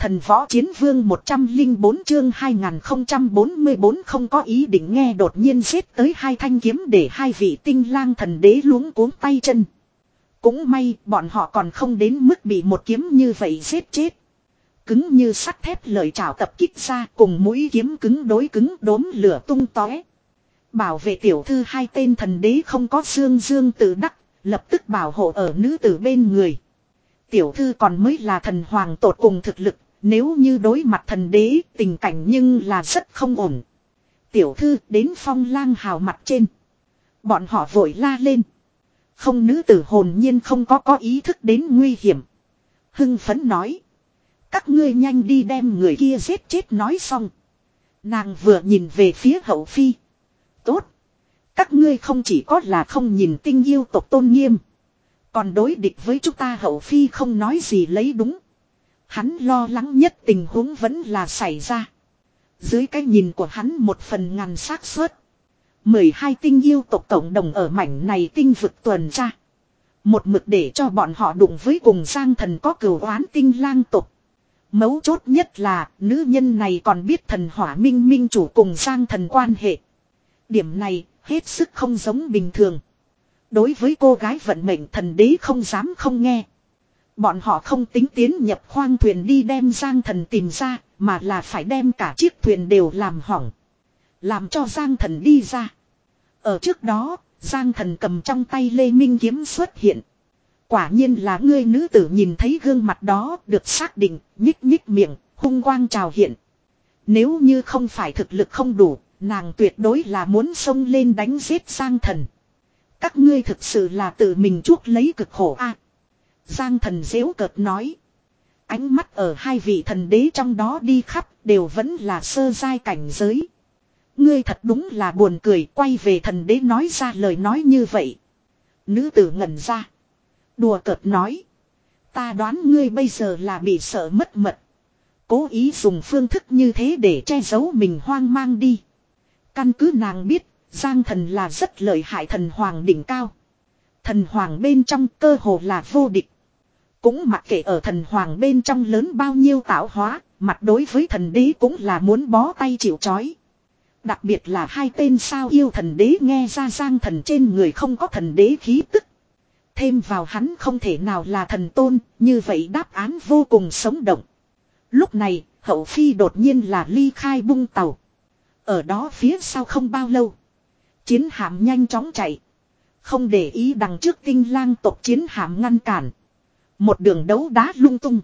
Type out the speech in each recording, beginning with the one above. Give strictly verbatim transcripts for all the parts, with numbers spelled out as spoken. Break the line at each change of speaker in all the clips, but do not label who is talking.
Thần võ chiến vương một trăm lẻ bốn chương hai nghìn không trăm bốn mươi tư không có ý định nghe đột nhiên giết tới hai thanh kiếm để hai vị tinh lang thần đế luống cuống tay chân. Cũng may bọn họ còn không đến mức bị một kiếm như vậy giết chết. Cứng như sắt thép lợi chảo tập kích ra cùng mũi kiếm cứng đối cứng đốm lửa tung tóe. Bảo vệ tiểu thư hai tên thần đế không có dương dương tự đắc, lập tức bảo hộ ở nữ tử bên người. Tiểu thư còn mới là thần hoàng tột cùng thực lực, nếu như đối mặt thần đế tình cảnh nhưng là rất không ổn. Tiểu thư đến Phong Lang hào mặt trên. Bọn họ vội la lên. Không, nữ tử hồn nhiên không có có ý thức đến nguy hiểm. Hưng phấn nói. Các ngươi nhanh đi đem người kia giết chết nói xong. Nàng vừa nhìn về phía hậu phi. Tốt. Các ngươi không chỉ có là không nhìn tinh yêu tộc tôn nghiêm. Còn đối địch với chúng ta hậu phi không nói gì lấy đúng. Hắn lo lắng nhất tình huống vẫn là xảy ra. Dưới cái nhìn của hắn một phần ngàn xác suất. mười hai tinh yêu tộc cộng đồng ở mảnh này tinh vực tuần tra. Một mực để cho bọn họ đụng với cùng Giang thần có cửu oán tinh lang tộc. Mấu chốt nhất là nữ nhân này còn biết thần hỏa minh minh chủ cùng Giang thần quan hệ. Điểm này hết sức không giống bình thường. Đối với cô gái vận mệnh thần đế không dám không nghe. Bọn họ không tính tiến nhập khoang thuyền đi đem Giang thần tìm ra, mà là phải đem cả chiếc thuyền đều làm hỏng. Làm cho Giang thần đi ra. Ở trước đó, Giang thần cầm trong tay Lê Minh kiếm xuất hiện. Quả nhiên là ngươi, nữ tử nhìn thấy gương mặt đó được xác định, nhích nhích miệng, hung quang trào hiện. Nếu như không phải thực lực không đủ, nàng tuyệt đối là muốn xông lên đánh giết Giang thần. Các ngươi thực sự là tự mình chuốc lấy cực khổ a. Giang thần giễu cợt nói. Ánh mắt ở hai vị thần đế trong đó đi khắp đều vẫn là sơ giai cảnh giới. Ngươi thật đúng là buồn cười, quay về thần đế nói ra lời nói như vậy. Nữ tử ngẩn ra. Đùa cợt nói. Ta đoán ngươi bây giờ là bị sợ mất mật. Cố ý dùng phương thức như thế để che giấu mình hoang mang đi. Căn cứ nàng biết, Giang thần là rất lợi hại thần hoàng đỉnh cao. Thần hoàng bên trong cơ hồ là vô địch. Cũng mặc kệ ở thần hoàng bên trong lớn bao nhiêu tạo hóa, mặt đối với thần đế cũng là muốn bó tay chịu trói. Đặc biệt là hai tên sao yêu thần đế nghe ra Giang thần trên người không có thần đế khí tức. Thêm vào hắn không thể nào là thần tôn, như vậy đáp án vô cùng sống động. Lúc này, hậu phi đột nhiên là ly khai bung tàu. Ở đó phía sau không bao lâu. Chiến hạm nhanh chóng chạy. Không để ý đằng trước tinh lang tộc chiến hạm ngăn cản. Một đường đấu đá lung tung.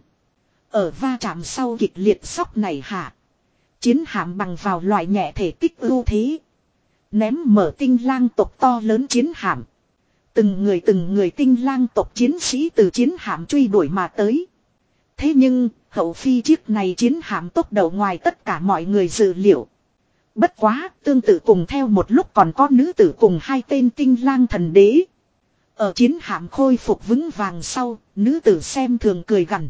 Ở va chạm sau kịch liệt sóc này hạ. Chiến hạm bằng vào loại nhẹ thể tích ưu thế. Ném mở tinh lang tộc to lớn chiến hạm. Từng người từng người tinh lang tộc chiến sĩ từ chiến hạm truy đuổi mà tới. Thế nhưng, hậu phi chiếc này chiến hạm tốc độ ngoài tất cả mọi người dự liệu. Bất quá, tương tự cùng theo một lúc còn có nữ tử cùng hai tên tinh lang thần đế. Ở chiến hạm khôi phục vững vàng sau, nữ tử xem thường cười gằn.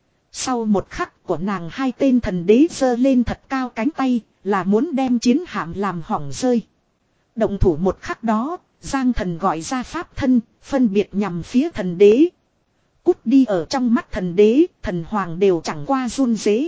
Sau một khắc của nàng, hai tên thần đế giơ lên thật cao cánh tay, là muốn đem chiến hạm làm hỏng rơi. Động thủ một khắc đó, Giang thần gọi ra pháp thân, phân biệt nhằm phía thần đế. Cút đi, ở trong mắt thần đế, thần hoàng đều chẳng qua run rế.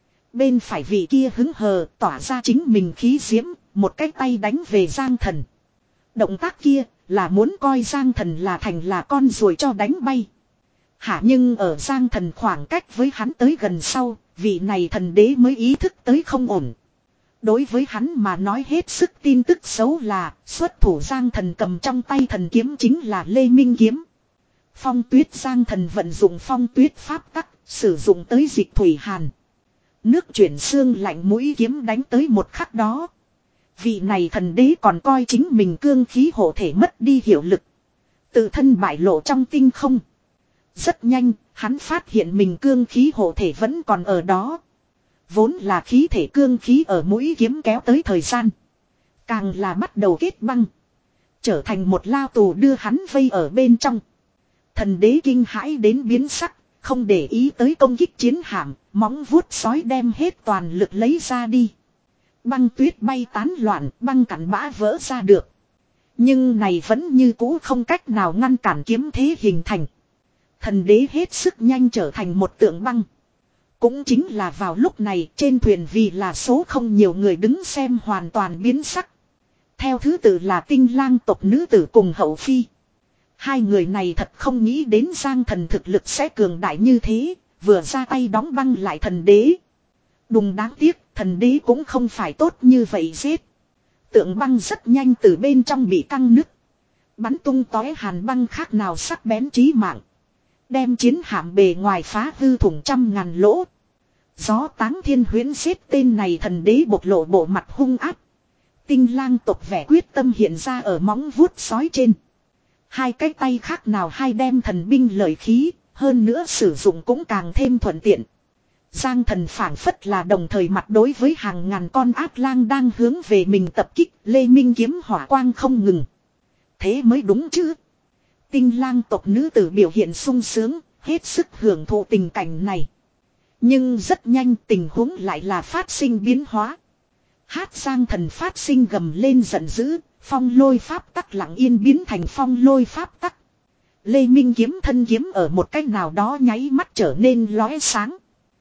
Bên phải vị kia hứng hờ tỏa ra chính mình khí diễm, một cái tay đánh về Giang thần. Động tác kia là muốn coi Giang thần là thành là con ruồi cho đánh bay. Hả, nhưng ở Giang thần khoảng cách với hắn tới gần sau, vị này thần đế mới ý thức tới không ổn. Đối với hắn mà nói hết sức tin tức xấu là xuất thủ Giang thần cầm trong tay thần kiếm chính là Lê Minh kiếm. Phong tuyết Giang thần vận dụng phong tuyết pháp tắc, sử dụng tới dịch thủy hàn. Nước chuyển xương lạnh mũi kiếm đánh tới một khắc đó. Vị này thần đế còn coi chính mình cương khí hộ thể mất đi hiệu lực. Tự thân bại lộ trong tinh không. Rất nhanh, hắn phát hiện mình cương khí hộ thể vẫn còn ở đó. Vốn là khí thể cương khí ở mũi kiếm kéo tới thời gian. Càng là bắt đầu kết băng. Trở thành một lao tù đưa hắn vây ở bên trong. Thần đế kinh hãi đến biến sắc. Không để ý tới công kích chiến hạm, móng vuốt sói đem hết toàn lực lấy ra đi. Băng tuyết bay tán loạn, băng cản bã vỡ ra được. Nhưng này vẫn như cũ không cách nào ngăn cản kiếm thế hình thành. Thần đế hết sức nhanh trở thành một tượng băng. Cũng chính là vào lúc này trên thuyền vì là số không nhiều người đứng xem hoàn toàn biến sắc. Theo thứ tự là Tinh Lang tộc nữ tử cùng Hậu Phi. Hai người này thật không nghĩ đến Giang Thần thực lực sẽ cường đại như thế, vừa ra tay đóng băng lại thần đế. Đùng đáng tiếc, thần đế cũng không phải tốt như vậy giết. Tượng băng rất nhanh từ bên trong bị căng nứt. Bắn tung tóe hàn băng khác nào sắc bén chí mạng. Đem chiến hạm bề ngoài phá hư thủng trăm ngàn lỗ. Gió táng thiên huyễn giết tên này thần đế bộc lộ bộ mặt hung áp. Tinh Lang tộc vẻ quyết tâm hiện ra ở móng vuốt sói trên. Hai cái tay khác nào hai đem thần binh lợi khí, hơn nữa sử dụng cũng càng thêm thuận tiện. Giang Thần phảng phất là đồng thời mặt đối với hàng ngàn con ác lang đang hướng về mình tập kích, Lê Minh kiếm hỏa quang không ngừng. Thế mới đúng chứ. Tinh Lang tộc nữ tử biểu hiện sung sướng, hết sức hưởng thụ tình cảnh này. Nhưng rất nhanh tình huống lại là phát sinh biến hóa. Hát Giang Thần phát sinh gầm lên giận dữ, phong lôi pháp tắc lặng yên biến thành phong lôi pháp tắc. Lê Minh kiếm thân kiếm ở một cách nào đó nháy mắt trở nên lóe sáng.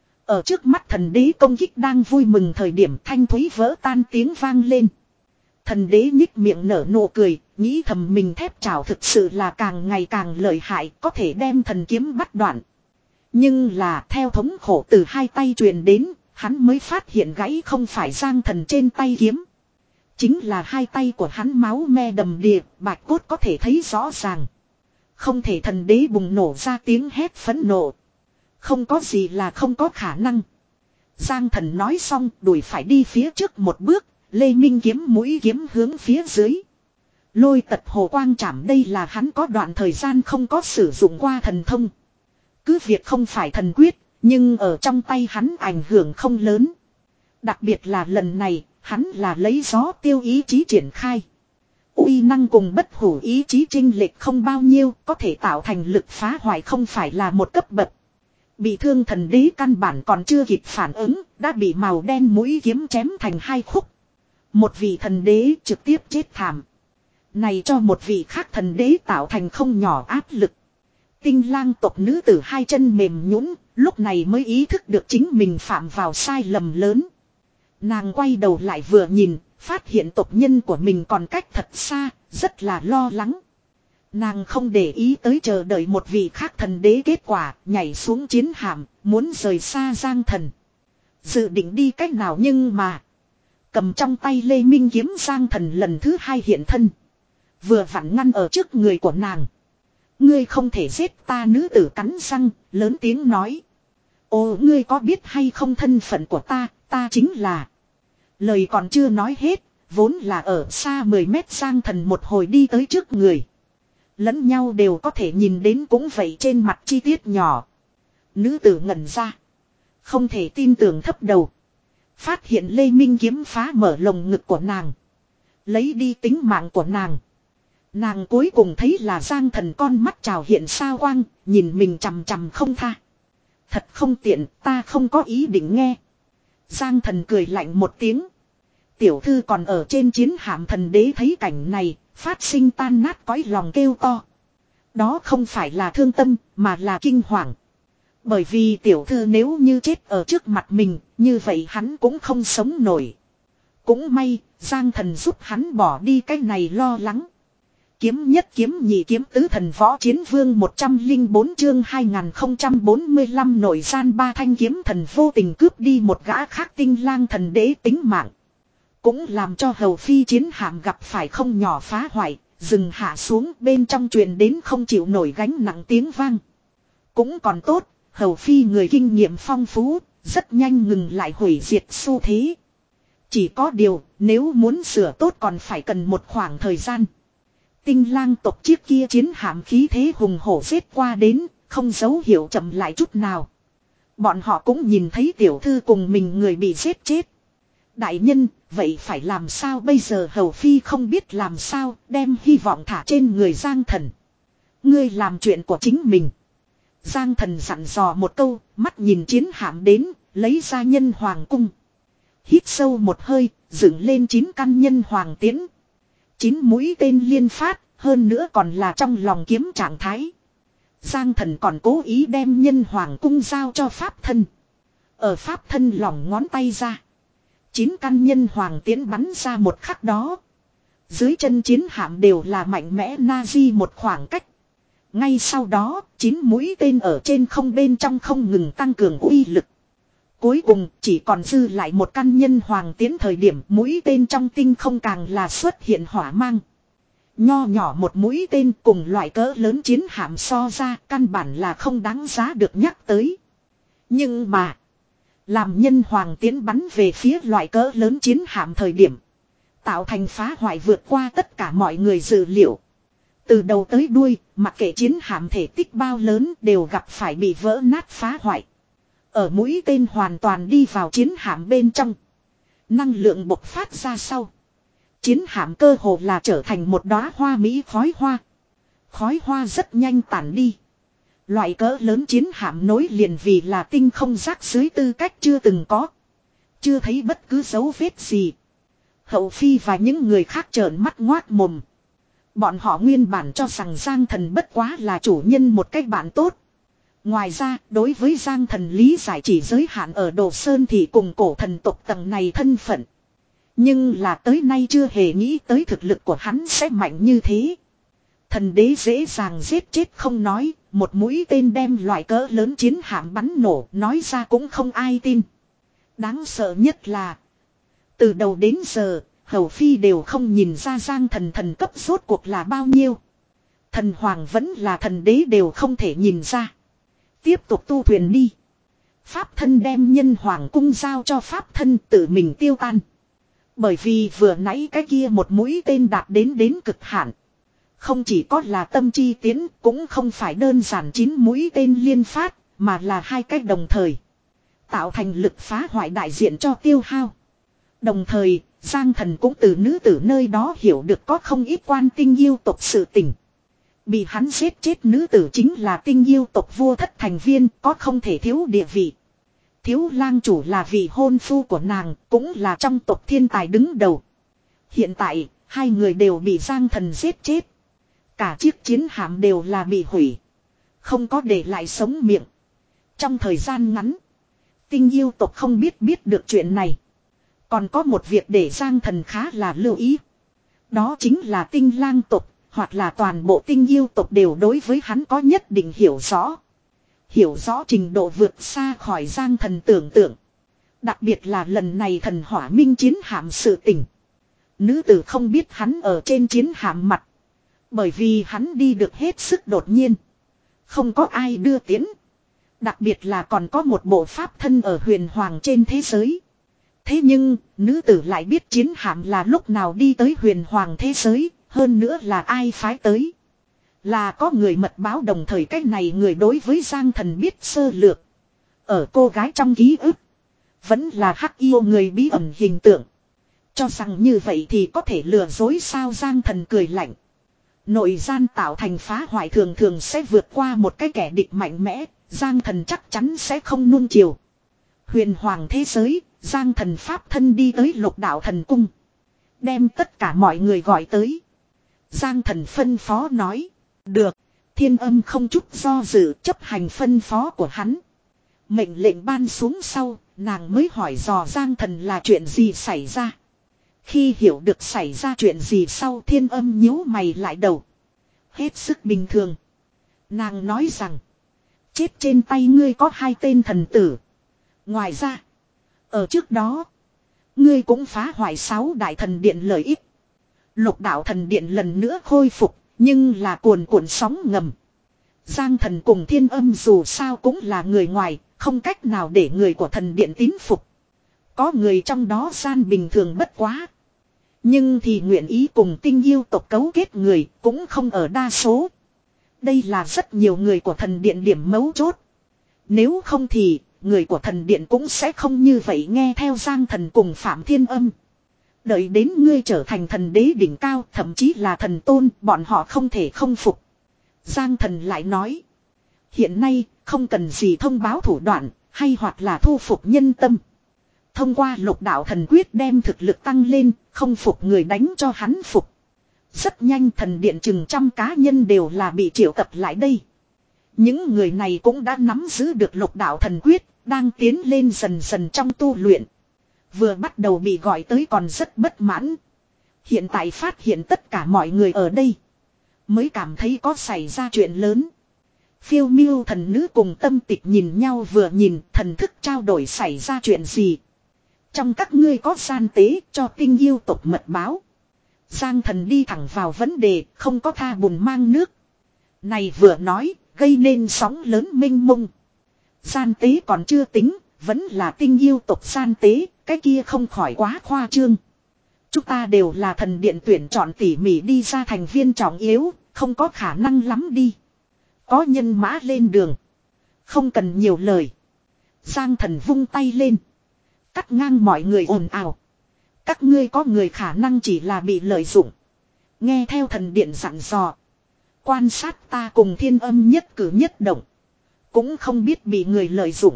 Ở trước mắt thần đế công kích đang vui mừng thời điểm thanh thúy vỡ tan tiếng vang lên. Thần đế nhích miệng nở nụ cười, nghĩ thầm mình thép trảo thực sự là càng ngày càng lợi hại, có thể đem thần kiếm bắt đoạn. Nhưng là theo thống khổ từ hai tay truyền đến, hắn mới phát hiện gãy không phải Giang Thần trên tay kiếm. Chính là hai tay của hắn máu me đầm đìa, bạch cốt có thể thấy rõ ràng. Không thể thần đế bùng nổ ra tiếng hét phẫn nộ. Không có gì là không có khả năng. Giang Thần nói xong đuổi phải đi phía trước một bước, Lê Minh kiếm mũi kiếm hướng phía dưới. Lôi tật hồ quang chảm đây là hắn có đoạn thời gian không có sử dụng qua thần thông. Cứ việc không phải thần quyết, nhưng ở trong tay hắn ảnh hưởng không lớn. Đặc biệt là lần này, hắn là lấy gió tiêu ý chí triển khai. Uy năng cùng bất hủ ý chí chênh lệch không bao nhiêu, có thể tạo thành lực phá hoại không phải là một cấp bậc. Bị thương thần đế căn bản còn chưa kịp phản ứng, đã bị màu đen mũi kiếm chém thành hai khúc. Một vị thần đế trực tiếp chết thảm. Này cho một vị khác thần đế tạo thành không nhỏ áp lực. Tinh Lang tộc nữ tử hai chân mềm nhũn, lúc này mới ý thức được chính mình phạm vào sai lầm lớn. Nàng quay đầu lại vừa nhìn, phát hiện tộc nhân của mình còn cách thật xa, rất là lo lắng. Nàng không để ý tới chờ đợi một vị khác thần đế kết quả, nhảy xuống chiến hạm, muốn rời xa Giang Thần. Dự định đi cách nào nhưng mà, cầm trong tay Lê Minh kiếm Giang Thần lần thứ hai hiện thân. Vừa vặn ngăn ở trước người của nàng. Ngươi không thể giết ta, nữ tử cắn răng, lớn tiếng nói. Ồ, ngươi có biết hay không thân phận của ta, ta chính là. Lời còn chưa nói hết, vốn là ở xa mười mét Giang Thần một hồi đi tới trước người. Lẫn nhau đều có thể nhìn đến cũng vậy trên mặt chi tiết nhỏ. Nữ tử ngẩn ra. Không thể tin tưởng thấp đầu. Phát hiện Lê Minh kiếm phá mở lồng ngực của nàng. Lấy đi tính mạng của nàng. Nàng cuối cùng thấy là Giang Thần con mắt trào hiện sao quang, nhìn mình chằm chằm không tha. Thật không tiện, ta không có ý định nghe. Giang Thần cười lạnh một tiếng. Tiểu thư còn ở trên chiến hạm thần đế thấy cảnh này, phát sinh tan nát cõi lòng kêu to. Đó không phải là thương tâm, mà là kinh hoàng. Bởi vì tiểu thư nếu như chết ở trước mặt mình, như vậy hắn cũng không sống nổi. Cũng may, Giang Thần giúp hắn bỏ đi cái này lo lắng. Kiếm nhất kiếm nhị kiếm tứ thần võ chiến vương một trăm lẻ bốn chương hai nghìn không trăm bốn mươi lăm nội gian ba thanh kiếm thần vô tình cướp đi một gã khác Tinh Lang thần đế tính mạng. Cũng làm cho hầu phi chiến hạm gặp phải không nhỏ phá hoại, dừng hạ xuống bên trong truyền đến không chịu nổi gánh nặng tiếng vang. Cũng còn tốt, hầu phi người kinh nghiệm phong phú, rất nhanh ngừng lại hủy diệt xu thế. Chỉ có điều, nếu muốn sửa tốt còn phải cần một khoảng thời gian. Tinh Lang tộc chiếc kia chiến hạm khí thế hùng hổ xếp qua đến, không dấu hiệu chậm lại chút nào. Bọn họ cũng nhìn thấy tiểu thư cùng mình người bị giết chết. Đại nhân, vậy phải làm sao bây giờ? Hầu phi không biết làm sao, đem hy vọng thả trên người Giang Thần. Ngươi làm chuyện của chính mình. Giang Thần dặn dò một câu, mắt nhìn chiến hạm đến, lấy ra nhân hoàng cung. Hít sâu một hơi, dựng lên chín căn nhân hoàng tiễn. Chín mũi tên liên phát, hơn nữa còn là trong lòng kiếm trạng thái. Giang Thần còn cố ý đem nhân hoàng cung giao cho pháp thân. Ở pháp thân lỏng ngón tay ra. Chín căn nhân hoàng tiến bắn ra một khắc đó. Dưới chân chiến hạm đều là mạnh mẽ Nazi một khoảng cách. Ngay sau đó, chín mũi tên ở trên không bên trong không ngừng tăng cường uy lực. Cuối cùng chỉ còn dư lại một căn nhân hoàng tiến thời điểm mũi tên trong tinh không càng là xuất hiện hỏa mang. Nho nhỏ một mũi tên cùng loại cỡ lớn chiến hạm so ra căn bản là không đáng giá được nhắc tới. Nhưng mà, làm nhân hoàng tiến bắn về phía loại cỡ lớn chiến hạm thời điểm, tạo thành phá hoại vượt qua tất cả mọi người dự liệu. Từ đầu tới đuôi, mặc kệ chiến hạm thể tích bao lớn đều gặp phải bị vỡ nát phá hoại. Ở mũi tên hoàn toàn đi vào chiến hạm bên trong. Năng lượng bộc phát ra sau. Chiến hạm cơ hồ là trở thành một đóa hoa mỹ khói hoa. Khói hoa rất nhanh tản đi. Loại cỡ lớn chiến hạm nối liền vì là tinh không rác dưới tư cách chưa từng có. Chưa thấy bất cứ dấu vết gì. Hậu Phi và những người khác trợn mắt ngoác mồm. Bọn họ nguyên bản cho rằng Giang Thần bất quá là chủ nhân một cách bạn tốt. Ngoài ra, đối với Giang Thần lý giải chỉ giới hạn ở Đồ Sơn thì cùng cổ thần tộc tầng này thân phận. Nhưng là tới nay chưa hề nghĩ tới thực lực của hắn sẽ mạnh như thế. Thần đế dễ dàng giết chết không nói, một mũi tên đem loại cỡ lớn chiến hạm bắn nổ, nói ra cũng không ai tin. Đáng sợ nhất là, từ đầu đến giờ, Hầu Phi đều không nhìn ra Giang Thần thần cấp rốt cuộc là bao nhiêu. Thần hoàng vẫn là thần đế đều không thể nhìn ra. Tiếp tục tu thuyền đi. Pháp thân đem nhân hoàng cung giao cho pháp thân tự mình tiêu tan. Bởi vì vừa nãy cái kia một mũi tên đạt đến đến cực hạn. Không chỉ có là tâm chi tiến, cũng không phải đơn giản chín mũi tên liên phát, mà là hai cách đồng thời. Tạo thành lực phá hoại đại diện cho tiêu hao. Đồng thời, Giang Thần cũng từ nữ tử nơi đó hiểu được có không ít quan tinh yêu tộc sự tình. Bị hắn giết chết nữ tử chính là tinh yêu tộc vua thất thành viên, có không thể thiếu địa vị. Thiếu lang chủ là vị hôn phu của nàng, cũng là trong tộc thiên tài đứng đầu. Hiện tại, hai người đều bị Giang Thần giết chết. Cả chiếc chiến hạm đều là bị hủy. Không có để lại sống miệng. Trong thời gian ngắn, tinh yêu tộc không biết biết được chuyện này. Còn có một việc để Giang Thần khá là lưu ý. Đó chính là tinh lang tộc, hoặc là toàn bộ tinh yêu tộc đều đối với hắn có nhất định hiểu rõ. Hiểu rõ trình độ vượt xa khỏi Giang Thần tưởng tượng. Đặc biệt là lần này thần hỏa minh chiến hạm sự tình. Nữ tử không biết hắn ở trên chiến hạm mặt. Bởi vì hắn đi được hết sức đột nhiên. Không có ai đưa tiến. Đặc biệt là còn có một bộ pháp thân ở huyền hoàng trên thế giới. Thế nhưng, nữ tử lại biết chiến hạm là lúc nào đi tới huyền hoàng thế giới, hơn nữa là ai phái tới. Là có người mật báo đồng thời cách này người đối với Giang Thần biết sơ lược. Ở cô gái trong ký ức, vẫn là hắc yêu người bí ẩn hình tượng. Cho rằng như vậy thì có thể lừa dối sao Giang Thần cười lạnh. Nội gian tạo thành phá hoại thường thường sẽ vượt qua một cái kẻ địch mạnh mẽ, Giang Thần chắc chắn sẽ không nuông chiều. Huyền hoàng thế giới, Giang Thần pháp thân đi tới Lục Đạo Thần Cung. Đem tất cả mọi người gọi tới. Giang Thần phân phó nói. Được, Thiên Âm không chút do dự chấp hành phân phó của hắn. Mệnh lệnh ban xuống sau, nàng mới hỏi dò Giang Thần là chuyện gì xảy ra. Khi hiểu được xảy ra chuyện gì sau Thiên Âm nhíu mày lại đầu. Hết sức bình thường. Nàng nói rằng, chết trên tay ngươi có hai tên thần tử. Ngoài ra, ở trước đó, ngươi cũng phá hoại sáu đại thần điện lợi ích. Lục Đạo Thần Điện lần nữa khôi phục, nhưng là cuồn cuộn sóng ngầm. Giang Thần cùng Thiên Âm dù sao cũng là người ngoài, không cách nào để người của thần điện tín phục. Có người trong đó gian bình thường bất quá. Nhưng thì nguyện ý cùng tinh yêu tộc cấu kết người cũng không ở đa số. Đây là rất nhiều người của thần điện điểm mấu chốt. Nếu không thì, người của thần điện cũng sẽ không như vậy nghe theo Giang Thần cùng Phạm Thiên Âm. Đợi đến ngươi trở thành thần đế đỉnh cao, thậm chí là thần tôn, bọn họ không thể không phục. Giang Thần lại nói, hiện nay không cần gì thông báo thủ đoạn, hay hoặc là thu phục nhân tâm. Thông qua Lục Đạo Thần Quyết đem thực lực tăng lên, không phục người đánh cho hắn phục. Rất nhanh thần điện chừng trăm cá nhân đều là bị triệu tập lại đây. Những người này cũng đã nắm giữ được Lục Đạo Thần Quyết, đang tiến lên dần dần trong tu luyện. Vừa bắt đầu bị gọi tới còn rất bất mãn. Hiện tại phát hiện tất cả mọi người ở đây. Mới cảm thấy có xảy ra chuyện lớn. Phiêu miêu thần nữ cùng Tâm Tịch nhìn nhau vừa nhìn thần thức trao đổi xảy ra chuyện gì. Trong các ngươi có gian tế cho tinh yêu tộc mật báo. Giang thần đi thẳng vào vấn đề, không có tha bùn mang nước. Này vừa nói, gây nên sóng lớn mênh mông. Gian tế còn chưa tính, vẫn là tinh yêu tộc gian tế, cái kia không khỏi quá khoa trương. Chúng ta đều là thần điện tuyển chọn tỉ mỉ đi ra thành viên trọng yếu, không có khả năng lắm đi. Có nhân mã lên đường. Không cần nhiều lời. Giang thần vung tay lên. Cắt ngang mọi người ồn ào. Các ngươi có người khả năng chỉ là bị lợi dụng. Nghe theo thần điện dặn dò. Quan sát ta cùng thiên âm nhất cử nhất động. Cũng không biết bị người lợi dụng.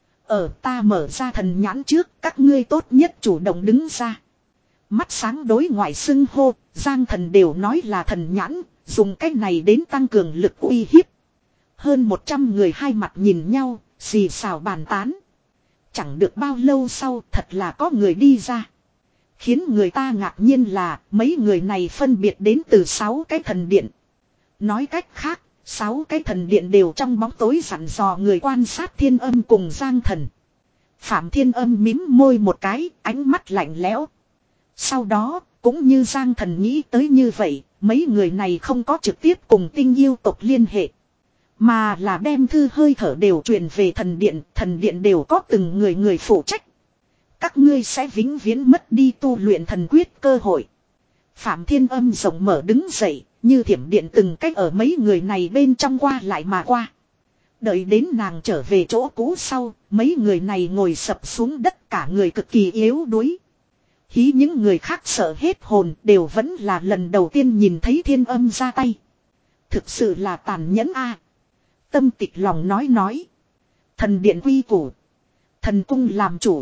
Ở ta mở ra thần nhãn trước, các ngươi tốt nhất chủ động đứng ra. Mắt sáng đối ngoại xưng hô, Giang thần đều nói là thần nhãn, dùng cách này đến tăng cường lực uy hiếp. Hơn một trăm người hai mặt nhìn nhau, xì xào bàn tán. Chẳng được bao lâu sau thật là có người đi ra. Khiến người ta ngạc nhiên là mấy người này phân biệt đến từ sáu cái thần điện. Nói cách khác, sáu cái thần điện đều trong bóng tối dặn dò người quan sát thiên âm cùng Giang thần. Phạm Thiên Âm mím môi một cái, ánh mắt lạnh lẽo. Sau đó, cũng như Giang thần nghĩ tới như vậy, mấy người này không có trực tiếp cùng tinh yêu tộc liên hệ. Mà là đem thư hơi thở đều truyền về thần điện, thần điện đều có từng người người phụ trách. Các ngươi sẽ vĩnh viễn mất đi tu luyện thần quyết cơ hội. Phạm Thiên Âm rộng mở đứng dậy, như thiểm điện từng cách ở mấy người này bên trong qua lại mà qua. Đợi đến nàng trở về chỗ cũ sau, mấy người này ngồi sập xuống đất cả người cực kỳ yếu đuối. Hí những người khác sợ hết hồn đều vẫn là lần đầu tiên nhìn thấy Thiên Âm ra tay. Thực sự là tàn nhẫn a. Tâm Tịch lòng nói nói. Thần điện quy củ. Thần cung làm chủ.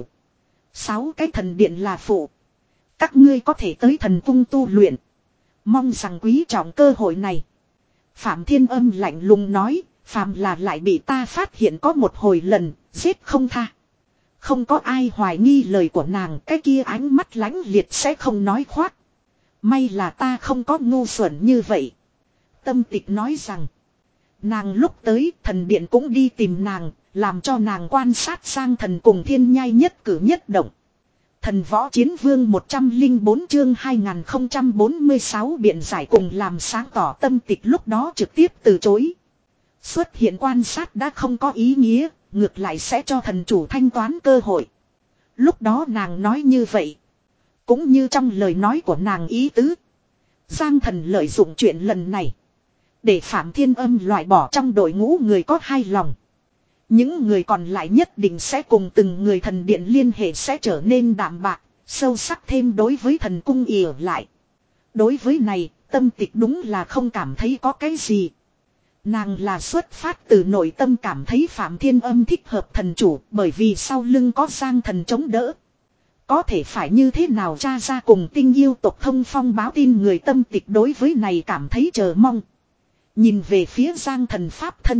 Sáu cái thần điện là phụ. Các ngươi có thể tới thần cung tu luyện. Mong rằng quý trọng cơ hội này. Phạm Thiên Âm lạnh lùng nói. Phạm là lại bị ta phát hiện có một hồi lần. Giết không tha. Không có ai hoài nghi lời của nàng. Cái kia ánh mắt lãnh liệt sẽ không nói khoác. May là ta không có ngu xuẩn như vậy. Tâm Tịch nói rằng. Nàng lúc tới thần điện cũng đi tìm nàng. Làm cho nàng quan sát sang thần cùng thiên nhai nhất cử nhất động. Thần võ chiến vương một trăm lẻ bốn chương hai nghìn không trăm bốn mươi sáu biện giải cùng làm sáng tỏ. Tâm Tịch lúc đó trực tiếp từ chối. Xuất hiện quan sát đã không có ý nghĩa, ngược lại sẽ cho thần chủ thanh toán cơ hội. Lúc đó nàng nói như vậy. Cũng như trong lời nói của nàng ý tứ. Giang thần lợi dụng chuyện lần này. Để Phạm Thiên Âm loại bỏ trong đội ngũ người có hai lòng. Những người còn lại nhất định sẽ cùng từng người thần điện liên hệ sẽ trở nên đạm bạc, sâu sắc thêm đối với thần cung ỉa lại. Đối với này, Tâm Tịch đúng là không cảm thấy có cái gì. Nàng là xuất phát từ nội tâm cảm thấy Phạm Thiên Âm thích hợp thần chủ bởi vì sau lưng có Giang thần chống đỡ. Có thể phải như thế nào tra ra cùng tinh yêu tộc thông phong báo tin người. Tâm Tịch đối với này cảm thấy chờ mong. Nhìn về phía Giang thần pháp thân.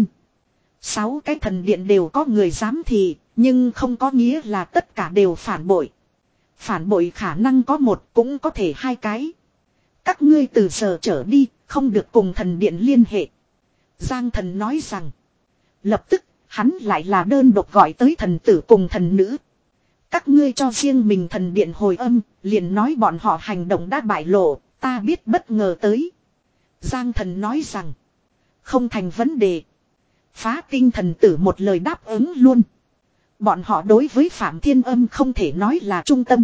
Sáu cái thần điện đều có người giám thị, nhưng không có nghĩa là tất cả đều phản bội. Phản bội khả năng có một cũng có thể hai cái. Các ngươi từ giờ trở đi, không được cùng thần điện liên hệ. Giang thần nói rằng. Lập tức, hắn lại là đơn độc gọi tới thần tử cùng thần nữ. Các ngươi cho riêng mình thần điện hồi âm, liền nói bọn họ hành động đã bại lộ, ta biết bất ngờ tới. Giang thần nói rằng. Không thành vấn đề. Phá tinh thần tử một lời đáp ứng luôn. Bọn họ đối với Phạm Thiên Âm không thể nói là trung tâm.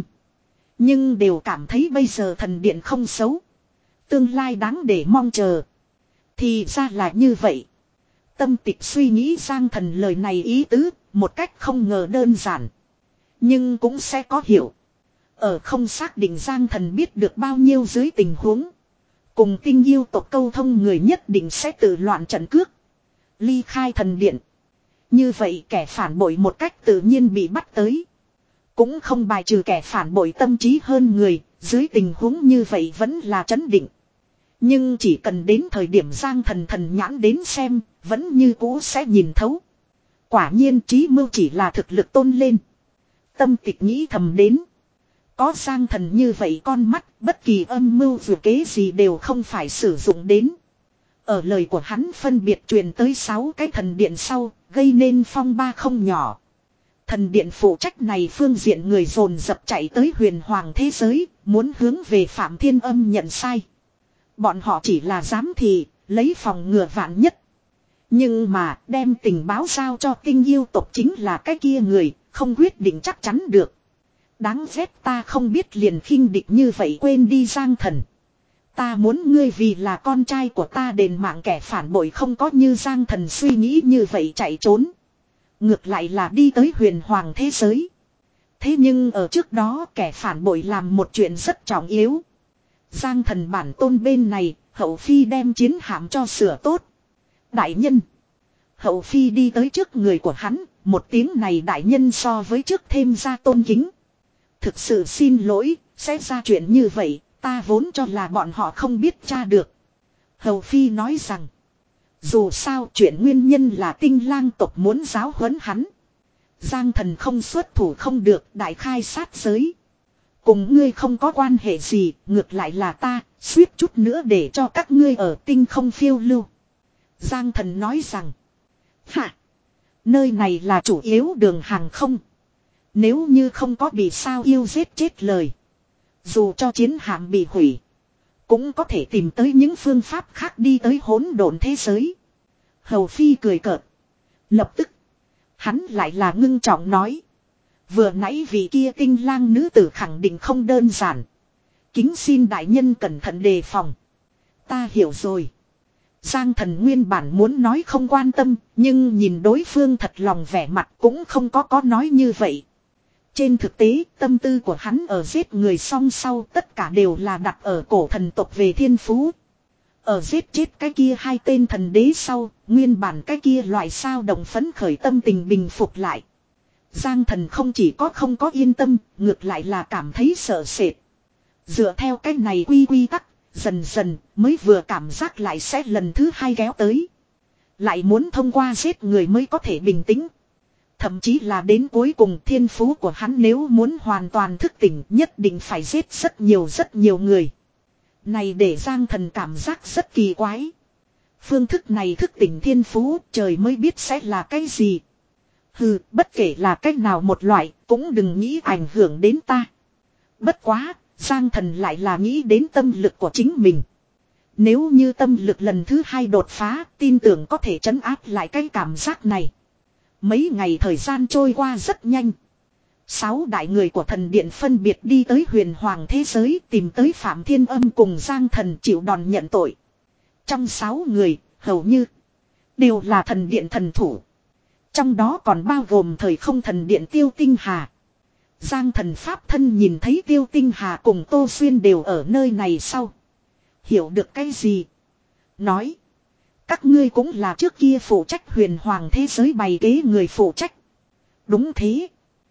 Nhưng đều cảm thấy bây giờ thần điện không xấu. Tương lai đáng để mong chờ. Thì ra là như vậy. Tâm Tịch suy nghĩ Giang thần lời này ý tứ, một cách không ngờ đơn giản. Nhưng cũng sẽ có hiểu. Ở không xác định Giang thần biết được bao nhiêu dưới tình huống. Cùng tinh yêu tộc câu thông người nhất định sẽ tự loạn trận cước. Ly khai thần điện. Như vậy kẻ phản bội một cách tự nhiên bị bắt tới. Cũng không bài trừ kẻ phản bội tâm trí hơn người, dưới tình huống như vậy vẫn là trấn định. Nhưng chỉ cần đến thời điểm Giang thần thần nhãn đến xem, vẫn như cũ sẽ nhìn thấu. Quả nhiên trí mưu chỉ là thực lực tôn lên. Tâm Tịch nghĩ thầm đến. Có Giang Thần như vậy con mắt, bất kỳ âm mưu vừa kế gì đều không phải sử dụng đến. Ở lời của hắn phân biệt truyền tới sáu cái thần điện sau, gây nên phong ba không nhỏ. Thần điện phụ trách này phương diện người dồn dập chạy tới huyền hoàng thế giới, muốn hướng về Phạm Thiên Âm nhận sai. Bọn họ chỉ là giám thị, lấy phòng ngừa vạn nhất. Nhưng mà đem tình báo giao cho tinh yêu tộc chính là cái kia người, không quyết định chắc chắn được. Đáng ghét ta không biết liền khinh địch như vậy quên đi Giang Thần. Ta muốn ngươi vì là con trai của ta đền mạng kẻ phản bội không có như Giang Thần suy nghĩ như vậy chạy trốn. Ngược lại là đi tới huyền hoàng thế giới. Thế nhưng ở trước đó kẻ phản bội làm một chuyện rất trọng yếu. Giang Thần bản tôn bên này, hậu phi đem chiến hạm cho sửa tốt. Đại nhân. Hậu phi đi tới trước người của hắn, một tiếng này đại nhân so với trước thêm ra tôn kính. Thực sự xin lỗi, sẽ ra chuyện như vậy, ta vốn cho là bọn họ không biết tra được. Hậu phi nói rằng, dù sao chuyện nguyên nhân là tinh lang tộc muốn giáo huấn hắn. Giang Thần không xuất thủ không được, đại khai sát giới. Cùng ngươi không có quan hệ gì, ngược lại là ta, suýt chút nữa để cho các ngươi ở tinh không phiêu lưu. Giang Thần nói rằng, hả, nơi này là chủ yếu đường hàng không. Nếu như không có bị sao yêu giết chết lời, dù cho chiến hạm bị hủy, cũng có thể tìm tới những phương pháp khác đi tới hỗn độn thế giới. Hầu Phi cười cợt. Lập tức, hắn lại là ngưng trọng nói. Vừa nãy vị kia tinh lang nữ tử khẳng định không đơn giản. Kính xin đại nhân cẩn thận đề phòng. Ta hiểu rồi. Giang Thần nguyên bản muốn nói không quan tâm, nhưng nhìn đối phương thật lòng vẻ mặt cũng không có có nói như vậy. Trên thực tế, tâm tư của hắn ở giết người song sau tất cả đều là đặt ở cổ thần tộc về thiên phú. Ở giết chết cái kia hai tên thần đế sau, nguyên bản cái kia loại sao động phấn khởi tâm tình bình phục lại. Giang Thần không chỉ có không có yên tâm, ngược lại là cảm thấy sợ sệt. Dựa theo cái này quy quy tắc, dần dần mới vừa cảm giác lại sẽ lần thứ hai kéo tới. Lại muốn thông qua giết người mới có thể bình tĩnh. Thậm chí là đến cuối cùng thiên phú của hắn nếu muốn hoàn toàn thức tỉnh nhất định phải giết rất nhiều rất nhiều người. Này để Giang Thần cảm giác rất kỳ quái. Phương thức này thức tỉnh thiên phú trời mới biết sẽ là cái gì. Hừ, bất kể là cách nào một loại cũng đừng nghĩ ảnh hưởng đến ta. Bất quá, Giang Thần lại là nghĩ đến tâm lực của chính mình. Nếu như tâm lực lần thứ hai đột phá, tin tưởng có thể trấn áp lại cái cảm giác này. Mấy ngày thời gian trôi qua rất nhanh. Sáu đại người của thần điện phân biệt đi tới huyền hoàng thế giới tìm tới Phạm Thiên Âm cùng Giang Thần chịu đòn nhận tội. Trong sáu người, hầu như đều là thần điện thần thủ. Trong đó còn bao gồm thời không thần điện Tiêu Tinh Hà. Giang Thần pháp thân nhìn thấy Tiêu Tinh Hà cùng Tô Xuyên đều ở nơi này sau. Hiểu được cái gì? Nói. Các ngươi cũng là trước kia phụ trách huyền hoàng thế giới bày kế người phụ trách. Đúng thế.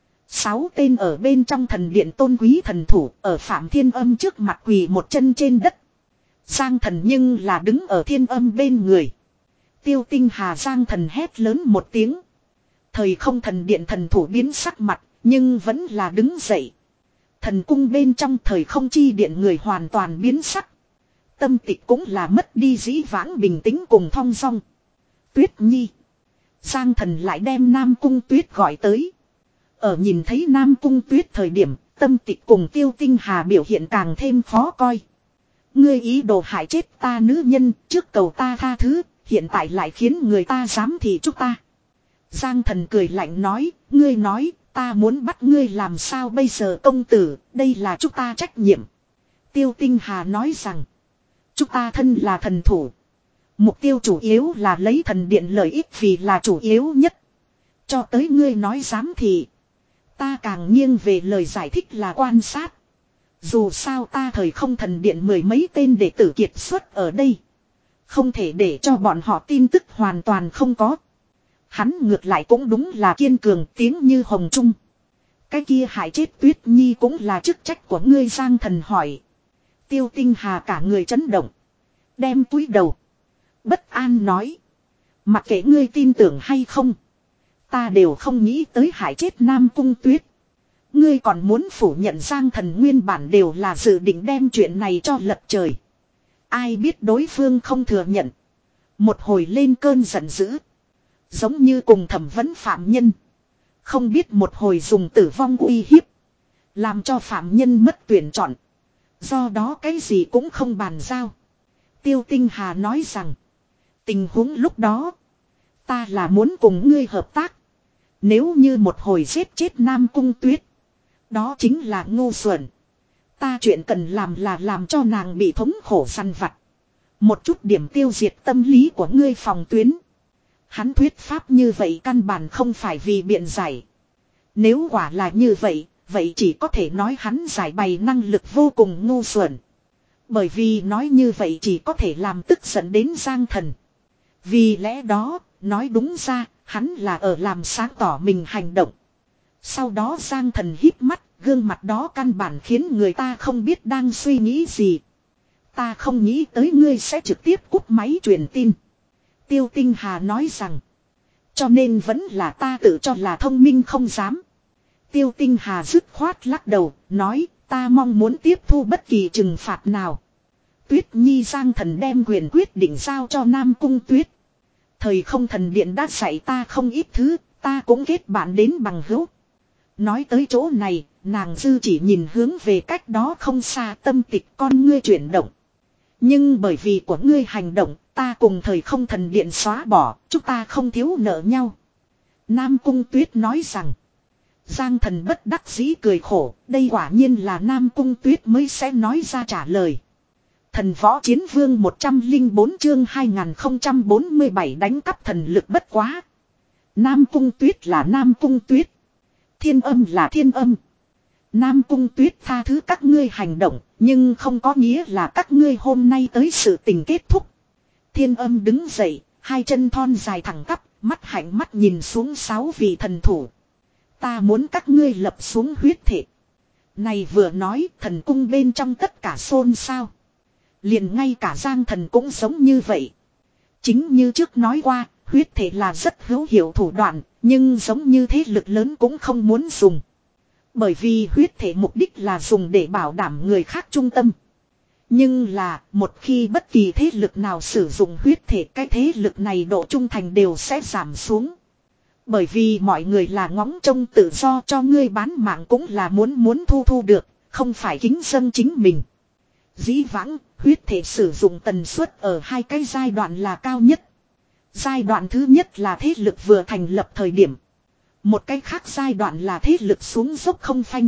Sáu tên ở bên trong thần điện tôn quý thần thủ ở Phạm Thiên Âm trước mặt quỳ một chân trên đất. Giang Thần nhưng là đứng ở Thiên Âm bên người. Tiêu Tinh Hà Giang Thần hét lớn một tiếng. Thời không thần điện thần thủ biến sắc mặt nhưng vẫn là đứng dậy. Thần cung bên trong thời không chi điện người hoàn toàn biến sắc. Tâm Tịch cũng là mất đi dĩ vãng bình tĩnh cùng thong dong. Tuyết Nhi. Giang Thần lại đem Nam Cung Tuyết gọi tới. Ở nhìn thấy Nam Cung Tuyết thời điểm, Tâm Tịch cùng Tiêu Tinh Hà biểu hiện càng thêm khó coi. Ngươi ý đồ hại chết ta nữ nhân, trước cầu ta tha thứ, hiện tại lại khiến người ta dám thì chúc ta. Giang Thần cười lạnh nói, ngươi nói, ta muốn bắt ngươi làm sao bây giờ công tử, đây là chúng ta trách nhiệm. Tiêu Tinh Hà nói rằng, chúng ta thân là thần thủ. Mục tiêu chủ yếu là lấy thần điện lợi ích vì là chủ yếu nhất. Cho tới ngươi nói dám thì ta càng nghiêng về lời giải thích là quan sát. Dù sao ta thời không thần điện mười mấy tên đệ tử kiệt xuất ở đây. Không thể để cho bọn họ tin tức hoàn toàn không có. Hắn ngược lại cũng đúng là kiên cường tiếng như hồng trung. Cái kia hại chết Tuyết Nhi cũng là chức trách của ngươi. Giang Thần hỏi. Tiêu Tinh Hà cả người chấn động. Đem cúi đầu. Bất an nói. Mặc kệ ngươi tin tưởng hay không. Ta đều không nghĩ tới hại chết Nam Cung Tuyết. Ngươi còn muốn phủ nhận Giang Thần nguyên bản đều là dự định đem chuyện này cho lật trời. Ai biết đối phương không thừa nhận. Một hồi lên cơn giận dữ. Giống như cùng thẩm vấn phạm nhân. Không biết một hồi dùng tử vong uy hiếp. Làm cho phạm nhân mất tuyển chọn. Do đó cái gì cũng không bàn giao. Tiêu Tinh Hà nói rằng. Tình huống lúc đó. Ta là muốn cùng ngươi hợp tác. Nếu như một hồi giết chết Nam Cung Tuyết. Đó chính là ngu xuẩn. Ta chuyện cần làm là làm cho nàng bị thống khổ săn vặt. Một chút điểm tiêu diệt tâm lý của ngươi phòng tuyến. Hắn thuyết pháp như vậy căn bản không phải vì biện giải. Nếu quả là như vậy, vậy chỉ có thể nói hắn giải bày năng lực vô cùng ngu xuẩn. Bởi vì nói như vậy chỉ có thể làm tức giận đến Giang Thần. Vì lẽ đó, nói đúng ra, hắn là ở làm sáng tỏ mình hành động. Sau đó Giang Thần híp mắt, gương mặt đó căn bản khiến người ta không biết đang suy nghĩ gì. Ta không nghĩ tới ngươi sẽ trực tiếp cúp máy truyền tin. Tiêu Tinh Hà nói rằng. Cho nên vẫn là ta tự cho là thông minh không dám. Tiêu Tinh Hà dứt khoát lắc đầu, nói ta mong muốn tiếp thu bất kỳ trừng phạt nào. Tuyết Nhi Giang Thần đem quyền quyết định giao cho Nam Cung Tuyết. Thời không thần điện đã dạy ta không ít thứ, ta cũng kết bạn đến bằng hữu. Nói tới chỗ này, nàng dư chỉ nhìn hướng về cách đó không xa tâm tịch con ngươi chuyển động. Nhưng bởi vì của ngươi hành động, ta cùng thời không thần điện xóa bỏ, chúng ta không thiếu nợ nhau. Nam Cung Tuyết nói rằng. Giang Thần bất đắc dĩ cười khổ, đây quả nhiên là Nam Cung Tuyết mới sẽ nói ra trả lời. Thần võ chiến vương một trăm lẻ bốn chương hai nghìn không trăm bốn mươi bảy đánh cắp thần lực bất quá. Nam Cung Tuyết là Nam Cung Tuyết. Thiên âm là thiên âm. Nam Cung Tuyết tha thứ các ngươi hành động, nhưng không có nghĩa là các ngươi hôm nay tới sự tình kết thúc. Thiên âm đứng dậy, hai chân thon dài thẳng tắp, mắt hạnh mắt nhìn xuống sáu vị thần thủ. Ta muốn các ngươi lập xuống huyết thể. Này vừa nói, thần cung bên trong tất cả xôn xao. Liền ngay cả Giang Thần cũng giống như vậy. Chính như trước nói qua, huyết thể là rất hữu hiệu thủ đoạn, nhưng giống như thế lực lớn cũng không muốn dùng. Bởi vì huyết thể mục đích là dùng để bảo đảm người khác trung tâm. Nhưng là, một khi bất kỳ thế lực nào sử dụng huyết thể, cái thế lực này độ trung thành đều sẽ giảm xuống. Bởi vì mọi người là ngóng trông tự do, cho ngươi bán mạng cũng là muốn muốn thu thu được, không phải kính dâng chính mình. Dĩ vãng, huyết thể sử dụng tần suất ở hai cái giai đoạn là cao nhất. Giai đoạn thứ nhất là thế lực vừa thành lập thời điểm. Một cái khác giai đoạn là thế lực xuống dốc không phanh.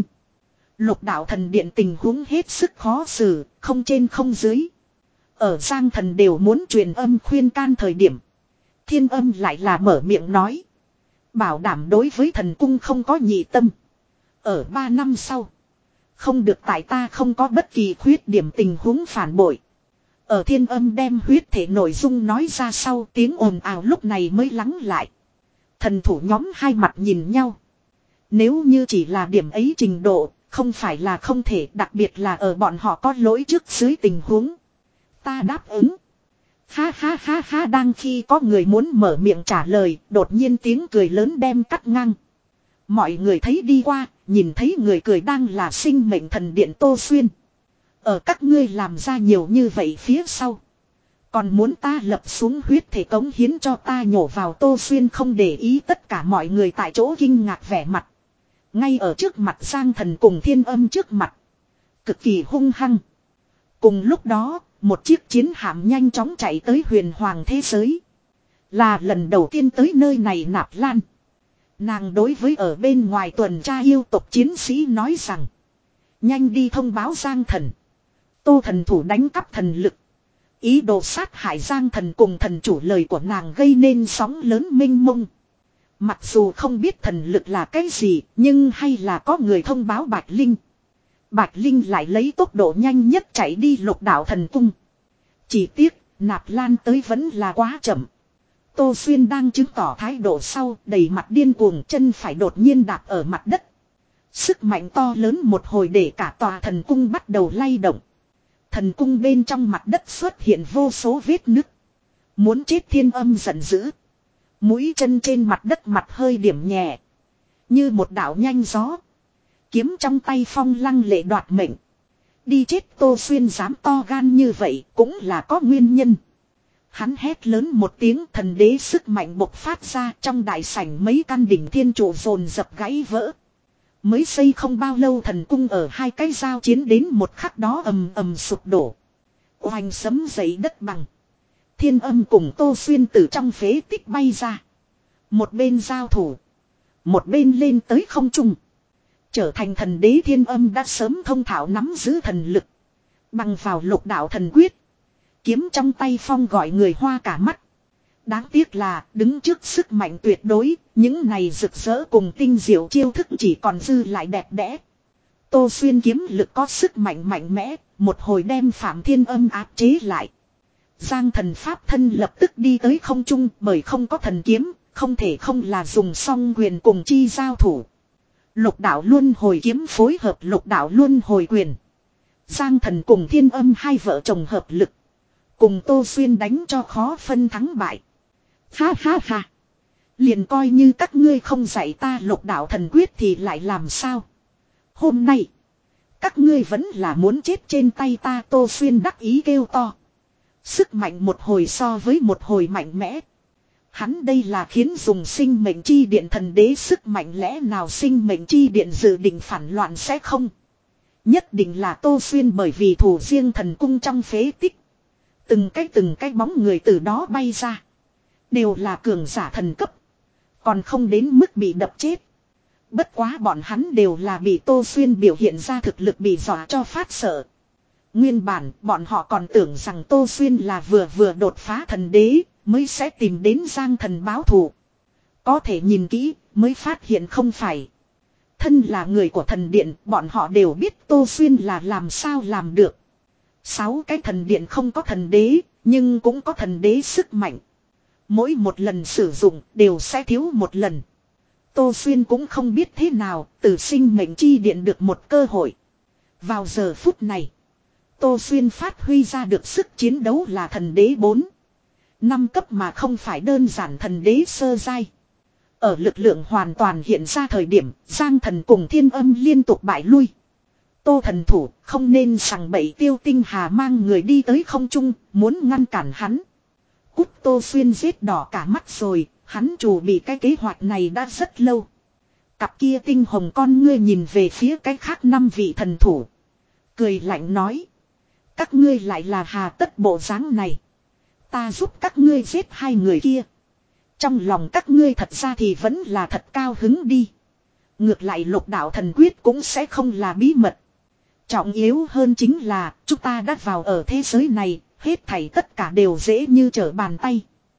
Lục đạo thần điện tình huống hết sức khó xử, không trên không dưới. Ở Giang Thần đều muốn truyền âm khuyên can thời điểm. Thiên âm lại là mở miệng nói. Bảo đảm đối với thần cung không có nhị tâm. Ở ba năm sau. Không được tại ta không có bất kỳ khuyết điểm tình huống phản bội. Ở thiên âm đem huyết thể nội dung nói ra sau, tiếng ồn ào lúc này mới lắng lại. Thần thủ nhóm hai mặt nhìn nhau. Nếu như chỉ là điểm ấy trình độ, không phải là không thể, đặc biệt là ở bọn họ có lỗi trước dưới tình huống. Ta đáp ứng. Ha ha ha ha, đang khi có người muốn mở miệng trả lời, đột nhiên tiếng cười lớn đem cắt ngang. Mọi người thấy đi qua, nhìn thấy người cười đang là sinh mệnh thần điện Tô Xuyên. Ở các ngươi làm ra nhiều như vậy phía sau. Còn muốn ta lập xuống huyết thể cống hiến cho ta nhổ vào. Tô Xuyên không để ý tất cả mọi người tại chỗ kinh ngạc vẻ mặt. Ngay ở trước mặt Giang Thần cùng thiên âm trước mặt. Cực kỳ hung hăng. Cùng lúc đó, một chiếc chiến hạm nhanh chóng chạy tới huyền hoàng thế giới. Là lần đầu tiên tới nơi này Nạp Lan. Nàng đối với ở bên ngoài tuần tra yêu tộc chiến sĩ nói rằng. Nhanh đi thông báo Giang Thần. Tô thần thủ đánh cắp thần lực. Ý đồ sát hại Giang Thần cùng thần chủ, lời của nàng gây nên sóng lớn mênh mông. Mặc dù không biết thần lực là cái gì, nhưng hay là có người thông báo Bạch Linh. Bạch Linh lại lấy tốc độ nhanh nhất chạy đi lục đạo thần cung. Chỉ tiếc, Nạp Lan tới vẫn là quá chậm. Tô Xuyên đang chứng tỏ thái độ sau, đầy mặt điên cuồng, chân phải đột nhiên đạp ở mặt đất. Sức mạnh to lớn một hồi để cả tòa thần cung bắt đầu lay động. Thần cung bên trong mặt đất xuất hiện vô số vết nứt. Muốn chết thiên âm giận dữ. Mũi chân trên mặt đất mặt hơi điểm nhẹ. Như một đạo nhanh gió. Kiếm trong tay phong lăng lệ đoạt mệnh. Đi chết Tô Xuyên dám to gan như vậy cũng là có nguyên nhân. Hắn hét lớn một tiếng, thần đế sức mạnh bộc phát ra, trong đại sảnh mấy căn đỉnh thiên trụ dồn dập gãy vỡ. Mới xây không bao lâu thần cung ở hai cái giao chiến đến một khắc đó ầm ầm sụp đổ. Oanh sấm dậy đất bằng. Thiên Âm cùng Tô Xuyên từ trong phế tích bay ra. Một bên giao thủ. Một bên lên tới không trung. Trở thành thần đế Thiên Âm đã sớm thông thạo nắm giữ thần lực. Bằng vào lục đạo thần quyết. Kiếm trong tay phong gọi người hoa cả mắt. Đáng tiếc là đứng trước sức mạnh tuyệt đối. Những này rực rỡ cùng tinh diệu chiêu thức chỉ còn dư lại đẹp đẽ. Tô Xuyên kiếm lực có sức mạnh mạnh mẽ. Một hồi đem Phạm Thiên Âm áp chế lại. Giang thần pháp thân lập tức đi tới không trung, bởi không có thần kiếm, không thể không là dùng song quyền cùng chi giao thủ. Lục đạo luân hồi kiếm phối hợp lục đạo luân hồi quyền. Giang thần cùng Thiên Âm hai vợ chồng hợp lực. Cùng Tô Xuyên đánh cho khó phân thắng bại. Ha ha ha. Liền coi như các ngươi không dạy ta lục đạo thần quyết thì lại làm sao. Hôm nay, các ngươi vẫn là muốn chết trên tay ta. Tô Xuyên đắc ý kêu to. Sức mạnh một hồi so với một hồi mạnh mẽ. Hắn đây là khiến dùng sinh mệnh chi điện thần đế sức mạnh, lẽ nào sinh mệnh chi điện dự định phản loạn sẽ không? Nhất định là Tô Xuyên, bởi vì thủ riêng thần cung trong phế tích. Từng cái từng cái bóng người từ đó bay ra. Đều là cường giả thần cấp. Còn không đến mức bị đập chết. Bất quá bọn hắn đều là bị Tô Xuyên biểu hiện ra thực lực bị dọa cho phát sợ. Nguyên bản bọn họ còn tưởng rằng Tô Xuyên là vừa vừa đột phá thần đế mới sẽ tìm đến Giang thần báo thù. Có thể nhìn kỹ mới phát hiện không phải. Thân là người của thần điện, bọn họ đều biết Tô Xuyên là làm sao làm được. Sáu cái thần điện không có thần đế, nhưng cũng có thần đế sức mạnh. Mỗi một lần sử dụng đều sẽ thiếu một lần. Tô Xuyên cũng không biết thế nào, từ sinh mệnh chi điện được một cơ hội. Vào giờ phút này, Tô Xuyên phát huy ra được sức chiến đấu là thần đế bốn. Năm cấp mà không phải đơn giản thần đế sơ giai. Ở lực lượng hoàn toàn hiện ra thời điểm, Giang thần cùng Thiên Âm liên tục bại lui. Tô thần thủ không nên sằng bậy. Tiêu Tinh Hà mang người đi tới không trung, muốn ngăn cản hắn. Cút. Tô Xuyên giết đỏ cả mắt rồi, hắn chủ bị cái kế hoạch này đã rất lâu. Cặp kia tinh hồng con ngươi nhìn về phía cái khác năm vị thần thủ. Cười lạnh nói. Các ngươi lại là hà tất bộ dáng này. Ta giúp các ngươi giết hai người kia. Trong lòng các ngươi thật ra thì vẫn là thật cao hứng đi. Ngược lại lục đạo thần quyết cũng sẽ không là bí mật. Trọng yếu hơn chính là chúng ta đã vào ở thế giới này. Hết thảy tất cả đều dễ như trở bàn tay.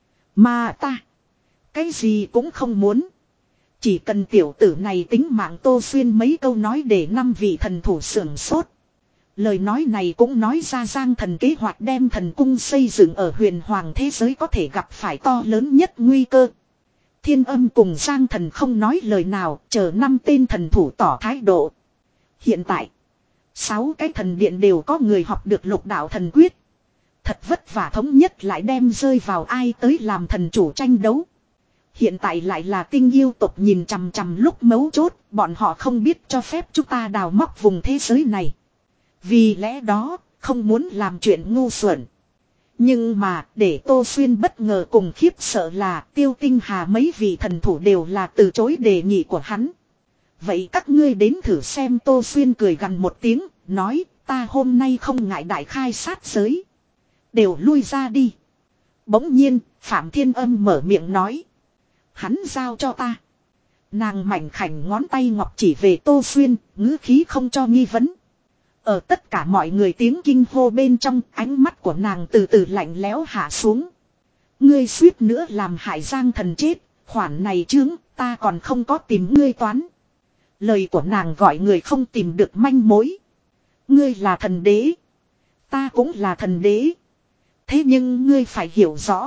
Mà ta, cái gì cũng không muốn. Chỉ cần tiểu tử này tính mạng. Tô Xuyên mấy câu nói để năm vị thần thủ sưởng sốt. Lời nói này cũng nói ra Giang thần kế hoạch đem thần cung xây dựng ở huyền hoàng thế giới có thể gặp phải to lớn nhất nguy cơ. Thiên Âm cùng Giang thần không nói lời nào, chờ năm tên thần thủ tỏ thái độ. Hiện tại, sáu cái thần điện đều có người học được lục đạo thần quyết. Thật vất vả thống nhất lại đem rơi vào ai tới làm thần chủ tranh đấu. Hiện tại lại là tinh yêu tộc nhìn chằm chằm lúc mấu chốt, bọn họ không biết cho phép chúng ta đào móc vùng thế giới này. Vì lẽ đó, không muốn làm chuyện ngu xuẩn. Nhưng mà, để Tô Xuyên bất ngờ cùng khiếp sợ là Tiêu Tinh Hà mấy vị thần thủ đều là từ chối đề nghị của hắn. Vậy các ngươi đến thử xem. Tô Xuyên cười gằn một tiếng, nói ta hôm nay không ngại đại khai sát giới. Đều lui ra đi. Bỗng nhiên, Phạm Thiên Âm mở miệng nói. Hắn giao cho ta. Nàng mảnh khảnh ngón tay ngọc chỉ về Tô Xuyên, ngữ khí không cho nghi vấn. Ở tất cả mọi người tiếng kinh hô bên trong, ánh mắt của nàng từ từ lạnh lẽo hạ xuống. Ngươi suýt nữa làm hại Giang thần chết, khoản này chướng, ta còn không có tìm ngươi toán. Lời của nàng gọi người không tìm được manh mối. Ngươi là thần đế. Ta cũng là thần đế. Thế nhưng ngươi phải hiểu rõ.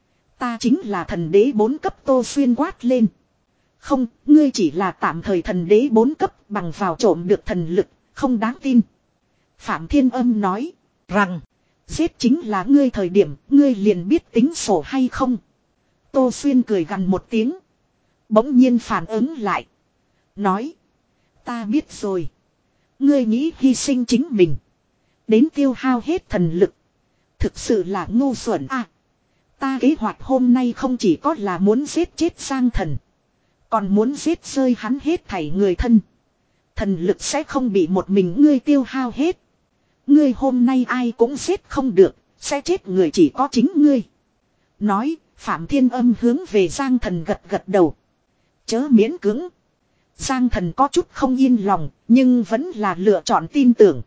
Ta chính là thần đế bốn cấp. Tô Xuyên quát lên. Không, ngươi chỉ là tạm thời thần đế bốn cấp bằng vào trộm được thần lực, không đáng tin. Phạm Thiên Âm nói rằng, giết chính là ngươi thời điểm, ngươi liền biết tính sổ hay không. Tô Xuyên cười gằn một tiếng. Bỗng nhiên phản ứng lại. Nói. Ta biết rồi. Ngươi nghĩ hy sinh chính mình. Đến tiêu hao hết thần lực. Thực sự là ngu xuẩn à. Ta kế hoạch hôm nay không chỉ có là muốn giết chết Giang Thần. Còn muốn giết rơi hắn hết thảy người thân. Thần lực sẽ không bị một mình ngươi tiêu hao hết. Ngươi hôm nay ai cũng giết không được. Sẽ chết người chỉ có chính ngươi. Nói, Phạm Thiên Âm hướng về Giang Thần gật gật đầu. Chớ miễn cưỡng. Giang Thần có chút không yên lòng, nhưng vẫn là lựa chọn tin tưởng.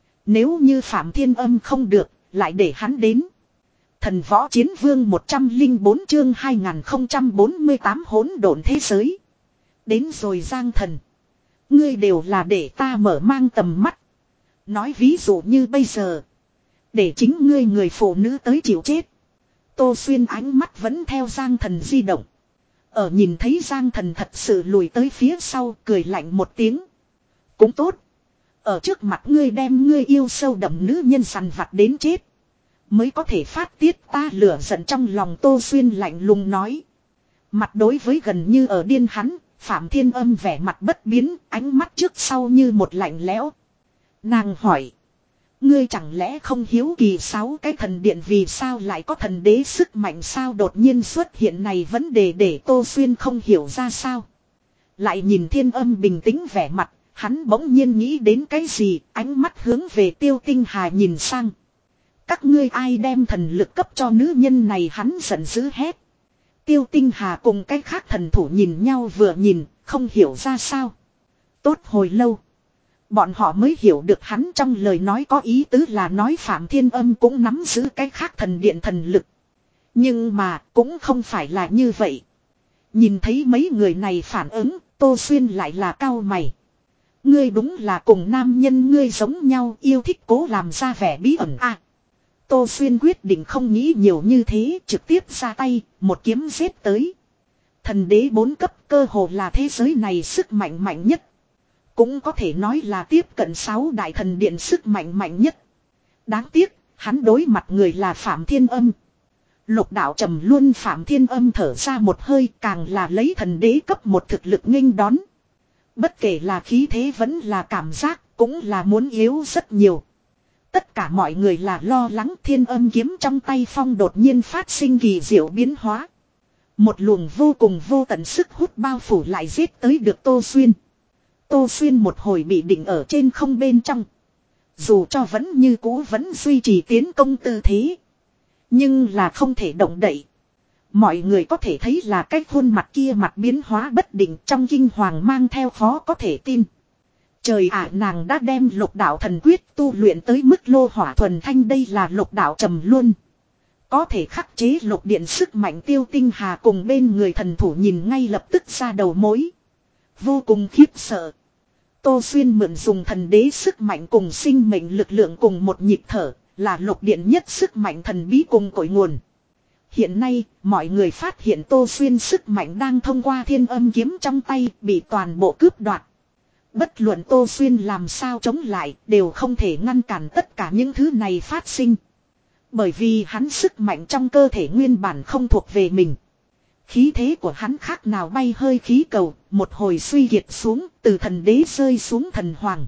Nếu như Phạm Thiên Âm không được, lại để hắn đến. Thần Võ Chiến Vương một trăm lẻ bốn chương hai nghìn không trăm bốn mươi tám hỗn độn thế giới. Đến rồi Giang Thần. Ngươi đều là để ta mở mang tầm mắt. Nói ví dụ như bây giờ. Để chính ngươi người phụ nữ tới chịu chết. Tô Xuyên ánh mắt vẫn theo Giang Thần di động. Ở nhìn thấy Giang Thần thật sự lùi tới phía sau, cười lạnh một tiếng. Cũng tốt. Ở trước mặt ngươi đem ngươi yêu sâu đậm nữ nhân sằn vặt đến chết. Mới có thể phát tiết ta lửa giận trong lòng. Tô Xuyên lạnh lùng nói. Mặt đối với gần như ở điên hắn, Phạm Thiên Âm vẻ mặt bất biến, ánh mắt trước sau như một lạnh lẽo. Nàng hỏi. Ngươi chẳng lẽ không hiếu kỳ sáu cái thần điện vì sao lại có thần đế sức mạnh sao đột nhiên xuất hiện này vấn đề để Tô Xuyên không hiểu ra sao. Lại nhìn Thiên Âm bình tĩnh vẻ mặt, hắn bỗng nhiên nghĩ đến cái gì, ánh mắt hướng về Tiêu Tinh Hà nhìn sang. Các ngươi ai đem thần lực cấp cho nữ nhân này, hắn giận dữ hét. Tiêu Tinh Hà cùng cái khác thần thủ nhìn nhau vừa nhìn, không hiểu ra sao. Tốt hồi lâu. Bọn họ mới hiểu được hắn trong lời nói có ý tứ là nói Phạm Thiên Âm cũng nắm giữ cái khác thần điện thần lực. Nhưng mà cũng không phải là như vậy. Nhìn thấy mấy người này phản ứng, Tô Xuyên lại là cau mày. Ngươi đúng là cùng nam nhân ngươi giống nhau, yêu thích cố làm ra vẻ bí ẩn à. Tô Xuyên quyết định không nghĩ nhiều như thế, trực tiếp ra tay, một kiếm giết tới. Thần đế bốn cấp cơ hồ là thế giới này sức mạnh mạnh nhất. Cũng có thể nói là tiếp cận sáu đại thần điện sức mạnh mạnh nhất. Đáng tiếc, hắn đối mặt người là Phạm Thiên Âm. Lục đạo trầm luôn Phạm Thiên Âm thở ra một hơi, càng là lấy thần đế cấp một thực lực nghênh đón. Bất kể là khí thế vẫn là cảm giác, cũng là muốn yếu rất nhiều. Tất cả mọi người là lo lắng Thiên Âm kiếm trong tay phong đột nhiên phát sinh kỳ diệu biến hóa. Một luồng vô cùng vô tận sức hút bao phủ lại giết tới được Tô Xuyên. Tô Xuyên một hồi bị định ở trên không bên trong. Dù cho vẫn như cũ vẫn duy trì tiến công tư thế. Nhưng là không thể động đậy. Mọi người có thể thấy là cái khuôn mặt kia mặt biến hóa bất định trong kinh hoàng mang theo khó có thể tin. Trời ạ, nàng đã đem lục đạo thần quyết tu luyện tới mức lô hỏa thuần thanh, đây là lục đạo trầm luôn. Có thể khắc chế lục điện sức mạnh. Tiêu Tinh Hà cùng bên người thần thủ nhìn ngay lập tức ra đầu mối. Vô cùng khiếp sợ. Tô Xuyên mượn dùng thần đế sức mạnh cùng sinh mệnh lực lượng cùng một nhịp thở, là lục điện nhất sức mạnh thần bí cùng cội nguồn. Hiện nay, mọi người phát hiện Tô Xuyên sức mạnh đang thông qua Thiên Âm kiếm trong tay bị toàn bộ cướp đoạt. Bất luận Tô Xuyên làm sao chống lại, đều không thể ngăn cản tất cả những thứ này phát sinh. Bởi vì hắn sức mạnh trong cơ thể nguyên bản không thuộc về mình. Khí thế của hắn khác nào bay hơi khí cầu, một hồi suy kiệt xuống, từ thần đế rơi xuống thần hoàng.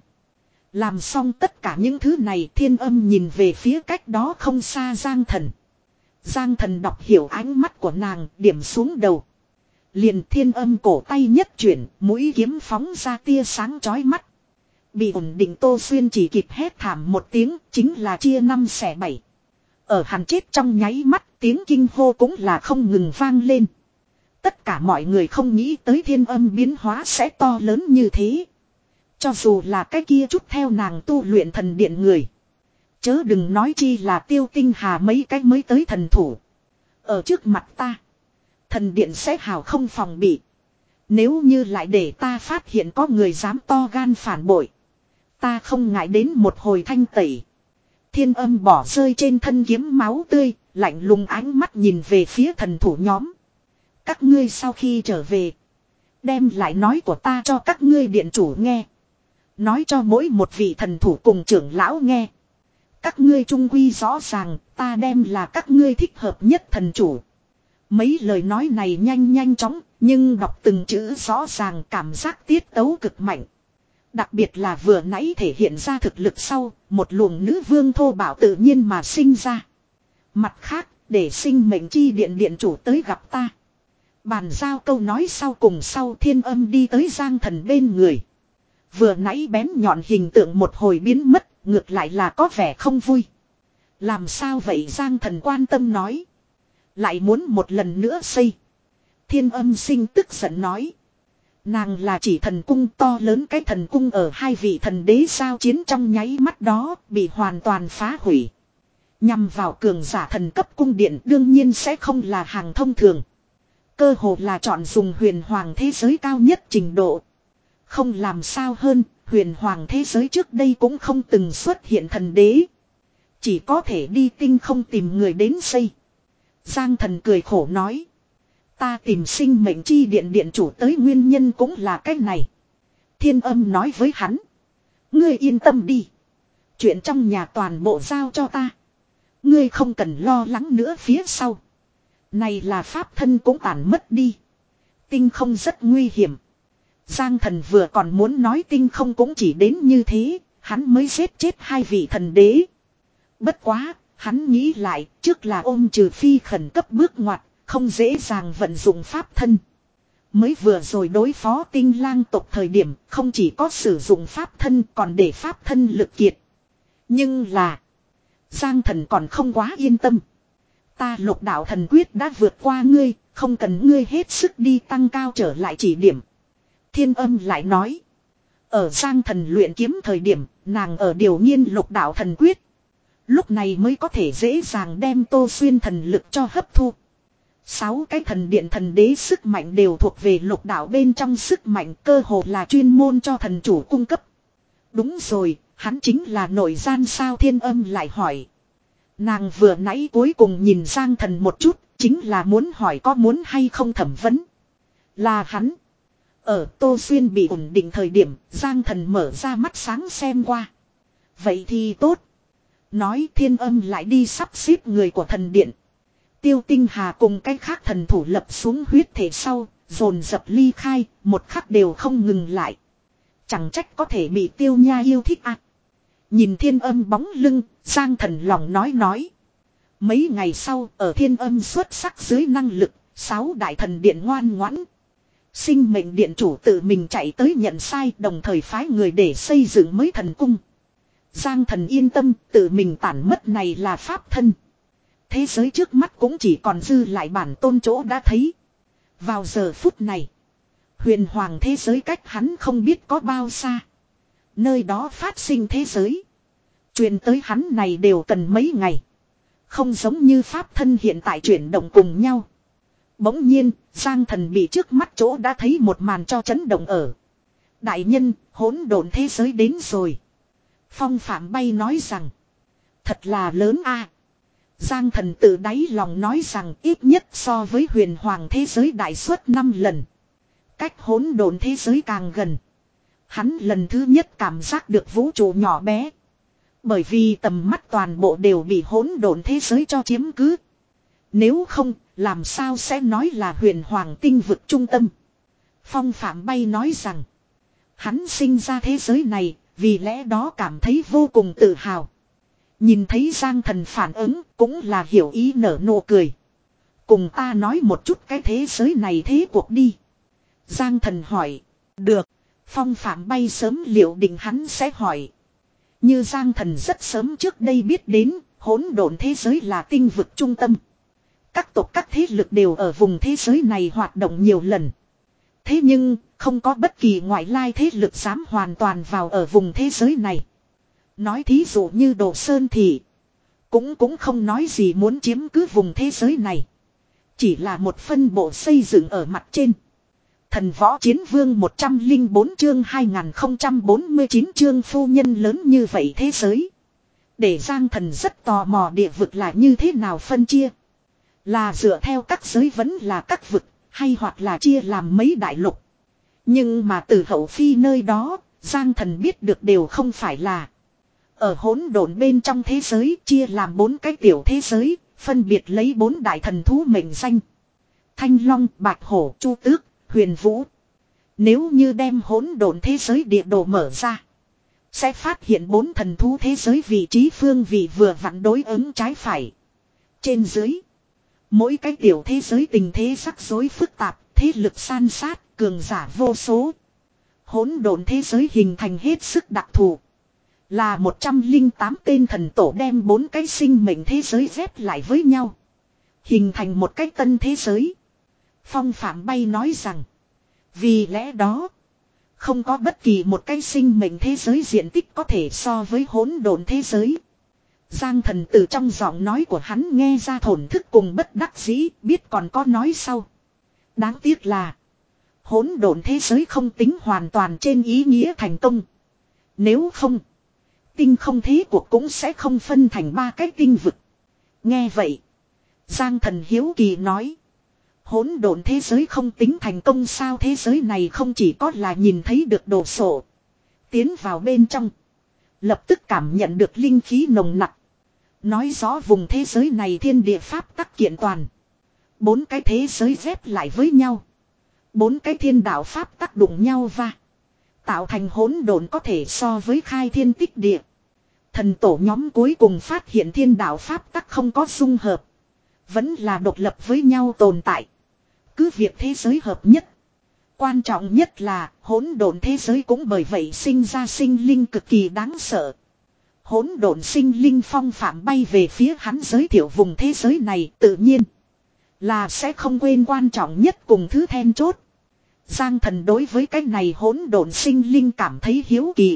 Làm xong tất cả những thứ này, Thiên Âm nhìn về phía cách đó không xa Giang Thần. Giang Thần đọc hiểu ánh mắt của nàng, điểm xuống đầu. Liền Thiên Âm cổ tay nhất chuyển, mũi kiếm phóng ra tia sáng chói mắt. Bị ổn định Tô Xuyên chỉ kịp hét thảm một tiếng, chính là chia năm xẻ bảy. Ở hắn chết trong nháy mắt, tiếng kinh hô cũng là không ngừng vang lên. Tất cả mọi người không nghĩ tới Thiên Âm biến hóa sẽ to lớn như thế. Cho dù là cái kia chút theo nàng tu luyện thần điện người. Chớ đừng nói chi là Tiêu Tinh Hà mấy cái mới tới thần thủ. Ở trước mặt ta, thần điện sẽ hào không phòng bị. Nếu như lại để ta phát hiện có người dám to gan phản bội, ta không ngại đến một hồi thanh tẩy. Thiên Âm bỏ rơi trên thân kiếm máu tươi, lạnh lùng ánh mắt nhìn về phía thần thủ nhóm. Các ngươi sau khi trở về, đem lại nói của ta cho các ngươi điện chủ nghe. Nói cho mỗi một vị thần thủ cùng trưởng lão nghe. Các ngươi trung quy rõ ràng, ta đem là các ngươi thích hợp nhất thần chủ. Mấy lời nói này nhanh nhanh chóng, nhưng đọc từng chữ rõ ràng, cảm giác tiết tấu cực mạnh. Đặc biệt là vừa nãy thể hiện ra thực lực sau, một luồng nữ vương thô bạo tự nhiên mà sinh ra. Mặt khác, để sinh mệnh chi điện điện chủ tới gặp ta. Bàn giao câu nói sau cùng sau, Thiên Âm đi tới Giang Thần bên người. Vừa nãy bén nhọn hình tượng một hồi biến mất, ngược lại là có vẻ không vui. Làm sao vậy, Giang Thần quan tâm nói. Lại muốn một lần nữa xây. Thiên Âm sinh tức giận nói. Nàng là chỉ thần cung, to lớn cái thần cung ở hai vị thần đế giao chiến trong nháy mắt đó bị hoàn toàn phá hủy. Nhằm vào cường giả thần cấp cung điện đương nhiên sẽ không là hàng thông thường. Cơ hồ là chọn dùng huyền hoàng thế giới cao nhất trình độ. Không làm sao hơn, huyền hoàng thế giới trước đây cũng không từng xuất hiện thần đế. Chỉ có thể đi tinh không tìm người đến xây. Giang Thần cười khổ nói. Ta tìm sinh mệnh chi điện điện chủ tới nguyên nhân cũng là cái này. Thiên Âm nói với hắn. Ngươi yên tâm đi. Chuyện trong nhà toàn bộ giao cho ta. Ngươi không cần lo lắng nữa phía sau. Này là pháp thân cũng tàn mất đi. Tinh không rất nguy hiểm. Giang Thần vừa còn muốn nói tinh không cũng chỉ đến như thế. Hắn mới giết chết hai vị thần đế. Bất quá, hắn nghĩ lại, trước là ôm trừ phi khẩn cấp bước ngoặt, không dễ dàng vận dụng pháp thân. Mới vừa rồi đối phó tinh lang tộc thời điểm, không chỉ có sử dụng pháp thân còn để pháp thân lực kiệt. Nhưng là, Giang Thần còn không quá yên tâm. Ta Lục Đạo Thần Quyết đã vượt qua ngươi, không cần ngươi hết sức đi tăng cao trở lại chỉ điểm. Thiên Âm lại nói. Ở Giang Thần luyện kiếm thời điểm, nàng ở điều nghiên Lục Đạo Thần Quyết. Lúc này mới có thể dễ dàng đem Tô Xuyên thần lực cho hấp thu. Sáu cái thần điện thần đế sức mạnh đều thuộc về lục đạo bên trong sức mạnh, cơ hồ là chuyên môn cho thần chủ cung cấp. Đúng rồi, hắn chính là nội gian sao, Thiên Âm lại hỏi. Nàng vừa nãy cuối cùng nhìn Giang Thần một chút, chính là muốn hỏi có muốn hay không thẩm vấn. Là hắn. Ở Tô Xuyên bị ổn định thời điểm, Giang Thần mở ra mắt sáng xem qua. Vậy thì tốt. Nói, Thiên Âm lại đi sắp xếp người của thần điện. Tiêu Tinh Hà cùng cái khác thần thủ lập xuống huyết thể sau, dồn dập ly khai, một khắc đều không ngừng lại. Chẳng trách có thể bị Tiêu Nha yêu thích ạ. À. Nhìn Thiên Âm bóng lưng, Giang Thần lòng nói nói. Mấy ngày sau, ở Thiên Âm xuất sắc dưới năng lực, sáu đại thần điện ngoan ngoãn. Sinh mệnh điện chủ tự mình chạy tới nhận sai, đồng thời phái người để xây dựng mới thần cung. Giang Thần yên tâm, tự mình tản mất này là pháp thân. Thế giới trước mắt cũng chỉ còn dư lại bản tôn chỗ đã thấy. Vào giờ phút này, huyền hoàng thế giới cách hắn không biết có bao xa. Nơi đó phát sinh thế giới, truyền tới hắn này đều cần mấy ngày. Không giống như pháp thân hiện tại chuyển động cùng nhau. Bỗng nhiên, Giang Thần bị trước mắt chỗ đã thấy một màn cho chấn động ở. Đại nhân, hỗn độn thế giới đến rồi. Phong Phạm Bay nói rằng, thật là lớn a. Giang Thần tự đáy lòng nói rằng ít nhất so với huyền hoàng thế giới đại suất năm lần. Cách hỗn độn thế giới càng gần. Hắn lần thứ nhất cảm giác được vũ trụ nhỏ bé. Bởi vì tầm mắt toàn bộ đều bị hỗn độn thế giới cho chiếm cứ. Nếu không, làm sao sẽ nói là huyền hoàng tinh vực trung tâm. Phong Phạm Bay nói rằng, hắn sinh ra thế giới này, vì lẽ đó cảm thấy vô cùng tự hào. Nhìn thấy Giang Thần phản ứng, cũng là hiểu ý nở nụ cười. Cùng ta nói một chút cái thế giới này thế cuộc đi. Giang Thần hỏi. Được. Phong Phạm Bay sớm liệu định hắn sẽ hỏi. Như Giang Thần rất sớm trước đây biết đến, hỗn độn thế giới là tinh vực trung tâm. Các tộc các thế lực đều ở vùng thế giới này hoạt động nhiều lần. Thế nhưng, không có bất kỳ ngoại lai thế lực dám hoàn toàn vào ở vùng thế giới này. Nói thí dụ như Đồ Sơn thì cũng cũng không nói gì muốn chiếm cứ vùng thế giới này. Chỉ là một phân bộ xây dựng ở mặt trên. Thần Võ Chiến Vương một trăm lẻ bốn chương hai nghìn không trăm bốn mươi chín chương phu nhân lớn như vậy thế giới. Để Giang Thần rất tò mò địa vực là như thế nào phân chia. Là dựa theo các giới vẫn là các vực, hay hoặc là chia làm mấy đại lục. Nhưng mà từ hậu phi nơi đó, Giang Thần biết được đều không phải là. Ở hỗn độn bên trong thế giới chia làm bốn cái tiểu thế giới, phân biệt lấy bốn đại thần thú mệnh danh. Thanh Long, Bạch Hổ, Chu Tước, Huyền Vũ. Nếu như đem hỗn độn thế giới địa đồ mở ra, sẽ phát hiện bốn thần thú thế giới vị trí phương vị vừa vặn đối ứng trái phải. Trên dưới, mỗi cái tiểu thế giới tình thế rắc rối phức tạp, thế lực san sát, cường giả vô số. Hỗn độn thế giới hình thành hết sức đặc thù. Là một trăm lẻ tám tên thần tổ đem bốn cái sinh mệnh thế giới ghép lại với nhau. Hình thành một cái tân thế giới. Phong Phạm Bay nói rằng, vì lẽ đó, không có bất kỳ một cái sinh mệnh thế giới diện tích có thể so với hỗn độn thế giới. Giang Thần từ trong giọng nói của hắn nghe ra thổn thức cùng bất đắc dĩ, biết còn có nói sau. Đáng tiếc là, hỗn độn thế giới không tính hoàn toàn trên ý nghĩa thành công. Nếu không, tinh không thế cuộc cũng sẽ không phân thành ba cái tinh vực. Nghe vậy, Giang Thần hiếu kỳ nói, hỗn độn thế giới không tính thành công sao? Thế giới này không chỉ có là nhìn thấy được đồ sộ, tiến vào bên trong, lập tức cảm nhận được linh khí nồng nặc. Nói rõ vùng thế giới này thiên địa pháp tắc kiện toàn. Bốn cái thế giới ghép lại với nhau. Bốn cái thiên đạo pháp tắc đụng nhau va, tạo thành hỗn độn có thể so với khai thiên tích địa. Thần tổ nhóm cuối cùng phát hiện thiên đạo pháp tắc không có dung hợp, vẫn là độc lập với nhau tồn tại. Cứ việc thế giới hợp nhất, quan trọng nhất là hỗn độn thế giới cũng bởi vậy sinh ra sinh linh cực kỳ đáng sợ. Hỗn độn sinh linh Phong Phạm bay về phía hắn giới thiệu vùng thế giới này, tự nhiên là sẽ không quên quan trọng nhất cùng thứ then chốt. Giang Thần đối với cái này hỗn độn sinh linh cảm thấy hiếu kỳ.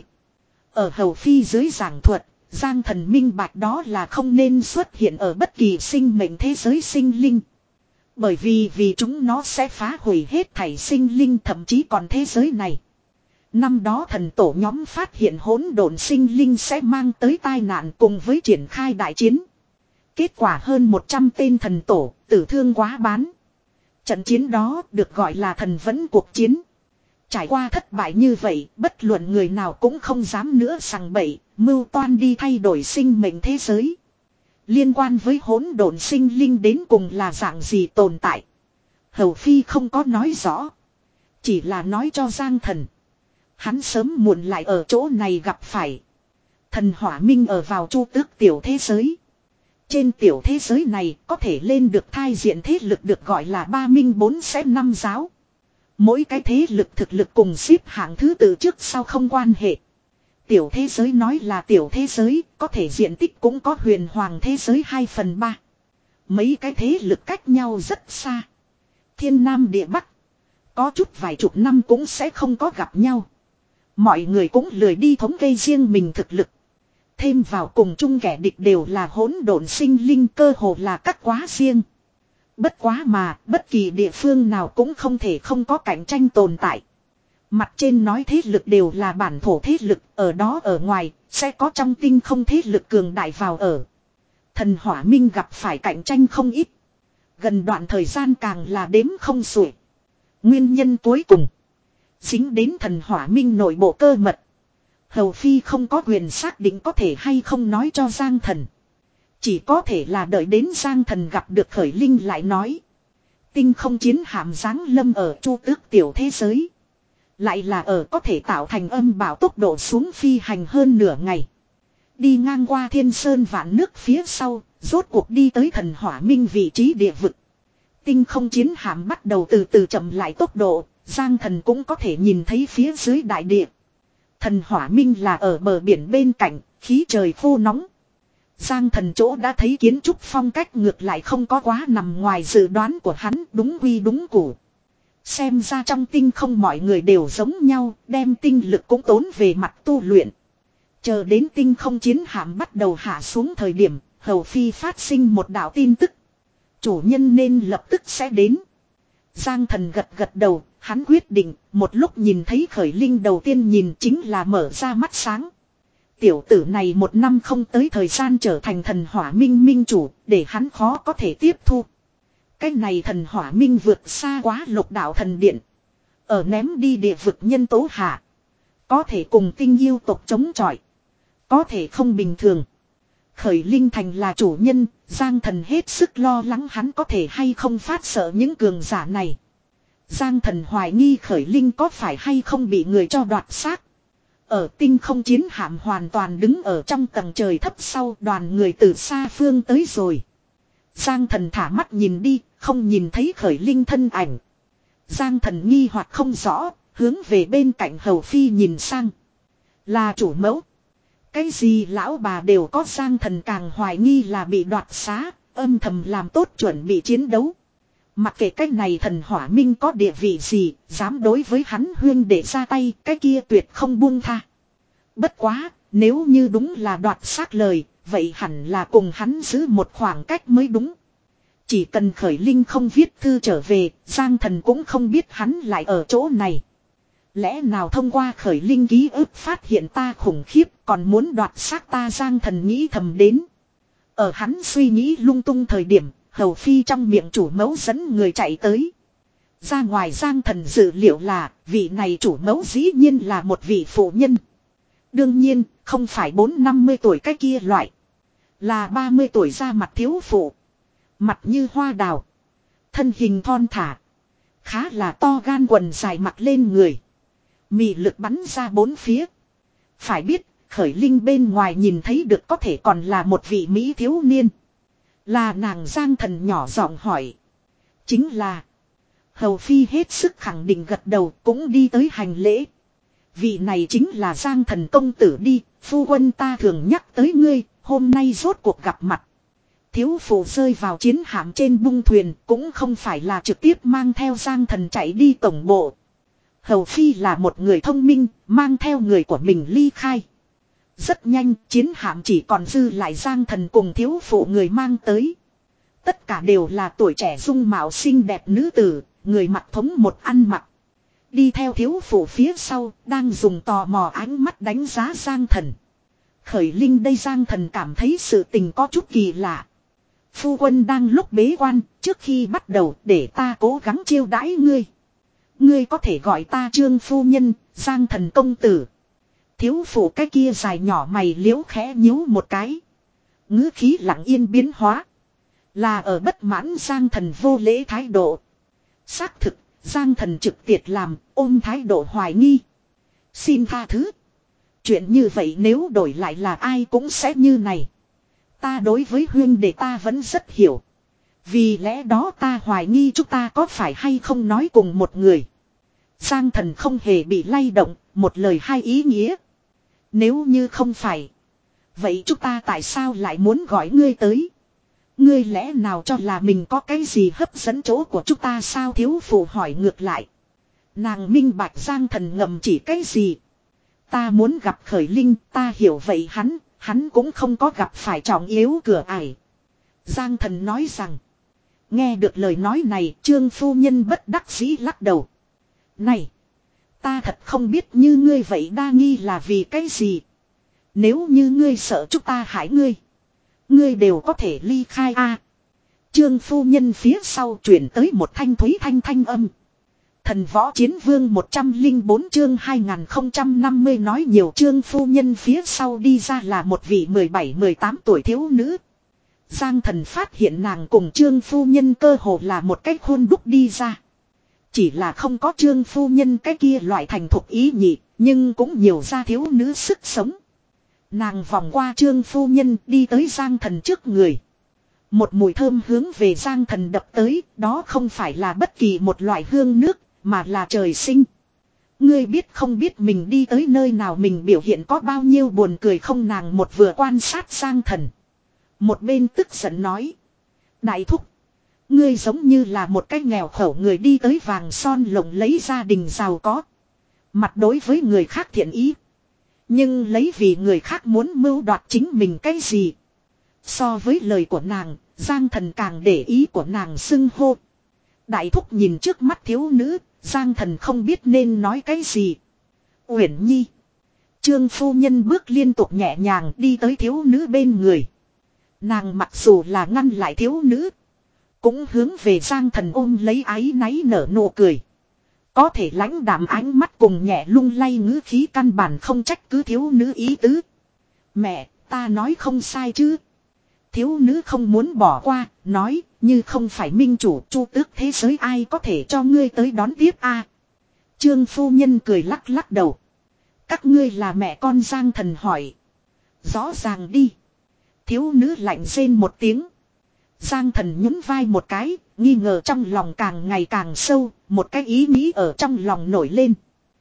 Ở hầu phi dưới giảng thuật, Giang Thần minh bạch đó là không nên xuất hiện ở bất kỳ sinh mệnh thế giới sinh linh. Bởi vì vì chúng nó sẽ phá hủy hết thảy sinh linh, thậm chí còn thế giới này. Năm đó thần tổ nhóm phát hiện hỗn độn sinh linh sẽ mang tới tai nạn cùng với triển khai đại chiến. Kết quả hơn một trăm tên thần tổ tử thương quá bán. Trận chiến đó được gọi là thần vẫn cuộc chiến. Trải qua thất bại như vậy, bất luận người nào cũng không dám nữa sằng bậy, mưu toan đi thay đổi sinh mệnh thế giới. Liên quan với hỗn độn sinh linh đến cùng là dạng gì tồn tại, hầu phi không có nói rõ, chỉ là nói cho Giang Thần, hắn sớm muộn lại ở chỗ này gặp phải. Thần Hỏa Minh ở vào Chu Tước tiểu thế giới. Trên tiểu thế giới này có thể lên được thai diện thế lực được gọi là ba minh bốn sẽ năm giáo. Mỗi cái thế lực thực lực cùng xếp hạng thứ tự trước sau không quan hệ. Tiểu thế giới nói là tiểu thế giới, có thể diện tích cũng có huyền hoàng thế giới hai phần ba. Mấy cái thế lực cách nhau rất xa. Thiên Nam địa Bắc, có chút vài chục năm cũng sẽ không có gặp nhau. Mọi người cũng lười đi thống kê riêng mình thực lực. Thêm vào cùng chung kẻ địch đều là hỗn độn sinh linh, cơ hồ là các quá riêng. Bất quá mà, bất kỳ địa phương nào cũng không thể không có cạnh tranh tồn tại. Mặt trên nói thế lực đều là bản thổ thế lực, ở đó ở ngoài, sẽ có trong tinh không thế lực cường đại vào ở. Thần Hỏa Minh gặp phải cạnh tranh không ít. Gần đoạn thời gian càng là đếm không xuể. Nguyên nhân cuối cùng dính đến Thần Hỏa Minh nội bộ cơ mật. Hầu phi không có quyền xác định có thể hay không nói cho Giang Thần. Chỉ có thể là đợi đến Giang Thần gặp được Khởi Linh lại nói. Tinh không chiến hạm giáng lâm ở Chu Tước tiểu thế giới. Lại là ở có thể tạo thành âm bảo tốc độ xuống phi hành hơn nửa ngày. Đi ngang qua thiên sơn vạn nước phía sau, rốt cuộc đi tới Thần Hỏa Minh vị trí địa vực. Tinh không chiến hạm bắt đầu từ từ chậm lại tốc độ, Giang Thần cũng có thể nhìn thấy phía dưới đại địa. Thần Hỏa Minh là ở bờ biển bên cạnh, khí trời khô nóng. Giang Thần chỗ đã thấy kiến trúc phong cách ngược lại không có quá nằm ngoài dự đoán của hắn, đúng quy đúng củ. Xem ra trong tinh không mọi người đều giống nhau, đem tinh lực cũng tốn về mặt tu luyện. Chờ đến tinh không chiến hạm bắt đầu hạ xuống thời điểm, hầu phi phát sinh một đạo tin tức. Chủ nhân nên lập tức sẽ đến. Giang Thần gật gật đầu, hắn quyết định, một lúc nhìn thấy Khởi Linh đầu tiên nhìn chính là mở ra mắt sáng. Tiểu tử này một năm không tới thời gian trở thành Thần Hỏa Minh minh chủ, để hắn khó có thể tiếp thu. Cái này Thần Hỏa Minh vượt xa quá Lục Đạo Thần Điện. Ở ném đi địa vực nhân tố hạ, có thể cùng tinh yêu tộc chống chọi, có thể không bình thường. Khởi Linh Thành là chủ nhân, Giang Thần hết sức lo lắng hắn có thể hay không phát sợ những cường giả này. Giang Thần hoài nghi Khởi Linh có phải hay không bị người cho đoạt xác. Ở tinh không chiến hạm hoàn toàn đứng ở trong tầng trời thấp sau, đoàn người từ xa phương tới rồi. Giang Thần thả mắt nhìn đi, không nhìn thấy Khởi Linh thân ảnh. Giang Thần nghi hoặc không rõ, hướng về bên cạnh hầu phi nhìn sang. Là chủ mẫu. Cái gì lão bà đều có. Giang Thần càng hoài nghi là bị đoạt xá, âm thầm làm tốt chuẩn bị chiến đấu. Mặc kệ cái này thần hỏa minh có địa vị gì, dám đối với hắn huyên để ra tay, cái kia tuyệt không buông tha. Bất quá, nếu như đúng là đoạt xác lời, vậy hẳn là cùng hắn giữ một khoảng cách mới đúng. Chỉ cần Khởi Linh không viết thư trở về, Giang Thần cũng không biết hắn lại ở chỗ này. Lẽ nào thông qua Khởi Linh ký ức phát hiện ta khủng khiếp, còn muốn đoạt xác ta. Giang Thần nghĩ thầm đến. Ở hắn suy nghĩ lung tung thời điểm, hầu phi trong miệng chủ mẫu dẫn người chạy tới. Ra ngoài Giang Thần dự liệu là, vị này chủ mẫu dĩ nhiên là một vị phụ nhân. Đương nhiên, không phải bốn năm mươi tuổi cái kia loại. Là ba mươi tuổi ra mặt thiếu phụ. Mặt như hoa đào. Thân hình thon thả. Khá là to gan, quần dài mặc lên người. Mị lực bắn ra bốn phía. Phải biết, Khởi Linh bên ngoài nhìn thấy được có thể còn là một vị Mỹ thiếu niên. Là nàng. Giang Thần nhỏ giọng hỏi. Chính là. Hầu phi hết sức khẳng định gật đầu, cũng đi tới hành lễ. Vị này chính là Giang Thần công tử đi, phu quân ta thường nhắc tới ngươi, hôm nay rốt cuộc gặp mặt. Thiếu phụ rơi vào chiến hạm trên bung thuyền, cũng không phải là trực tiếp mang theo Giang Thần chạy đi tổng bộ. Hầu phi là một người thông minh, mang theo người của mình ly khai. Rất nhanh, chiến hạm chỉ còn dư lại Giang Thần cùng thiếu phụ người mang tới. Tất cả đều là tuổi trẻ dung mạo xinh đẹp nữ tử, người mặc thống một ăn mặc. Đi theo thiếu phụ phía sau, đang dùng tò mò ánh mắt đánh giá Giang Thần. Khởi Linh đây. Giang Thần cảm thấy sự tình có chút kỳ lạ. Phu quân đang lúc bế quan, trước khi bắt đầu để ta cố gắng chiêu đãi ngươi. Ngươi có thể gọi ta Trương phu nhân, Giang Thần công tử. Thiếu phụ cái kia dài nhỏ mày liễu khẽ nhíu một cái. Ngữ khí lặng yên biến hóa. Là ở bất mãn Giang Thần vô lễ thái độ. Xác thực, Giang Thần trực tiệt làm, ôm thái độ hoài nghi. Xin tha thứ. Chuyện như vậy nếu đổi lại là ai cũng sẽ như này. Ta đối với huyên đệ ta vẫn rất hiểu. Vì lẽ đó ta hoài nghi chúng ta có phải hay không nói cùng một người. Giang Thần không hề bị lay động, một lời hai ý nghĩa. Nếu như không phải. Vậy chúng ta tại sao lại muốn gọi ngươi tới? Ngươi lẽ nào cho là mình có cái gì hấp dẫn chỗ của chúng ta sao? Thiếu phụ hỏi ngược lại. Nàng minh bạch Giang Thần ngầm chỉ cái gì. Ta muốn gặp Khởi Linh, ta hiểu vậy hắn, hắn cũng không có gặp phải trọng yếu cửa ải. Giang Thần nói rằng. Nghe được lời nói này, Trương phu nhân bất đắc dĩ lắc đầu. Này, ta thật không biết như ngươi vậy đa nghi là vì cái gì. Nếu như ngươi sợ chúng ta hại ngươi, ngươi đều có thể ly khai a. À, Trương phu nhân phía sau chuyển tới một thanh thúy thanh thanh âm. Thần võ chiến vương một trăm lẻ bốn chương hai nghìn không trăm năm mươi nói nhiều. Trương phu nhân phía sau đi ra là một vị mười bảy mười tám tuổi thiếu nữ. Giang Thần phát hiện nàng cùng Trương phu nhân cơ hồ là một cách hôn đúc đi ra. Chỉ là không có Trương phu nhân cái kia loại thành thục ý nhị, nhưng cũng nhiều ra thiếu nữ sức sống. Nàng vòng qua Trương phu nhân đi tới Giang Thần trước người. Một mùi thơm hướng về Giang Thần đập tới, đó không phải là bất kỳ một loại hương nước, mà là trời sinh. Ngươi biết không biết mình đi tới nơi nào mình biểu hiện có bao nhiêu buồn cười không? Nàng một vừa quan sát Giang Thần, một bên tức giận nói. Đại thúc, ngươi giống như là một cái nghèo khổ người đi tới vàng son lộng lấy gia đình giàu có. Mặt đối với người khác thiện ý. Nhưng lấy vì người khác muốn mưu đoạt chính mình cái gì. So với lời của nàng, Giang Thần càng để ý của nàng xưng hô. Đại thúc nhìn trước mắt thiếu nữ, Giang Thần không biết nên nói cái gì. Uyển Nhi. Trương phu nhân bước liên tục nhẹ nhàng đi tới thiếu nữ bên người. Nàng mặc dù là ngăn lại thiếu nữ, cũng hướng về Giang Thần ôm lấy áy náy nở nụ cười. Có thể lãnh đạm ánh mắt cùng nhẹ lung lay ngữ khí căn bản không trách cứ thiếu nữ ý tứ. Mẹ, Ta nói không sai chứ. Thiếu nữ không muốn bỏ qua, nói, như không phải minh chủ chu tước thế giới ai có thể cho ngươi tới đón tiếp a? Trương phu nhân cười lắc lắc đầu. Các ngươi là mẹ con Giang Thần hỏi. Rõ ràng đi. Thiếu nữ lạnh rên một tiếng. Giang Thần nhún vai một cái, nghi ngờ trong lòng càng ngày càng sâu, một cái ý nghĩ ở trong lòng nổi lên.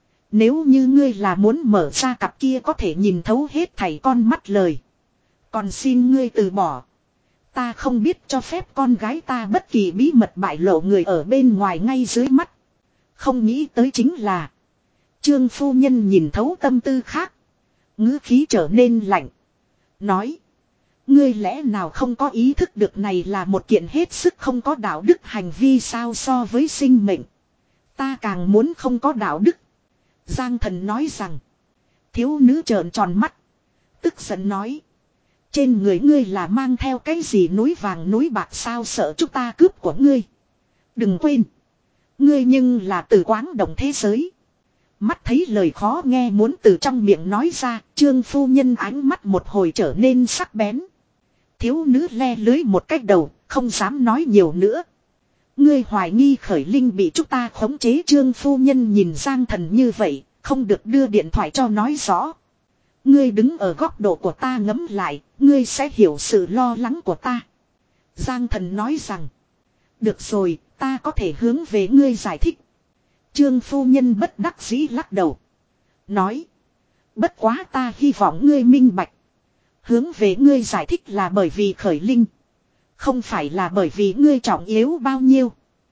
Nếu như ngươi là muốn mở ra cặp kia có thể nhìn thấu hết thảy con mắt lời. Còn xin ngươi từ bỏ. Ta không biết cho phép con gái ta bất kỳ bí mật bại lộ người ở bên ngoài ngay dưới mắt. Không nghĩ tới chính là. Trương phu nhân nhìn thấu tâm tư khác. Ngữ khí trở nên lạnh. Nói. Ngươi lẽ nào không có ý thức được này là một kiện hết sức không có đạo đức hành vi sao so với sinh mệnh. Ta càng muốn không có đạo đức. Giang Thần nói rằng. Thiếu nữ trợn tròn mắt. Tức giận nói. Trên người ngươi là mang theo cái gì núi vàng núi bạc sao sợ chúng ta cướp của ngươi. Đừng quên. Ngươi nhưng là từ Quáng Động thế giới. Mắt thấy lời khó nghe muốn từ trong miệng nói ra. Trương phu nhân ánh mắt một hồi trở nên sắc bén. Thiếu nữ le lưới một cách đầu. Không dám nói nhiều nữa. Ngươi hoài nghi Khởi Linh bị chúng ta khống chế. Trương phu nhân nhìn Giang Thần như vậy. Không được đưa điện thoại cho nói rõ. Ngươi đứng ở góc độ của ta ngẫm lại. Ngươi sẽ hiểu sự lo lắng của ta. Giang Thần nói rằng. Được rồi, ta có thể hướng về ngươi giải thích. Trương phu nhân bất đắc dĩ lắc đầu. Nói. Bất quá ta hy vọng ngươi minh bạch. Hướng về ngươi giải thích là bởi vì Khởi Linh. Không phải là bởi vì ngươi trọng yếu bao nhiêu.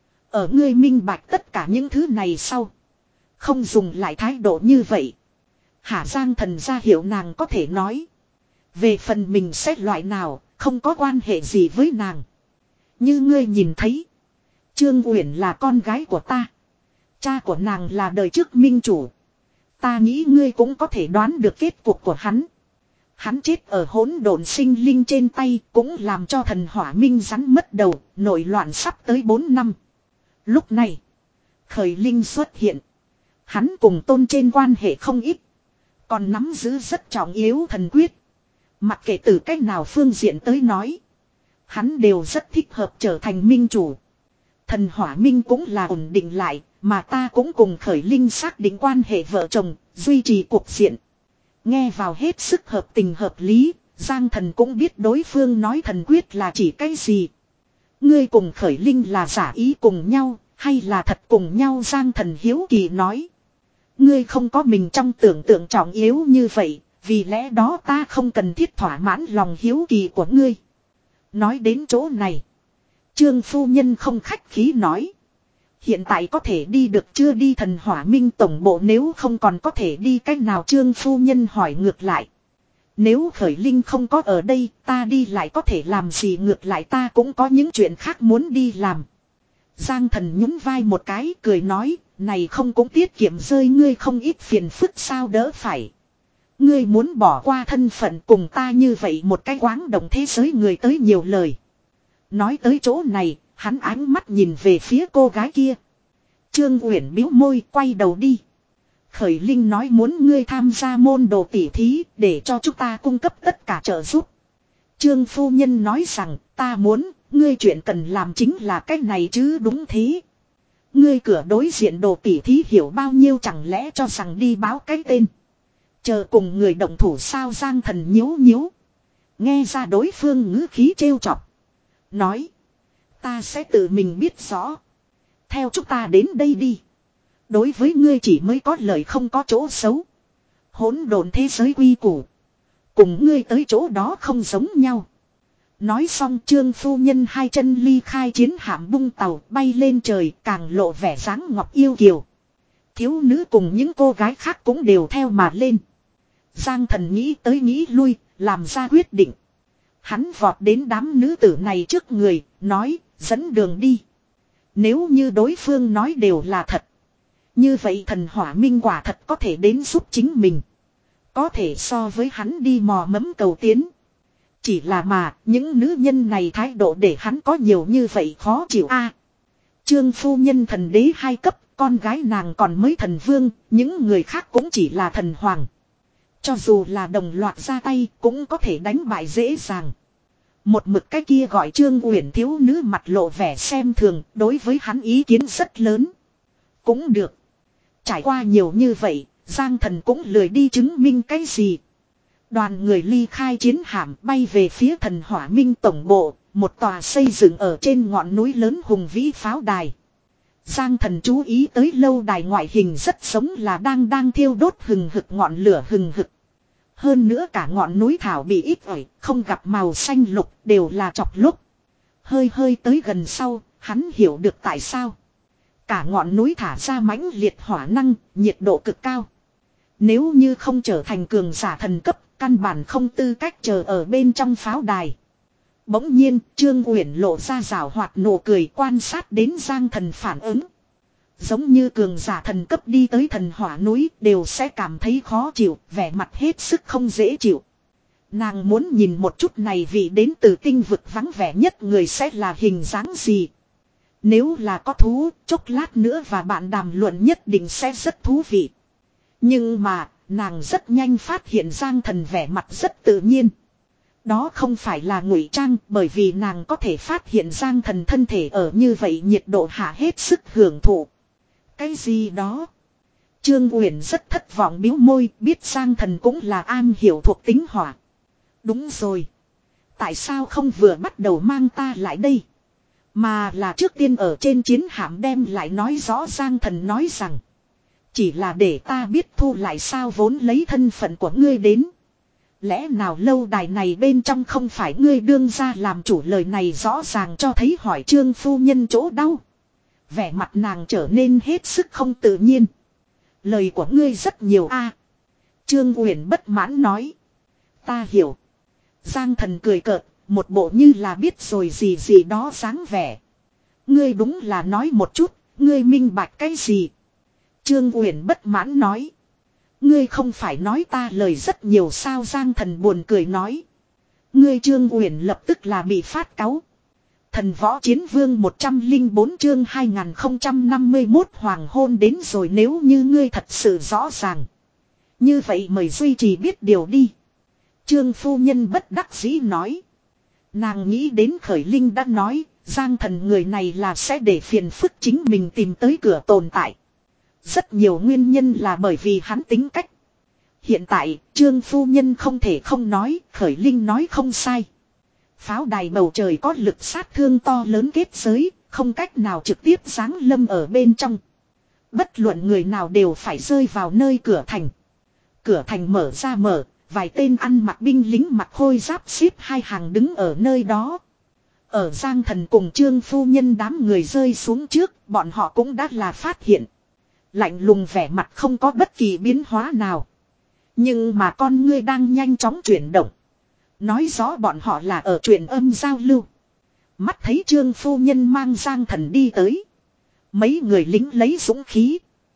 Ở ngươi minh bạch tất cả những thứ này sau. Không dùng lại thái độ như vậy. Hạ Giang Thần ra hiểu nàng có thể nói. Về phần mình xét loại nào, không có quan hệ gì với nàng. Như ngươi nhìn thấy. Trương Uyển là con gái của ta. Cha của nàng là đời trước minh chủ. Ta nghĩ ngươi cũng có thể đoán được kết cục của hắn. Hắn chết ở hỗn độn sinh linh trên tay cũng làm cho thần hỏa minh rắn mất đầu, nổi loạn sắp tới bốn năm. Lúc này, Khởi Linh xuất hiện. Hắn cùng Tôn trên quan hệ không ít. Còn nắm giữ rất trọng yếu thần quyết. Mặc kệ từ cách nào phương diện tới nói. Hắn đều rất thích hợp trở thành minh chủ. Thần hỏa minh cũng là ổn định lại. Mà ta cũng cùng Khởi Linh xác định quan hệ vợ chồng. Duy trì cuộc diện. Nghe vào hết sức hợp tình hợp lý. Giang Thần cũng biết đối phương nói thần quyết là chỉ cái gì. Ngươi cùng Khởi Linh là giả ý cùng nhau. Hay là thật cùng nhau. Giang Thần hiếu kỳ nói. Ngươi không có mình trong tưởng tượng trọng yếu như vậy. Vì lẽ đó ta không cần thiết thỏa mãn lòng hiếu kỳ của ngươi. Nói đến chỗ này. Trương phu nhân không khách khí nói. Hiện tại có thể đi được chưa đi thần hỏa minh tổng bộ nếu không còn có thể đi cách nào Trương phu nhân hỏi ngược lại. Nếu Khởi Linh không có ở đây ta đi lại có thể làm gì ngược lại ta cũng có những chuyện khác muốn đi làm. Giang Thần nhún vai một cái cười nói này không cũng tiết kiệm rơi ngươi không ít phiền phức sao đỡ phải. Ngươi muốn bỏ qua thân phận cùng ta như vậy một cái Quáng Động thế giới người tới nhiều lời. Nói tới chỗ này, hắn ánh mắt nhìn về phía cô gái kia. Trương Uyển bĩu môi quay đầu đi. Khởi Linh nói muốn ngươi tham gia môn đồ tỉ thí để cho chúng ta cung cấp tất cả trợ giúp. Trương phu nhân nói rằng ta muốn, ngươi chuyện cần làm chính là cái này chứ đúng thế. Ngươi cửa đối diện đồ tỉ thí hiểu bao nhiêu chẳng lẽ cho rằng đi báo cái tên. Chờ cùng người động thủ sao Giang Thần nhíu nhíu. Nghe ra đối phương ngữ khí trêu chọc. Nói. Ta sẽ tự mình biết rõ. Theo chúng ta đến đây đi. Đối với ngươi chỉ mới có lợi không có chỗ xấu. Hỗn độn thế giới quy củ. Cùng ngươi tới chỗ đó không giống nhau. Nói xong Trương phu nhân hai chân ly khai chiến hạm bung tàu bay lên trời càng lộ vẻ dáng ngọc yêu kiều. Thiếu nữ cùng những cô gái khác cũng đều theo mà lên. Giang Thần nghĩ tới nghĩ lui, làm ra quyết định. Hắn vọt đến đám nữ tử này trước người, nói, dẫn đường đi. Nếu như đối phương nói đều là thật. Như vậy thần hỏa minh quả thật có thể đến giúp chính mình. Có thể so với hắn đi mò mẫm cầu tiến. Chỉ là mà, những nữ nhân này thái độ để hắn có nhiều như vậy khó chịu a. Trương phu nhân thần đế hai cấp, con gái nàng còn mới thần vương, những người khác cũng chỉ là thần hoàng. Cho dù là đồng loạt ra tay cũng có thể đánh bại dễ dàng. Một mực cái kia gọi Trương Uyển thiếu nữ mặt lộ vẻ xem thường, đối với hắn ý kiến rất lớn. Cũng được. Trải qua nhiều như vậy, Giang Thần cũng lười đi chứng minh cái gì. Đoàn người ly khai chiến hạm bay về phía Thần Hỏa Minh tổng bộ, một tòa xây dựng ở trên ngọn núi lớn hùng vĩ pháo đài. Giang Thần chú ý tới lâu đài ngoại hình rất giống là đang đang thiêu đốt hừng hực ngọn lửa hừng hực. Hơn nữa cả ngọn núi thảo bị ít ỏi, không gặp màu xanh lục, đều là chọc lúc. Hơi hơi tới gần sau, hắn hiểu được tại sao. Cả ngọn núi thả ra mãnh liệt hỏa năng, nhiệt độ cực cao. Nếu như không trở thành cường giả thần cấp, căn bản không tư cách chờ ở bên trong pháo đài. Bỗng nhiên, Trương Uyển lộ ra rào hoạt nụ cười quan sát đến Giang Thần phản ứng. Giống như cường giả thần cấp đi tới thần hỏa núi đều sẽ cảm thấy khó chịu, vẻ mặt hết sức không dễ chịu. Nàng muốn nhìn một chút này vì đến từ tinh vực vắng vẻ nhất người sẽ là hình dáng gì. Nếu là có thú, chốc lát nữa và bạn đàm luận nhất định sẽ rất thú vị. Nhưng mà, nàng rất nhanh phát hiện Giang Thần vẻ mặt rất tự nhiên. Đó không phải là ngụy trang, bởi vì nàng có thể phát hiện Giang Thần thân thể ở như vậy nhiệt độ hạ hết sức hưởng thụ. Cái gì đó? Trương Uyển rất thất vọng bĩu môi, biết Giang Thần cũng là am hiểu thuộc tính hỏa. Đúng rồi. Tại sao không vừa bắt đầu mang ta lại đây? Mà là trước tiên ở trên chiến hạm đem lại nói rõ. Giang Thần nói rằng. Chỉ là để ta biết thu lại sao vốn lấy thân phận của ngươi đến. Lẽ nào lâu đài này bên trong không phải ngươi đương ra làm chủ, lời này rõ ràng cho thấy hỏi Trương phu nhân chỗ đau. Vẻ mặt nàng trở nên hết sức không tự nhiên. Lời của ngươi rất nhiều a. Trương Uyển bất mãn nói. Ta hiểu. Giang Thần cười cợt, một bộ như là biết rồi gì gì đó dáng vẻ. Ngươi đúng là nói một chút, ngươi minh bạch cái gì? Trương Uyển bất mãn nói. Ngươi không phải nói ta lời rất nhiều sao? Giang Thần buồn cười nói. Ngươi Trương Uyển lập tức là bị phát cáu. Thần võ chiến vương một trăm lẻ bốn chương hai nghìn không trăm năm mươi mốt hoàng hôn đến rồi, nếu như ngươi thật sự rõ ràng. Như vậy mời duy trì biết điều đi. Trương phu nhân bất đắc dĩ nói. Nàng nghĩ đến Khởi Linh đã nói, Giang Thần người này là sẽ để phiền phức chính mình tìm tới cửa tồn tại. Rất nhiều nguyên nhân là bởi vì hắn tính cách. Hiện tại, Trương phu nhân không thể không nói, Khởi Linh nói không sai. Pháo đài bầu trời có lực sát thương to lớn kết giới, không cách nào trực tiếp giáng lâm ở bên trong. Bất luận người nào đều phải rơi vào nơi cửa thành. Cửa thành mở ra mở, vài tên ăn mặc binh lính mặc khôi giáp xếp hai hàng đứng ở nơi đó. Ở Giang Thần cùng Trương phu nhân đám người rơi xuống trước, bọn họ cũng đã là phát hiện. Lạnh lùng vẻ mặt không có bất kỳ biến hóa nào. Nhưng mà con ngươi đang nhanh chóng chuyển động. Nói rõ bọn họ là ở truyền âm giao lưu. Mắt thấy Trương phu nhân mang Giang Thần đi tới. Mấy người lính lấy dũng khí.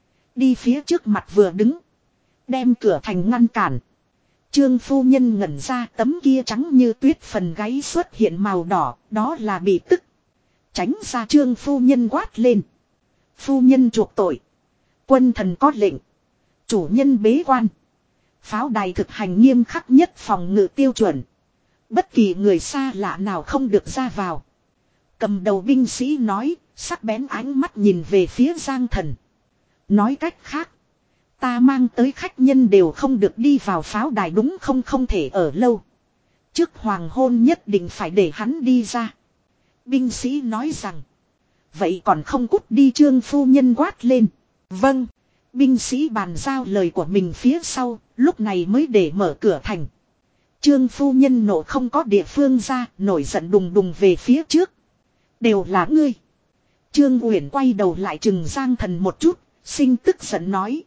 Đi phía trước mặt vừa đứng. Đem cửa thành ngăn cản. Trương phu nhân ngẩn ra, tấm kia trắng như tuyết phần gáy xuất hiện màu đỏ, đó là bị tức. Tránh ra, Trương phu nhân quát lên. Phu nhân chuộc tội. Quân thần có lệnh. Chủ nhân bế quan. Pháo đài thực hành nghiêm khắc nhất phòng ngự tiêu chuẩn. Bất kỳ người xa lạ nào không được ra vào. Cầm đầu binh sĩ nói, sắc bén ánh mắt nhìn về phía Giang Thần. Nói cách khác, ta mang tới khách nhân đều không được đi vào pháo đài đúng không? Không thể ở lâu. Trước hoàng hôn nhất định phải để hắn đi ra. Binh sĩ nói rằng, vậy còn không cút đi, Trương phu nhân quát lên. Vâng. Binh sĩ bàn giao lời của mình phía sau, lúc này mới để mở cửa thành. Trương phu nhân nộ không có địa phương ra, nổi giận đùng đùng về phía trước. Đều là ngươi. Trương Uyển quay đầu lại trừng Giang Thần một chút, sinh tức giận nói.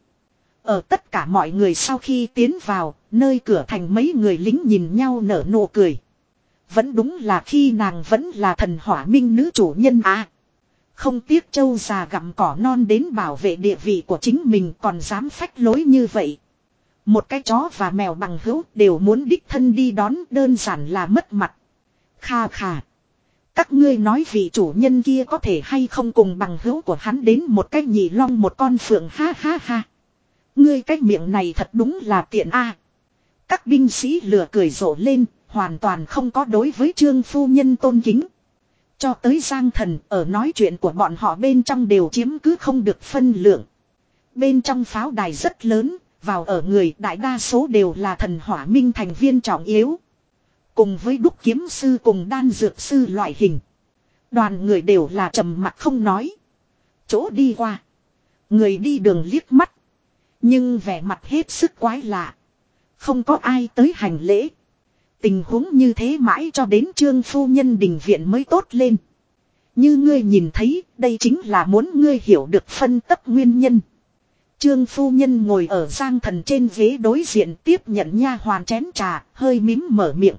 Ở tất cả mọi người sau khi tiến vào, nơi cửa thành mấy người lính nhìn nhau nở nụ cười. Vẫn đúng là khi nàng vẫn là Thần Hỏa Minh nữ chủ nhân à. Không tiếc trâu già gặm cỏ non đến bảo vệ địa vị của chính mình, còn dám phách lối như vậy. Một cái chó và mèo bằng hữu đều muốn đích thân đi đón, đơn giản là mất mặt. Kha khà. Các ngươi nói vị chủ nhân kia có thể hay không cùng bằng hữu của hắn đến một cái nhị long một con phượng, ha ha ha. Ngươi cái miệng này thật đúng là tiện a. Các binh sĩ lừa cười rộ lên, hoàn toàn không có đối với Trương phu nhân tôn kính. Cho tới Giang Thần ở nói chuyện của bọn họ bên trong đều chiếm cứ không được phân lượng. Bên trong pháo đài rất lớn, vào ở người đại đa số đều là thần hỏa minh thành viên trọng yếu. Cùng với đúc kiếm sư cùng đan dược sư loại hình. Đoàn người đều là trầm mặc không nói. Chỗ đi qua. Người đi đường liếc mắt. Nhưng vẻ mặt hết sức quái lạ. Không có ai tới hành lễ. Tình huống như thế mãi cho đến Trương phu nhân đình viện mới tốt lên. Như ngươi nhìn thấy, đây chính là muốn ngươi hiểu được phân tích nguyên nhân. Trương phu nhân ngồi ở Giang Thần trên ghế đối diện tiếp nhận nha hoàn chén trà, hơi mím mở miệng.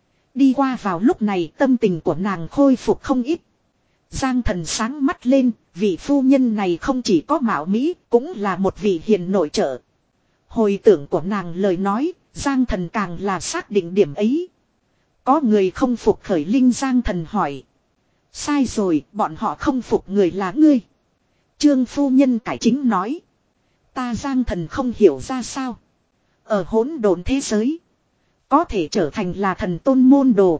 Đi qua vào lúc này tâm tình của nàng khôi phục không ít. Giang Thần sáng mắt lên, vị phu nhân này không chỉ có mạo mỹ, cũng là một vị hiền nội trợ. Hồi tưởng của nàng lời nói, Giang Thần càng là xác định điểm ấy. Có người không phục khởi linh, Giang Thần hỏi. Sai rồi, bọn họ không phục người là ngươi. Trương phu nhân cải chính nói. Ta Giang Thần không hiểu ra sao. Ở hỗn độn thế giới, có thể trở thành là thần tôn môn đồ,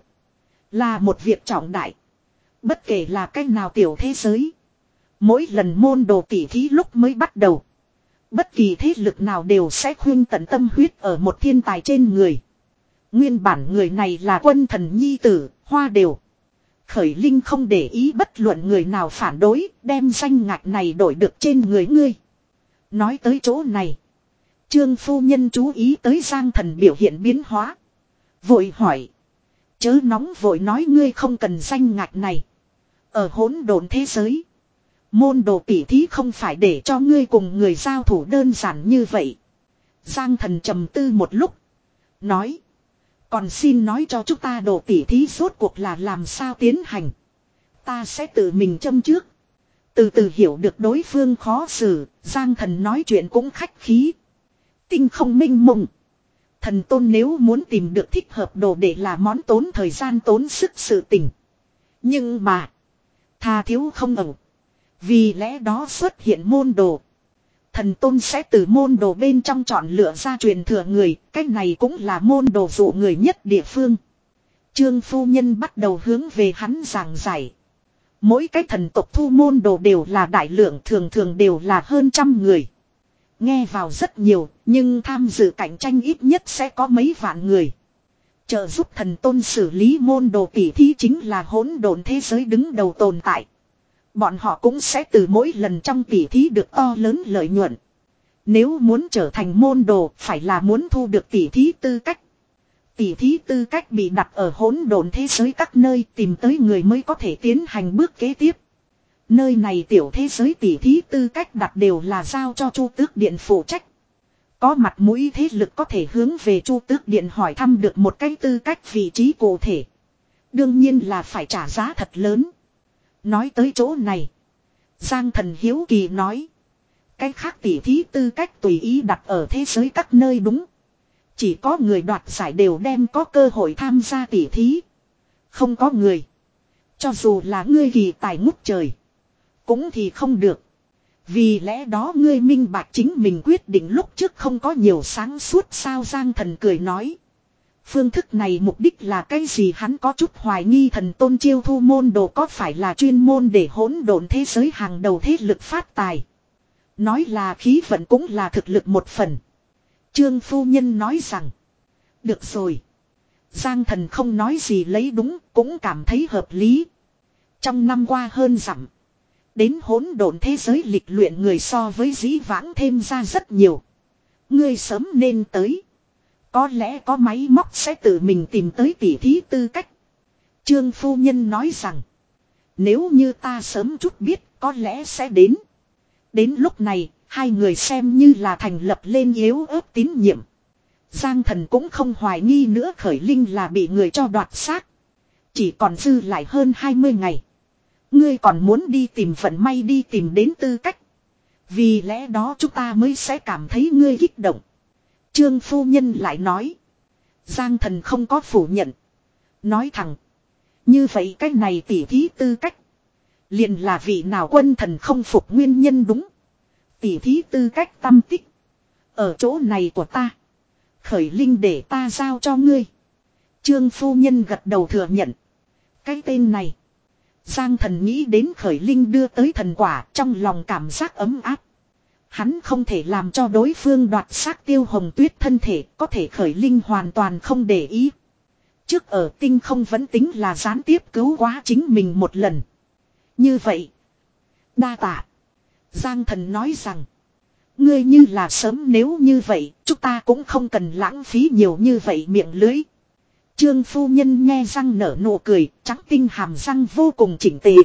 là một việc trọng đại. Bất kể là cách nào tiểu thế giới, mỗi lần môn đồ tỉ thí lúc mới bắt đầu, bất kỳ thế lực nào đều sẽ khuyên tận tâm huyết ở một thiên tài trên người. Nguyên bản người này là quân thần nhi tử, Hoa Đều. Khởi Linh không để ý bất luận người nào phản đối, đem danh ngạch này đổi được trên người ngươi. Nói tới chỗ này, Trương phu nhân chú ý tới Giang Thần biểu hiện biến hóa. Vội hỏi. Chớ nóng vội nói ngươi không cần danh ngạch này. Ở hỗn độn thế giới, môn đồ tỉ thí không phải để cho ngươi cùng người giao thủ đơn giản như vậy. Giang Thần trầm tư một lúc. Nói. Còn xin nói cho chúng ta đồ tỉ thí rốt cuộc là làm sao tiến hành. Ta sẽ tự mình châm trước. Từ từ hiểu được đối phương khó xử, Giang Thần nói chuyện cũng khách khí. Tinh không minh mộng. Thần tôn nếu muốn tìm được thích hợp đồ để là món tốn thời gian tốn sức sự tình. Nhưng mà, tha thiếu không ẩu. Vì lẽ đó xuất hiện môn đồ. Thần tôn sẽ từ môn đồ bên trong chọn lựa ra truyền thừa người, cách này cũng là môn đồ dụ người nhất địa phương. Trương phu nhân bắt đầu hướng về hắn giảng giải. Mỗi cái thần tộc thu môn đồ đều là đại lượng, thường thường đều là hơn trăm người. Nghe vào rất nhiều, nhưng tham dự cạnh tranh ít nhất sẽ có mấy vạn người. Trợ giúp thần tôn xử lý môn đồ tỉ thí chính là hỗn độn thế giới đứng đầu tồn tại. Bọn họ cũng sẽ từ mỗi lần trong tỉ thí được to lớn lợi nhuận. Nếu muốn trở thành môn đồ, phải là muốn thu được tỉ thí tư cách. Tỉ thí tư cách bị đặt ở hỗn độn thế giới các nơi, tìm tới người mới có thể tiến hành bước kế tiếp. Nơi này tiểu thế giới tỉ thí tư cách đặt đều là giao cho Chu Tước Điện phụ trách. Có mặt mũi thế lực có thể hướng về Chu Tước Điện hỏi thăm được một cái tư cách vị trí cụ thể. Đương nhiên là phải trả giá thật lớn. Nói tới chỗ này, Giang Thần hiếu kỳ nói. Cái khác tỉ thí tư cách tùy ý đặt ở thế giới các nơi đúng. Chỉ có người đoạt giải đều đem có cơ hội tham gia tỉ thí. Không có người, cho dù là ngươi kỳ tài ngút trời, cũng thì không được. Vì lẽ đó ngươi minh bạch chính mình quyết định lúc trước không có nhiều sáng suốt sao. Giang Thần cười nói. Phương thức này mục đích là cái gì, hắn có chút hoài nghi thần tôn chiêu thu môn đồ có phải là chuyên môn để hỗn độn thế giới hàng đầu thế lực phát tài. Nói là khí vận cũng là thực lực một phần. Trương phu nhân nói rằng. Được rồi. Giang Thần không nói gì lấy đúng, cũng cảm thấy hợp lý. Trong năm qua hơn dặm, đến hỗn độn thế giới lịch luyện người so với dĩ vãng thêm ra rất nhiều. Ngươi sớm nên tới. Có lẽ có máy móc sẽ tự mình tìm tới tỉ thí tư cách. Trương phu nhân nói rằng. Nếu như ta sớm chút biết, có lẽ sẽ đến. Đến lúc này, hai người xem như là thành lập lên yếu ớt tín nhiệm. Giang Thần cũng không hoài nghi nữa Khởi Linh là bị người cho đoạt xác. Chỉ còn dư lại hơn hai mươi ngày. Ngươi còn muốn đi tìm vận may, đi tìm đến tư cách. Vì lẽ đó chúng ta mới sẽ cảm thấy ngươi kích động. Trương phu nhân lại nói. Giang Thần không có phủ nhận. Nói thẳng. Như vậy cái này tỉ thí tư cách. Liền là vị nào quân thần không phục nguyên nhân đúng. Tỉ thí tư cách tâm tích. Ở chỗ này của ta. Khởi Linh để ta giao cho ngươi. Trương phu nhân gật đầu thừa nhận. Cái tên này. Giang Thần nghĩ đến Khởi Linh đưa tới thần quả, trong lòng cảm giác ấm áp. Hắn không thể làm cho đối phương đoạt xác Tiêu Hồng Tuyết thân thể, có thể Khởi Linh hoàn toàn không để ý. Trước ở tinh không vẫn tính là gián tiếp cứu quá chính mình một lần. Như vậy. Đa tạ. Giang Thần nói rằng. Ngươi như là sớm, nếu như vậy, chúng ta cũng không cần lãng phí nhiều như vậy miệng lưới. Trương phu nhân nghe răng nở nụ cười, trắng tinh hàm răng vô cùng chỉnh tề.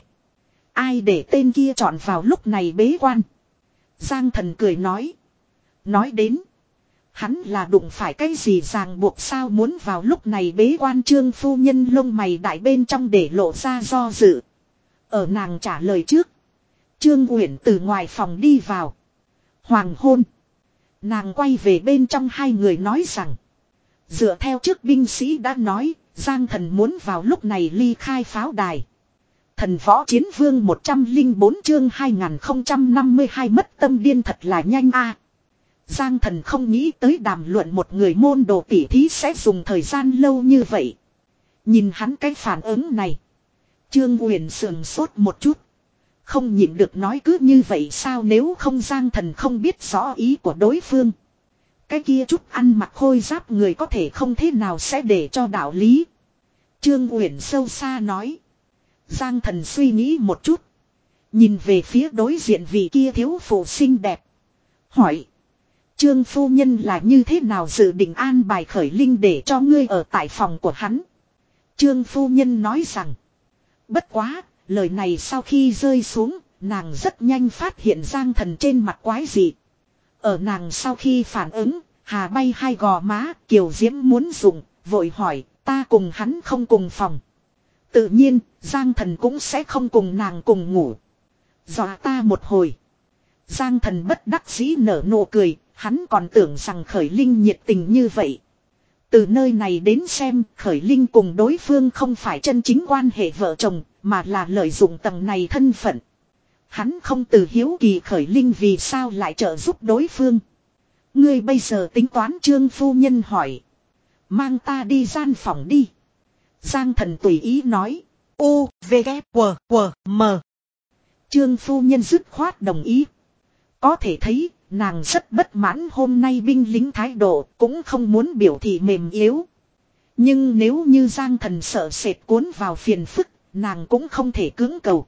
Ai để tên kia chọn vào lúc này bế quan. Giang Thần cười nói. Nói đến. Hắn là đụng phải cái gì ràng buộc sao muốn vào lúc này bế quan. Trương phu nhân lông mày đại bên trong để lộ ra do dự. Ở nàng trả lời trước. Trương Uyển từ ngoài phòng đi vào. Hoàng hôn. Nàng quay về bên trong hai người nói rằng. Dựa theo trước binh sĩ đã nói, Giang Thần muốn vào lúc này ly khai pháo đài. Thần võ chiến vương một trăm lẻ bốn chương hai nghìn không trăm năm mươi hai mất tâm điên thật là nhanh a. Giang Thần không nghĩ tới đàm luận một người môn đồ tỉ thí sẽ dùng thời gian lâu như vậy. Nhìn hắn cái phản ứng này. Trương Uyển sườn sốt một chút. Không nhịn được nói cứ như vậy sao, nếu không Giang Thần không biết rõ ý của đối phương. Cái kia chút ăn mặc khôi giáp người có thể không thế nào sẽ để cho đạo lý. Trương Uyển sâu xa nói. Giang Thần suy nghĩ một chút. Nhìn về phía đối diện vị kia thiếu phụ xinh đẹp. Hỏi. Trương phu nhân là như thế nào dự định an bài Khởi Linh để cho ngươi ở tại phòng của hắn. Trương phu nhân nói rằng. Bất quá, lời này sau khi rơi xuống, nàng rất nhanh phát hiện Giang Thần trên mặt quái dị. Ở nàng sau khi phản ứng, hà bay hai gò má, Kiều Diễm muốn dùng, vội hỏi, ta cùng hắn không cùng phòng. Tự nhiên, Giang Thần cũng sẽ không cùng nàng cùng ngủ. Dọa ta một hồi. Giang Thần bất đắc dĩ nở nụ cười, hắn còn tưởng rằng Khởi Linh nhiệt tình như vậy. Từ nơi này đến xem, Khởi Linh cùng đối phương không phải chân chính quan hệ vợ chồng, mà là lợi dụng tầng này thân phận. Hắn không từ hiếu kỳ Khởi Linh vì sao lại trợ giúp đối phương. Ngươi bây giờ tính toán, Trương phu nhân hỏi. Mang ta đi gian phòng đi. Giang Thần tùy ý nói. U, V, K, W, W, M. Trương phu nhân dứt khoát đồng ý. Có thể thấy, nàng rất bất mãn hôm nay binh lính thái độ, cũng không muốn biểu thị mềm yếu. Nhưng nếu như Giang Thần sợ sệt cuốn vào phiền phức, nàng cũng không thể cưỡng cầu.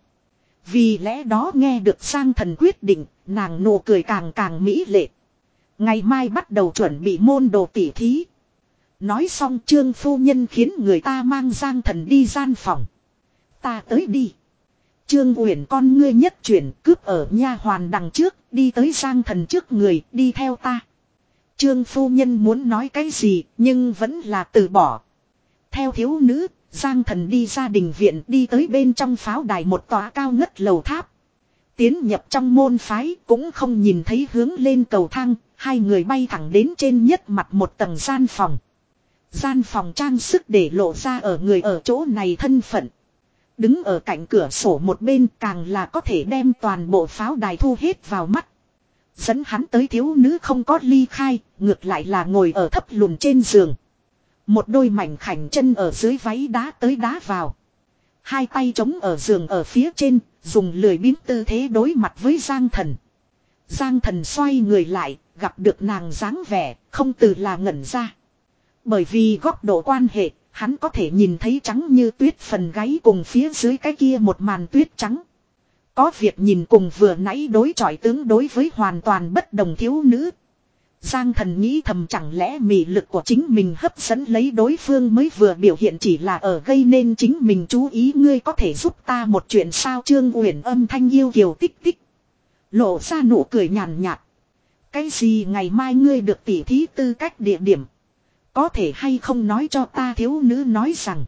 Vì lẽ đó nghe được Giang Thần quyết định, nàng nụ cười càng càng mỹ lệ. Ngày mai bắt đầu chuẩn bị môn đồ tỉ thí. Nói xong Trương phu nhân khiến người ta mang Giang Thần đi gian phòng. Ta tới đi. Trương Uyển con ngươi nhất chuyển, cướp ở nha hoàn đằng trước, đi tới Giang Thần trước người, đi theo ta. Trương phu nhân muốn nói cái gì, nhưng vẫn là từ bỏ. Theo thiếu nữ, Giang Thần đi ra đình viện, đi tới bên trong pháo đài một tòa cao ngất lầu tháp. Tiến nhập trong môn phái, cũng không nhìn thấy hướng lên cầu thang, hai người bay thẳng đến trên nhất mặt một tầng gian phòng. Gian phòng trang sức để lộ ra ở người ở chỗ này thân phận. Đứng ở cạnh cửa sổ một bên càng là có thể đem toàn bộ pháo đài thu hết vào mắt. Dẫn hắn tới thiếu nữ không có ly khai, ngược lại là ngồi ở thấp lùn trên giường. Một đôi mảnh khảnh chân ở dưới váy đá tới đá vào. Hai tay trống ở giường ở phía trên, dùng lười biếng tư thế đối mặt với Giang Thần. Giang Thần xoay người lại, gặp được nàng dáng vẻ, không từ là ngẩn ra. Bởi vì góc độ quan hệ, hắn có thể nhìn thấy trắng như tuyết phần gáy cùng phía dưới cái kia một màn tuyết trắng. Có việc nhìn cùng vừa nãy đối chọi tướng đối với hoàn toàn bất đồng thiếu nữ. Giang Thần nghĩ thầm, chẳng lẽ mị lực của chính mình hấp dẫn lấy đối phương mới vừa biểu hiện chỉ là ở gây nên chính mình chú ý. Ngươi có thể giúp ta một chuyện sao? Trương Uyển âm thanh yêu kiều tích tích. Lộ ra nụ cười nhàn nhạt. Cái gì ngày mai ngươi được tỉ thí tư cách địa điểm? Có thể hay không nói cho ta? Thiếu nữ nói rằng.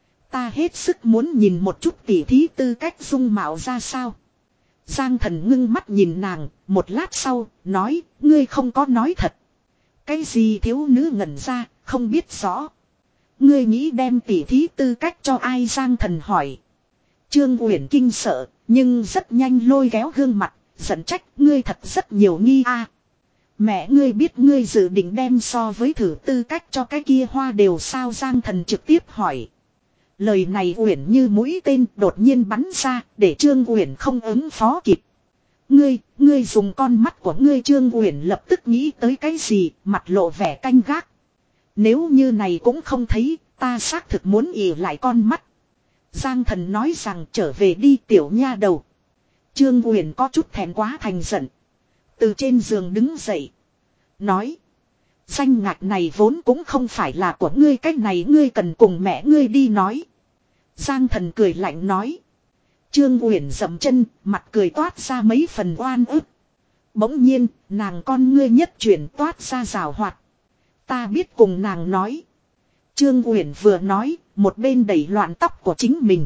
Ta hết sức muốn nhìn một chút tỉ thí tư cách dung mạo ra sao. Giang Thần ngưng mắt nhìn nàng, một lát sau, nói, ngươi không có nói thật. Cái gì? Thiếu nữ ngẩn ra, không biết rõ. Ngươi nghĩ đem tỉ thí tư cách cho ai? Giang Thần hỏi. Trương Uyển kinh sợ, nhưng rất nhanh lôi kéo gương mặt, giận trách, ngươi thật rất nhiều nghi a. Mẹ ngươi biết ngươi dự định đem so với thử tư cách cho cái kia hoa đều sao Giang Thần trực tiếp hỏi. Lời này Uyển như mũi tên đột nhiên bắn ra để Trương Uyển không ứng phó kịp. Ngươi, ngươi dùng con mắt của ngươi Trương Uyển lập tức nghĩ tới cái gì, mặt lộ vẻ canh gác. Nếu như này cũng không thấy, ta xác thực muốn ỉ lại con mắt. Giang Thần nói rằng trở về đi tiểu nha đầu. Trương Uyển có chút thẹn quá thành giận. Từ trên giường đứng dậy. Nói. Danh ngạch này vốn cũng không phải là của ngươi, cách này ngươi cần cùng mẹ ngươi đi nói. Giang Thần cười lạnh nói. Trương Uyển dậm chân, mặt cười toát ra mấy phần oan ức. Bỗng nhiên, nàng con ngươi nhất chuyển toát ra rào hoạt. Ta biết cùng nàng nói. Trương Uyển vừa nói, một bên đẩy loạn tóc của chính mình.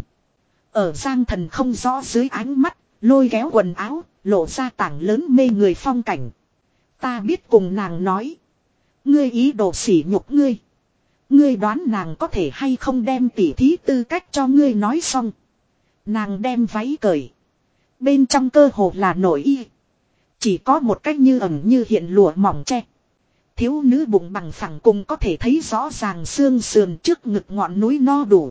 Ở Giang Thần không rõ dưới ánh mắt, lôi kéo quần áo, lộ ra tảng lớn mê người phong cảnh. Ta biết cùng nàng nói. Ngươi ý đồ sỉ nhục ngươi. Ngươi đoán nàng có thể hay không đem tỉ thí tư cách cho ngươi nói xong. Nàng đem váy cởi. Bên trong cơ hồ là nội y. Chỉ có một cách như ẩn như hiện lụa mỏng che. Thiếu nữ bụng bằng phẳng cùng có thể thấy rõ ràng xương sườn trước ngực ngọn núi no đủ.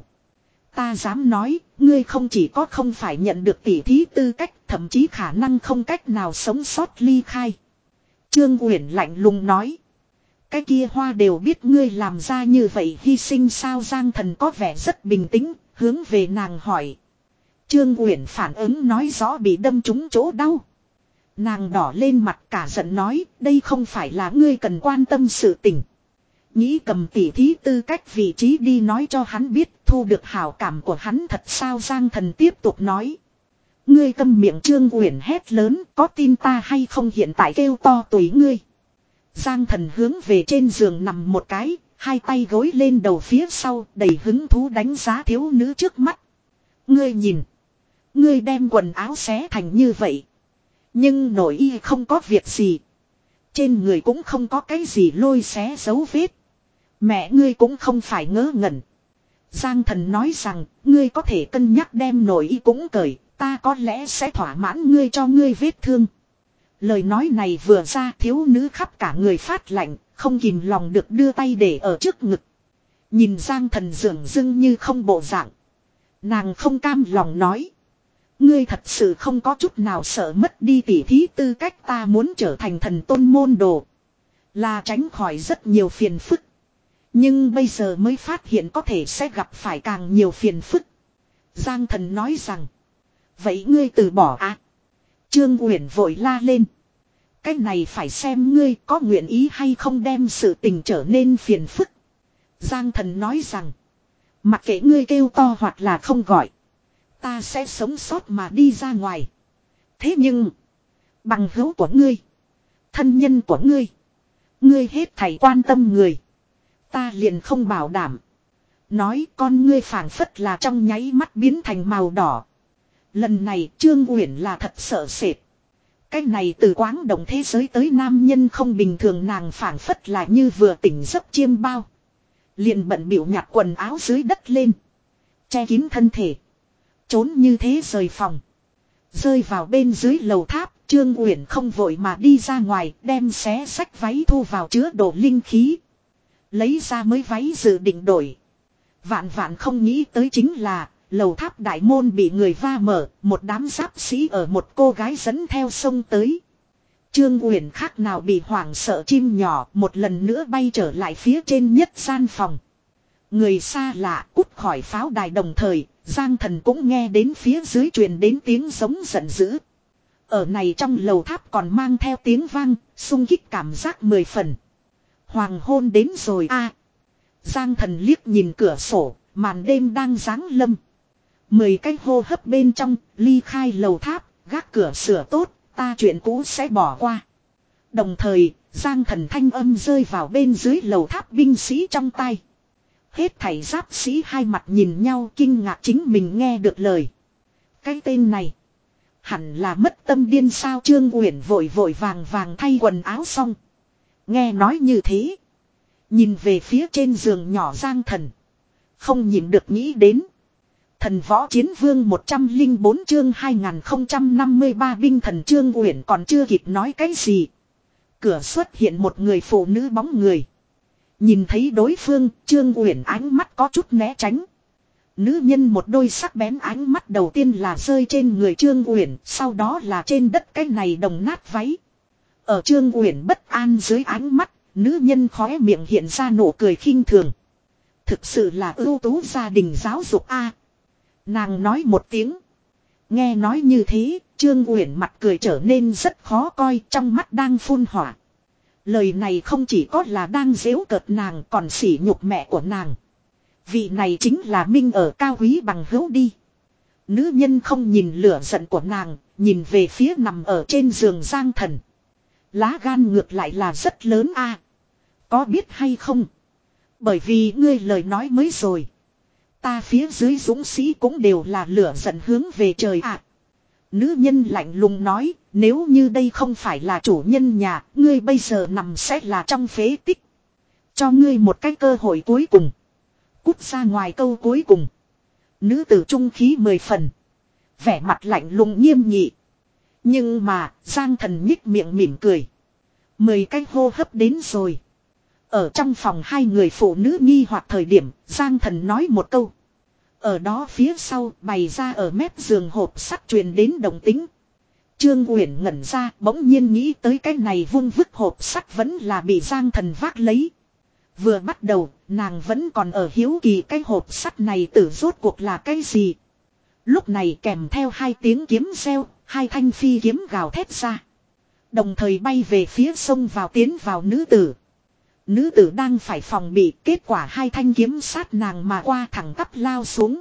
Ta dám nói, ngươi không chỉ có không phải nhận được tỉ thí tư cách, thậm chí khả năng không cách nào sống sót ly khai. Trương Uyển lạnh lùng nói. Cái kia hoa đều biết ngươi làm ra như vậy hy sinh sao Giang Thần có vẻ rất bình tĩnh, hướng về nàng hỏi. Trương Uyển phản ứng nói rõ bị đâm trúng chỗ đau. Nàng đỏ lên mặt cả giận nói, đây không phải là ngươi cần quan tâm sự tình. Nghĩ cầm tỉ thí tư cách vị trí đi nói cho hắn biết, thu được hảo cảm của hắn thật sao Giang Thần tiếp tục nói. Ngươi câm miệng Trương Uyển hét lớn, có tin ta hay không hiện tại kêu to tùy ngươi. Giang Thần hướng về trên giường nằm một cái, hai tay gối lên đầu phía sau, đầy hứng thú đánh giá thiếu nữ trước mắt. Ngươi nhìn, ngươi đem quần áo xé thành như vậy. Nhưng nội y không có việc gì. Trên người cũng không có cái gì lôi xé dấu vết. Mẹ ngươi cũng không phải ngớ ngẩn. Giang Thần nói rằng, ngươi có thể cân nhắc đem nội y cũng cởi, ta có lẽ sẽ thỏa mãn ngươi cho ngươi vết thương. Lời nói này vừa ra thiếu nữ khắp cả người phát lạnh, không kìm lòng được đưa tay để ở trước ngực. Nhìn Giang Thần dường dưng như không bộ dạng. Nàng không cam lòng nói. Ngươi thật sự không có chút nào sợ mất đi tỉ thí tư cách ta muốn trở thành thần tôn môn đồ. Là tránh khỏi rất nhiều phiền phức. Nhưng bây giờ mới phát hiện có thể sẽ gặp phải càng nhiều phiền phức. Giang Thần nói rằng. Vậy ngươi từ bỏ à? Trương Uyển vội la lên. Cái này phải xem ngươi có nguyện ý hay không đem sự tình trở nên phiền phức. Giang Thần nói rằng. Mặc kệ ngươi kêu to hoặc là không gọi. Ta sẽ sống sót mà đi ra ngoài. Thế nhưng. Bằng hữu của ngươi. Thân nhân của ngươi. Ngươi hết thảy quan tâm người. Ta liền không bảo đảm. Nói con ngươi phảng phất là trong nháy mắt biến thành màu đỏ. Lần này Trương Uyển là thật sợ sệt. Cái này từ Quáng Động thế giới tới nam nhân không bình thường nàng phảng phất là như vừa tỉnh giấc chiêm bao. Liền bận bịu nhặt quần áo dưới đất lên. Che kín thân thể. Trốn như thế rời phòng. Rơi vào bên dưới lầu tháp. Trương Uyển không vội mà đi ra ngoài. Đem xé xách váy thu vào chứa đồ linh khí. Lấy ra mới váy dự định đổi. Vạn vạn không nghĩ tới chính là. Lầu tháp đại môn bị người va mở. Một đám giáp sĩ ở một cô gái dẫn theo sông tới. Trương Uyển khác nào bị hoảng sợ chim nhỏ. Một lần nữa bay trở lại phía trên nhất gian phòng. Người xa lạ cút khỏi pháo đài đồng thời. Giang Thần cũng nghe đến phía dưới truyền đến tiếng giống giận dữ. Ở này trong lầu tháp còn mang theo tiếng vang. Xung kích cảm giác mười phần. Hoàng hôn đến rồi a. Giang Thần liếc nhìn cửa sổ. Màn đêm đang giáng lâm. Mười cái hô hấp bên trong, ly khai lầu tháp, gác cửa sửa tốt, ta chuyện cũ sẽ bỏ qua. Đồng thời, Giang Thần thanh âm rơi vào bên dưới lầu tháp binh sĩ trong tay. Hết thảy giáp sĩ hai mặt nhìn nhau kinh ngạc chính mình nghe được lời. Cái tên này, hẳn là mất tâm điên sao Trương Uyển vội vội vàng vàng thay quần áo xong. Nghe nói như thế. Nhìn về phía trên giường nhỏ Giang Thần. Không nhìn được nghĩ đến. Thần võ chiến vương một trăm lẻ bốn chương hai nghìn không trăm năm mươi ba binh thần Trương Uyển còn chưa kịp nói cái gì. cửa xuất hiện một người phụ nữ bóng người. Nhìn thấy đối phương, Trương Uyển ánh mắt có chút né tránh. Nữ nhân một đôi sắc bén ánh mắt đầu tiên là rơi trên người Trương Uyển, sau đó là trên đất cái này đồng nát váy. Ở Trương Uyển bất an dưới ánh mắt, nữ nhân khóe miệng hiện ra nụ cười khinh thường. Thực sự là ưu tú gia đình giáo dục a. Nàng nói một tiếng. Nghe nói như thế, Trương Uyển mặt cười trở nên rất khó coi, trong mắt đang phun hỏa. Lời này không chỉ có là đang giễu cợt nàng, còn sỉ nhục mẹ của nàng. Vị này chính là Minh ở cao quý bằng hữu đi. Nữ nhân không nhìn lửa giận của nàng, nhìn về phía nằm ở trên giường Giang Thần. Lá gan ngược lại là rất lớn a. Có biết hay không? Bởi vì ngươi lời nói mới rồi. Ta phía dưới dũng sĩ cũng đều là lửa giận hướng về trời ạ. À. Nữ nhân lạnh lùng nói, nếu như đây không phải là chủ nhân nhà, ngươi bây giờ nằm sẽ là trong phế tích. Cho ngươi một cái cơ hội cuối cùng. Cút ra ngoài câu cuối cùng. Nữ tử trung khí mười phần. Vẻ mặt lạnh lùng nghiêm nghị. Nhưng mà, Giang Thần nhích miệng mỉm cười. Mười cái hô hấp đến rồi. Ở trong phòng hai người phụ nữ nghi hoặc thời điểm, Giang Thần nói một câu. Ở đó phía sau bày ra ở mép giường hộp sắt truyền đến động tính. Trương Uyển ngẩn ra bỗng nhiên nghĩ tới cái này vung vứt hộp sắt vẫn là bị Giang Thần vác lấy. Vừa bắt đầu, nàng vẫn còn ở hiếu kỳ cái hộp sắt này tử rốt cuộc là cái gì. Lúc này kèm theo hai tiếng kiếm reo, hai thanh phi kiếm gào thét ra. Đồng thời bay về phía sông vào tiến vào nữ tử. Nữ tử đang phải phòng bị, kết quả hai thanh kiếm sát nàng mà qua thẳng tắp lao xuống.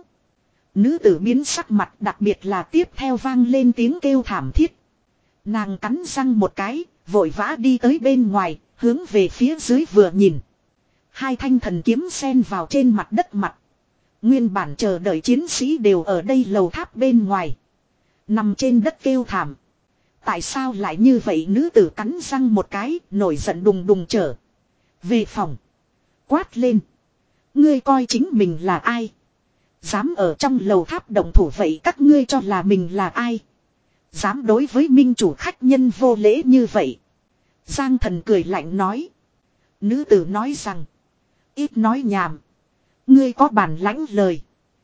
Nữ tử biến sắc mặt, đặc biệt là tiếp theo vang lên tiếng kêu thảm thiết. Nàng cắn răng một cái, vội vã đi tới bên ngoài, hướng về phía dưới vừa nhìn. Hai thanh thần kiếm xen vào trên mặt đất mặt. Nguyên bản chờ đợi chiến sĩ đều ở đây lầu tháp bên ngoài. Nằm trên đất kêu thảm. Tại sao lại như vậy? Nữ tử cắn răng một cái, nổi giận đùng đùng trở về phòng. Quát lên. Ngươi coi chính mình là ai? Dám ở trong lầu tháp động thủ vậy các ngươi cho là mình là ai? Dám đối với minh chủ khách nhân vô lễ như vậy? Giang Thần cười lạnh nói. Nữ tử nói rằng. Ít nói nhảm. Ngươi có bản lãnh lời.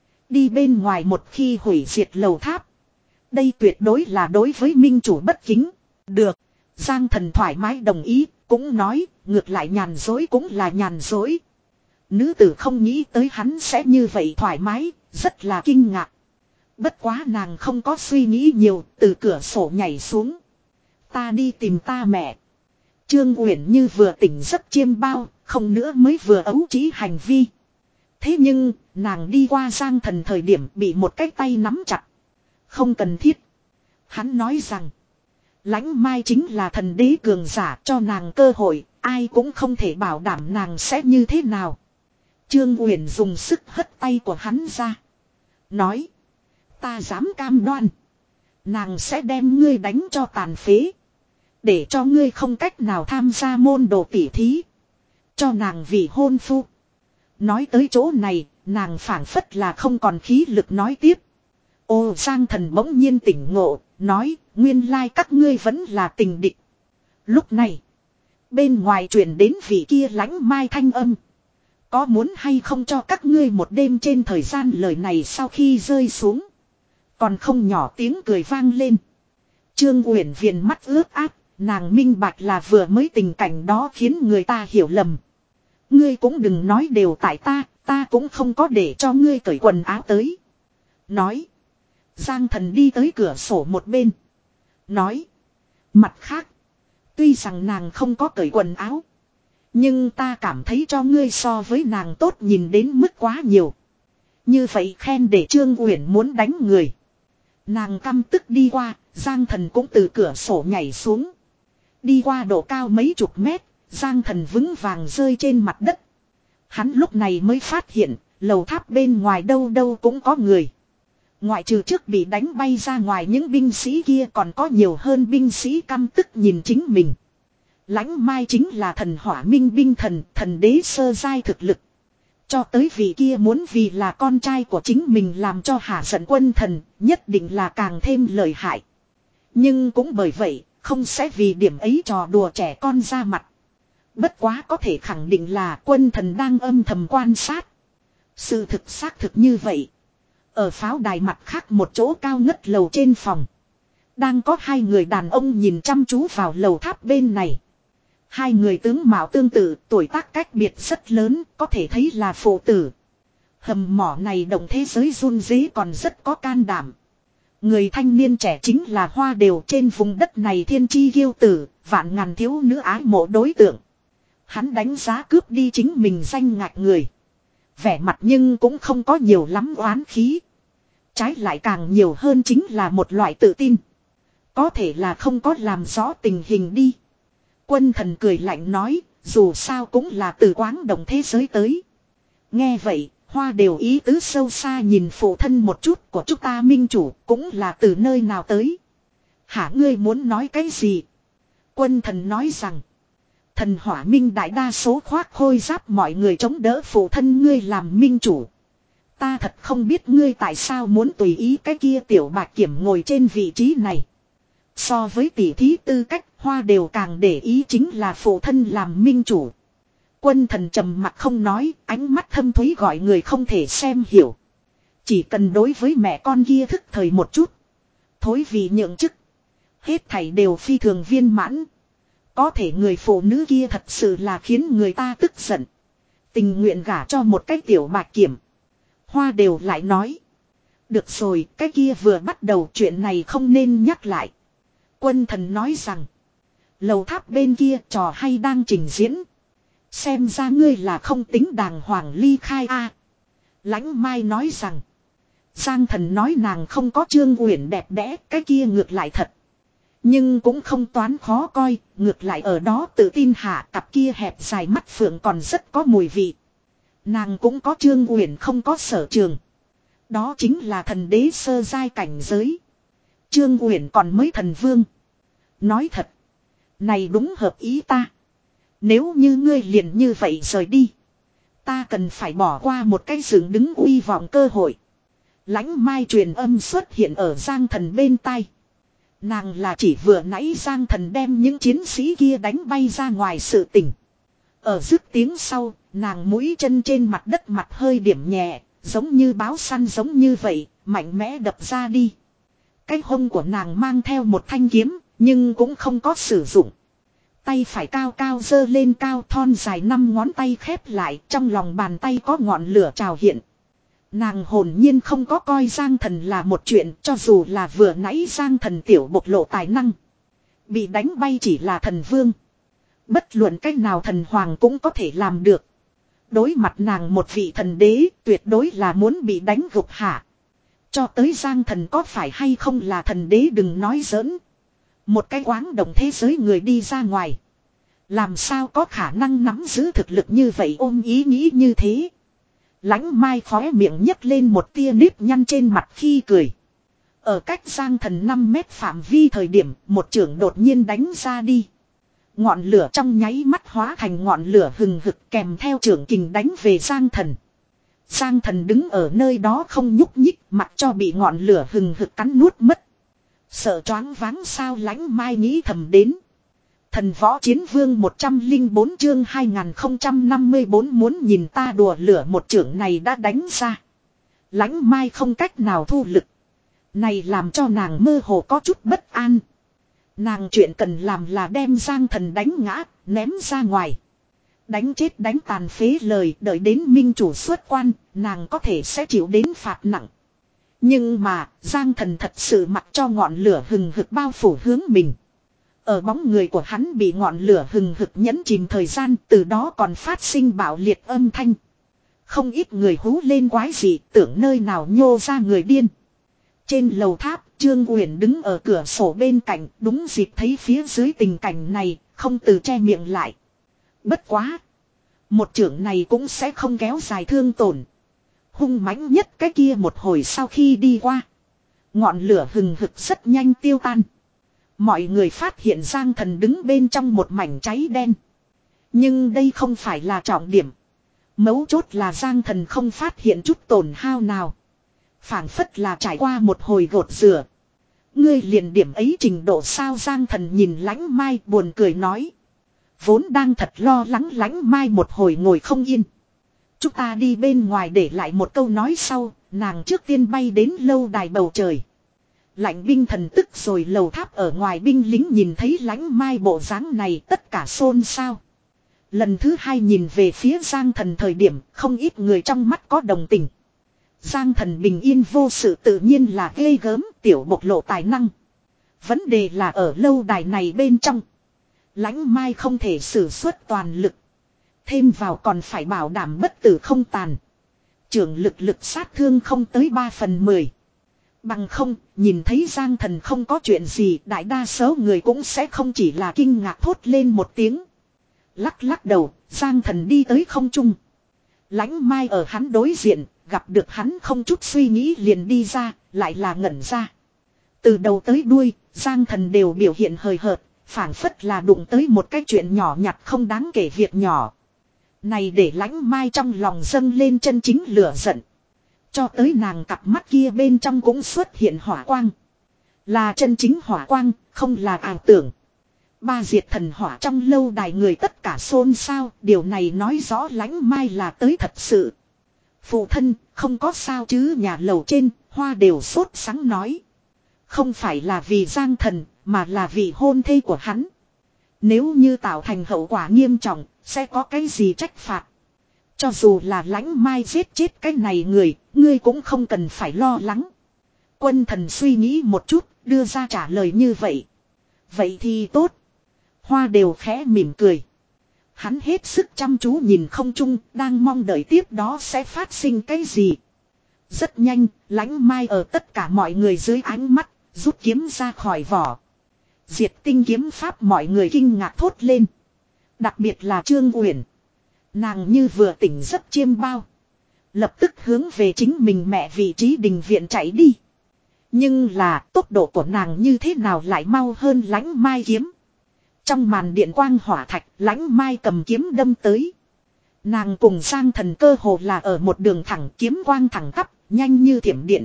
Đi bên ngoài một khi hủy diệt lầu tháp. Đây tuyệt đối là đối với minh chủ bất kính. Được. Giang Thần thoải mái đồng ý. Cũng nói, ngược lại nhàn dối cũng là nhàn dối. Nữ tử không nghĩ tới hắn sẽ như vậy thoải mái, rất là kinh ngạc. Bất quá nàng không có suy nghĩ nhiều, từ cửa sổ nhảy xuống. Ta đi tìm ta mẹ. Trương Uyển như vừa tỉnh giấc chiêm bao, không nữa mới vừa ấu trí hành vi. Thế nhưng, nàng đi qua Giang Thần thời điểm bị một cái tay nắm chặt. Không cần thiết. Hắn nói rằng. Lãnh Mai chính là thần đế cường giả, cho nàng cơ hội, ai cũng không thể bảo đảm nàng sẽ như thế nào. Trương Uyển dùng sức hất tay của hắn ra. Nói. Ta dám cam đoan. Nàng sẽ đem ngươi đánh cho tàn phế. Để cho ngươi không cách nào tham gia môn đồ tỉ thí. Cho nàng vì hôn phu. Nói tới chỗ này, nàng phảng phất là không còn khí lực nói tiếp. Ô Giang Thần bỗng nhiên tỉnh ngộ, nói, nguyên lai các ngươi vẫn là tình địch. Lúc này, bên ngoài truyền đến vị kia Lãnh Mai thanh âm. Có muốn hay không cho các ngươi một đêm trên thời gian? Lời này sau khi rơi xuống. Còn không nhỏ tiếng cười vang lên. Trương Uyển viền mắt ướt át, nàng minh bạch là vừa mới tình cảnh đó khiến người ta hiểu lầm. Ngươi cũng đừng nói đều tại ta, ta cũng không có để cho ngươi cởi quần áo tới. Nói. Giang Thần đi tới cửa sổ một bên. Nói. Mặt khác. Tuy rằng nàng không có cởi quần áo. Nhưng ta cảm thấy cho ngươi so với nàng tốt nhìn đến mức quá nhiều. Như vậy khen để Trương Uyển muốn đánh người. Nàng căm tức đi qua. Giang Thần cũng từ cửa sổ nhảy xuống. Đi qua độ cao mấy chục mét. Giang Thần vững vàng rơi trên mặt đất. Hắn lúc này mới phát hiện. Lầu tháp bên ngoài đâu đâu cũng có người. Ngoại trừ trước bị đánh bay ra ngoài những binh sĩ kia, còn có nhiều hơn binh sĩ căm tức nhìn chính mình. Lãnh Mai chính là thần hỏa minh binh thần, thần đế sơ giai thực lực. Cho tới vị kia muốn vì là con trai của chính mình làm cho hả giận quân thần, nhất định là càng thêm lợi hại. Nhưng cũng bởi vậy, không sẽ vì điểm ấy trò đùa trẻ con ra mặt. Bất quá có thể khẳng định là Quân Thần đang âm thầm quan sát. Sự thực xác thực như vậy. Ở pháo đài mặt khác một chỗ cao ngất lầu trên phòng. Đang có hai người đàn ông nhìn chăm chú vào lầu tháp bên này. Hai người tướng mạo tương tự, tuổi tác cách biệt rất lớn, có thể thấy là phụ tử. Hầm mỏ này động thế giới run rế còn rất có can đảm. Người thanh niên trẻ chính là Hoa Đều, trên vùng đất này thiên chi kiêu tử, vạn ngàn thiếu nữ ái mộ đối tượng. Hắn đánh giá cướp đi chính mình danh ngạch người. Vẻ mặt nhưng cũng không có nhiều lắm oán khí. Trái lại càng nhiều hơn chính là một loại tự tin. Có thể là không có làm rõ tình hình đi. Quân Thần cười lạnh nói, dù sao cũng là từ quáng động thế giới tới. Nghe vậy, Hoa Đều ý tứ sâu xa nhìn phụ thân một chút, của chúng ta minh chủ cũng là từ nơi nào tới. Hả, ngươi muốn nói cái gì? Quân Thần nói rằng, thần hỏa minh đại đa số khoác khôi giáp mọi người chống đỡ phụ thân ngươi làm minh chủ. Ta thật không biết ngươi tại sao muốn tùy ý cái kia tiểu bạc kiểm ngồi trên vị trí này. So với tỷ thí tư cách, Hoa Đều càng để ý chính là phụ thân làm minh chủ. Quân Thần trầm mặt không nói, ánh mắt thâm thúy gọi người không thể xem hiểu. Chỉ cần đối với mẹ con kia thức thời một chút. Thối vì nhượng chức. Hết thảy đều phi thường viên mãn. Có thể người phụ nữ kia thật sự là khiến người ta tức giận. Tình nguyện gả cho một cái tiểu bạc kiểm. Hoa Đều lại nói. Được rồi, cái kia vừa bắt đầu chuyện này không nên nhắc lại. Quân Thần nói rằng. Lầu tháp bên kia trò hay đang trình diễn. Xem ra ngươi là không tính đàng hoàng ly khai a. À, Lãnh Mai nói rằng. Giang Thần nói nàng không có Trương Uyển đẹp đẽ, cái kia ngược lại thật. Nhưng cũng không toán khó coi, ngược lại ở đó tự tin hạ, cặp kia hẹp dài mắt phượng còn rất có mùi vị. Nàng cũng có Trương Uyển không có Sở Trường. Đó chính là thần đế sơ giai cảnh giới. Trương Uyển còn mới thần vương. Nói thật, này đúng hợp ý ta. Nếu như ngươi liền như vậy rời đi, ta cần phải bỏ qua một cái dựng đứng uy vọng cơ hội. Lãnh Mai truyền âm xuất hiện ở Giang Thần bên tai. Nàng là chỉ vừa nãy Giang Thần đem những chiến sĩ kia đánh bay ra ngoài sự tình. Ở dứt tiếng sau, nàng mũi chân trên mặt đất mặt hơi điểm nhẹ, giống như báo săn giống như vậy, mạnh mẽ đập ra đi. Cái hông của nàng mang theo một thanh kiếm, nhưng cũng không có sử dụng. Tay phải cao cao giơ lên cao, thon dài năm ngón tay khép lại, trong lòng bàn tay có ngọn lửa trào hiện. Nàng hồn nhiên không có coi Giang Thần là một chuyện, cho dù là vừa nãy Giang Thần tiểu bộc lộ tài năng. Bị đánh bay chỉ là thần vương. Bất luận cách nào thần hoàng cũng có thể làm được. Đối mặt nàng một vị thần đế, tuyệt đối là muốn bị đánh gục hạ. Cho tới Giang Thần có phải hay không là thần đế đừng nói giỡn. Một cái quáng động thế giới người đi ra ngoài. Làm sao có khả năng nắm giữ thực lực như vậy, ôm ý nghĩ như thế. Lãnh Mai khóe miệng nhấc lên một tia nếp nhăn trên mặt khi cười. Ở cách Giang Thần năm mét phạm vi thời điểm, một chưởng đột nhiên đánh ra đi. Ngọn lửa trong nháy mắt hóa thành ngọn lửa hừng hực kèm theo chưởng kình đánh về Giang Thần. Giang Thần đứng ở nơi đó không nhúc nhích, mặc cho bị ngọn lửa hừng hực cắn nuốt mất. Sợ choáng váng sao, Lãnh Mai nghĩ thầm đến. Thần Võ Chiến Vương một trăm lẻ bốn chương hai nghìn không trăm năm mươi bốn muốn nhìn ta đùa lửa, một chưởng này đã đánh ra. Lãnh Mai không cách nào thu lực. Này làm cho nàng mơ hồ có chút bất an. Nàng chuyện cần làm là đem Giang Thần đánh ngã, ném ra ngoài. Đánh chết đánh tàn phế lời, đợi đến minh chủ xuất quan, nàng có thể sẽ chịu đến phạt nặng. Nhưng mà, Giang Thần thật sự mặc cho ngọn lửa hừng hực bao phủ hướng mình. Ở bóng người của hắn bị ngọn lửa hừng hực nhấn chìm thời gian, từ đó còn phát sinh bạo liệt âm thanh. Không ít người hú lên quái dị, tưởng nơi nào nhô ra người điên. Trên lầu tháp, Trương Uyển đứng ở cửa sổ bên cạnh, đúng dịp thấy phía dưới tình cảnh này, không từ che miệng lại. Bất quá! Một chưởng này cũng sẽ không kéo dài thương tổn. Hung mãnh nhất cái kia một hồi sau khi đi qua. Ngọn lửa hừng hực rất nhanh tiêu tan. Mọi người phát hiện Giang Thần đứng bên trong một mảnh cháy đen. Nhưng đây không phải là trọng điểm. Mấu chốt là Giang Thần không phát hiện chút tổn hao nào. Phảng phất là trải qua một hồi gột rửa. Ngươi liền điểm ấy trình độ sao? Giang Thần nhìn Lãnh Mai buồn cười nói. Vốn đang thật lo lắng Lãnh Mai một hồi ngồi không yên. Chúng ta đi bên ngoài để lại một câu nói sau, nàng trước tiên bay đến lâu đài bầu trời. Lạnh binh thần tức rồi lầu tháp ở ngoài binh lính nhìn thấy Lãnh Mai bộ dáng này tất cả xôn xao. Lần thứ hai nhìn về phía Giang Thần thời điểm không ít người trong mắt có đồng tình. Giang Thần bình yên vô sự tự nhiên là ghê gớm, tiểu bộc lộ tài năng. Vấn đề là ở lâu đài này bên trong. Lãnh Mai không thể sử xuất toàn lực. Thêm vào còn phải bảo đảm bất tử không tàn. Trưởng lực lực sát thương không tới ba phần mười. Bằng không, nhìn thấy Giang Thần không có chuyện gì, đại đa số người cũng sẽ không chỉ là kinh ngạc thốt lên một tiếng. Lắc lắc đầu, Giang Thần đi tới không trung. Lãnh Mai ở hắn đối diện, gặp được hắn không chút suy nghĩ liền đi ra, lại là ngẩn ra. Từ đầu tới đuôi, Giang Thần đều biểu hiện hời hợt, phảng phất là đụng tới một cái chuyện nhỏ nhặt không đáng kể việc nhỏ. Này để Lãnh Mai trong lòng dâng lên chân chính lửa giận. Cho tới nàng cặp mắt kia bên trong cũng xuất hiện hỏa quang. Là chân chính hỏa quang, không là ảo tưởng. Ba diệt thần hỏa trong lâu đài người tất cả xôn xao, điều này nói rõ Lãnh Mai là tới thật sự. Phụ thân, không có sao chứ? Nhà lầu trên, Hoa đều sốt sắng nói. Không phải là vì Giang Thần, mà là vì hôn thê của hắn. Nếu như tạo thành hậu quả nghiêm trọng, sẽ có cái gì trách phạt. Cho dù là Lãnh Mai giết chết cái này người, ngươi cũng không cần phải lo lắng. Quân thần suy nghĩ một chút, đưa ra trả lời như vậy. Vậy thì tốt. Hoa đều khẽ mỉm cười. Hắn hết sức chăm chú nhìn không trung, đang mong đợi tiếp đó sẽ phát sinh cái gì. Rất nhanh, Lãnh Mai ở tất cả mọi người dưới ánh mắt, rút kiếm ra khỏi vỏ. Diệt tinh kiếm pháp mọi người kinh ngạc thốt lên. Đặc biệt là Trương Uyển. Nàng như vừa tỉnh giấc chiêm bao. Lập tức hướng về chính mình mẹ vị trí đình viện chạy đi. Nhưng là tốc độ của nàng như thế nào lại mau hơn Lãnh Mai kiếm. Trong màn điện quang hỏa thạch, Lãnh Mai cầm kiếm đâm tới. Nàng cùng Giang Thần cơ hồ là ở một đường thẳng, kiếm quang thẳng tắp, nhanh như thiểm điện.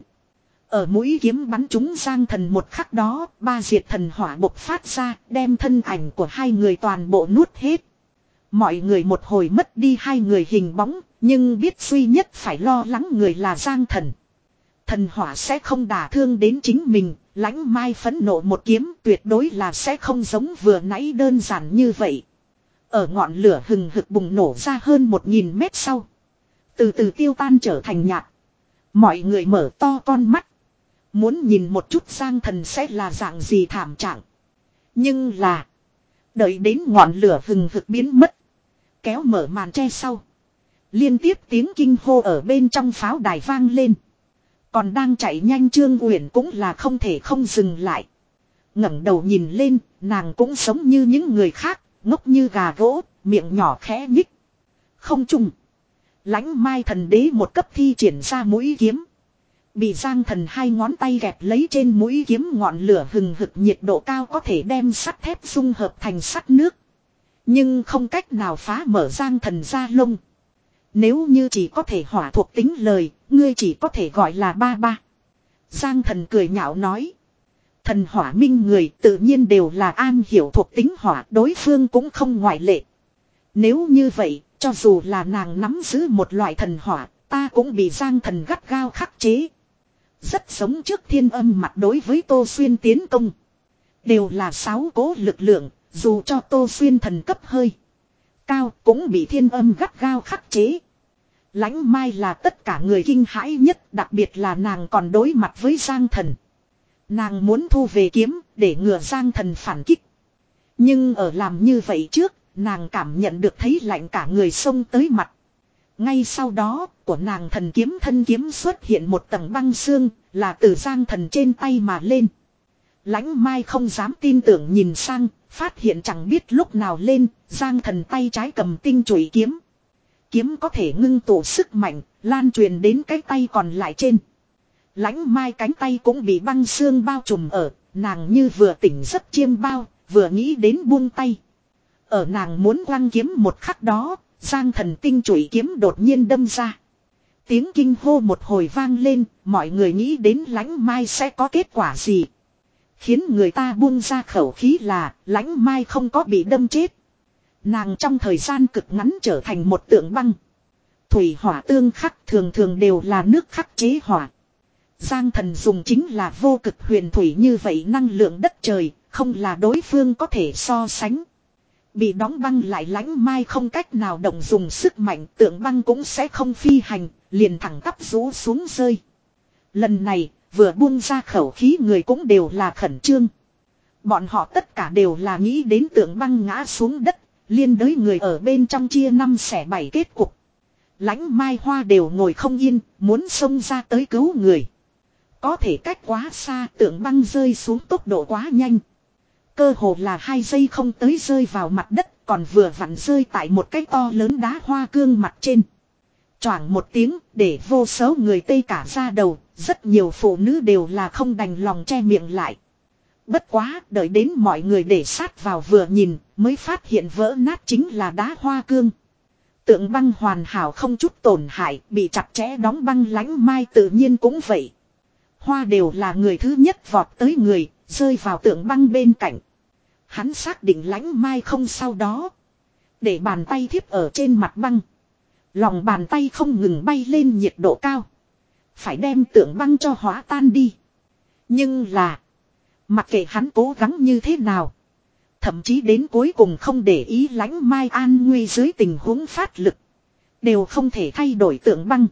Ở mũi kiếm bắn trúng Giang Thần một khắc đó, ba diệt thần hỏa bộc phát ra, đem thân ảnh của hai người toàn bộ nuốt hết. Mọi người một hồi mất đi hai người hình bóng, nhưng biết duy nhất phải lo lắng người là Giang Thần. Thần hỏa sẽ không đả thương đến chính mình, Lãnh Mai phẫn nộ một kiếm tuyệt đối là sẽ không giống vừa nãy đơn giản như vậy. Ở ngọn lửa hừng hực bùng nổ ra hơn một nghìn mét sau. Từ từ tiêu tan trở thành nhạt. Mọi người mở to con mắt. Muốn nhìn một chút Giang Thần sẽ là dạng gì thảm trạng. Nhưng là. Đợi đến ngọn lửa hừng hực biến mất. Kéo mở màn che sau. Liên tiếp tiếng kinh hô ở bên trong pháo đài vang lên. Còn đang chạy nhanh Trương Uyển cũng là không thể không dừng lại. ngẩng đầu nhìn lên, nàng cũng giống như những người khác, ngốc như gà gỗ, miệng nhỏ khẽ nhích. Không trung. Lãnh Mai thần đế một cấp thi triển ra mũi kiếm. Bị Giang Thần hai ngón tay gẹp lấy trên mũi kiếm, ngọn lửa hừng hực nhiệt độ cao có thể đem sắt thép dung hợp thành sắt nước. Nhưng không cách nào phá mở Giang Thần da lông. Nếu như chỉ có thể hỏa thuộc tính lời, ngươi chỉ có thể gọi là ba ba. Giang Thần cười nhạo nói. Thần hỏa minh người tự nhiên đều là an hiểu thuộc tính hỏa, đối phương cũng không ngoại lệ. Nếu như vậy, cho dù là nàng nắm giữ một loại thần hỏa, ta cũng bị Giang Thần gắt gao khắc chế. Rất giống trước Thiên Âm mặt đối với Tô Xuyên tiến công. Đều là sáu cố lực lượng, dù cho Tô Xuyên thần cấp hơi cao cũng bị Thiên Âm gắt gao khắc chế. Lãnh Mai là tất cả người kinh hãi nhất, đặc biệt là nàng còn đối mặt với Giang Thần. Nàng muốn thu về kiếm để ngừa Giang Thần phản kích. Nhưng ở làm như vậy trước, nàng cảm nhận được thấy lạnh cả người xông tới mặt. Ngay sau đó, của nàng thần kiếm thân kiếm xuất hiện một tầng băng xương, là từ Giang Thần trên tay mà lên. Lãnh Mai không dám tin tưởng nhìn sang, phát hiện chẳng biết lúc nào lên, Giang Thần tay trái cầm tinh chùy kiếm. Kiếm có thể ngưng tụ sức mạnh, lan truyền đến cái tay còn lại trên. Lãnh Mai cánh tay cũng bị băng xương bao trùm ở, nàng như vừa tỉnh giấc chiêm bao, vừa nghĩ đến buông tay. Ở nàng muốn quăng kiếm một khắc đó, Giang Thần tinh chùy kiếm đột nhiên đâm ra. Tiếng kinh hô một hồi vang lên, mọi người nghĩ đến Lãnh Mai sẽ có kết quả gì. Khiến người ta buông ra khẩu khí là Lãnh Mai không có bị đâm chết. Nàng trong thời gian cực ngắn trở thành một tượng băng. Thủy hỏa tương khắc thường thường đều là nước khắc chế hỏa. Giang Thần dùng chính là vô cực huyền thủy như vậy năng lượng đất trời, không là đối phương có thể so sánh. Bị đóng băng lại Lãnh Mai không cách nào động dùng sức mạnh, tượng băng cũng sẽ không phi hành, liền thẳng tắp rũ xuống rơi. Lần này, vừa buông ra khẩu khí người cũng đều là khẩn trương. Bọn họ tất cả đều là nghĩ đến tượng băng ngã xuống đất, liên đới người ở bên trong chia năm xẻ bảy kết cục. Lãnh Mai Hoa đều ngồi không yên, muốn xông ra tới cứu người. Có thể cách quá xa, tượng băng rơi xuống tốc độ quá nhanh. Cơ hồ là hai giây không tới rơi vào mặt đất, còn vừa vặn rơi tại một cái to lớn đá hoa cương mặt trên. Choảng một tiếng, để vô số người tê cả ra đầu, rất nhiều phụ nữ đều là không đành lòng che miệng lại. Bất quá, đợi đến mọi người để sát vào vừa nhìn, mới phát hiện vỡ nát chính là đá hoa cương. Tượng băng hoàn hảo không chút tổn hại, bị chặt chẽ đóng băng Lãnh Mai tự nhiên cũng vậy. Hoa đều là người thứ nhất vọt tới người, rơi vào tượng băng bên cạnh. Hắn xác định Lãnh Mai không sau đó. Để bàn tay thiếp ở trên mặt băng. Lòng bàn tay không ngừng bay lên nhiệt độ cao. Phải đem tượng băng cho hóa tan đi. Nhưng là, mặc kệ hắn cố gắng như thế nào, thậm chí đến cuối cùng không để ý Lãnh Mai an nguy dưới tình huống phát lực, đều không thể thay đổi tượng băng.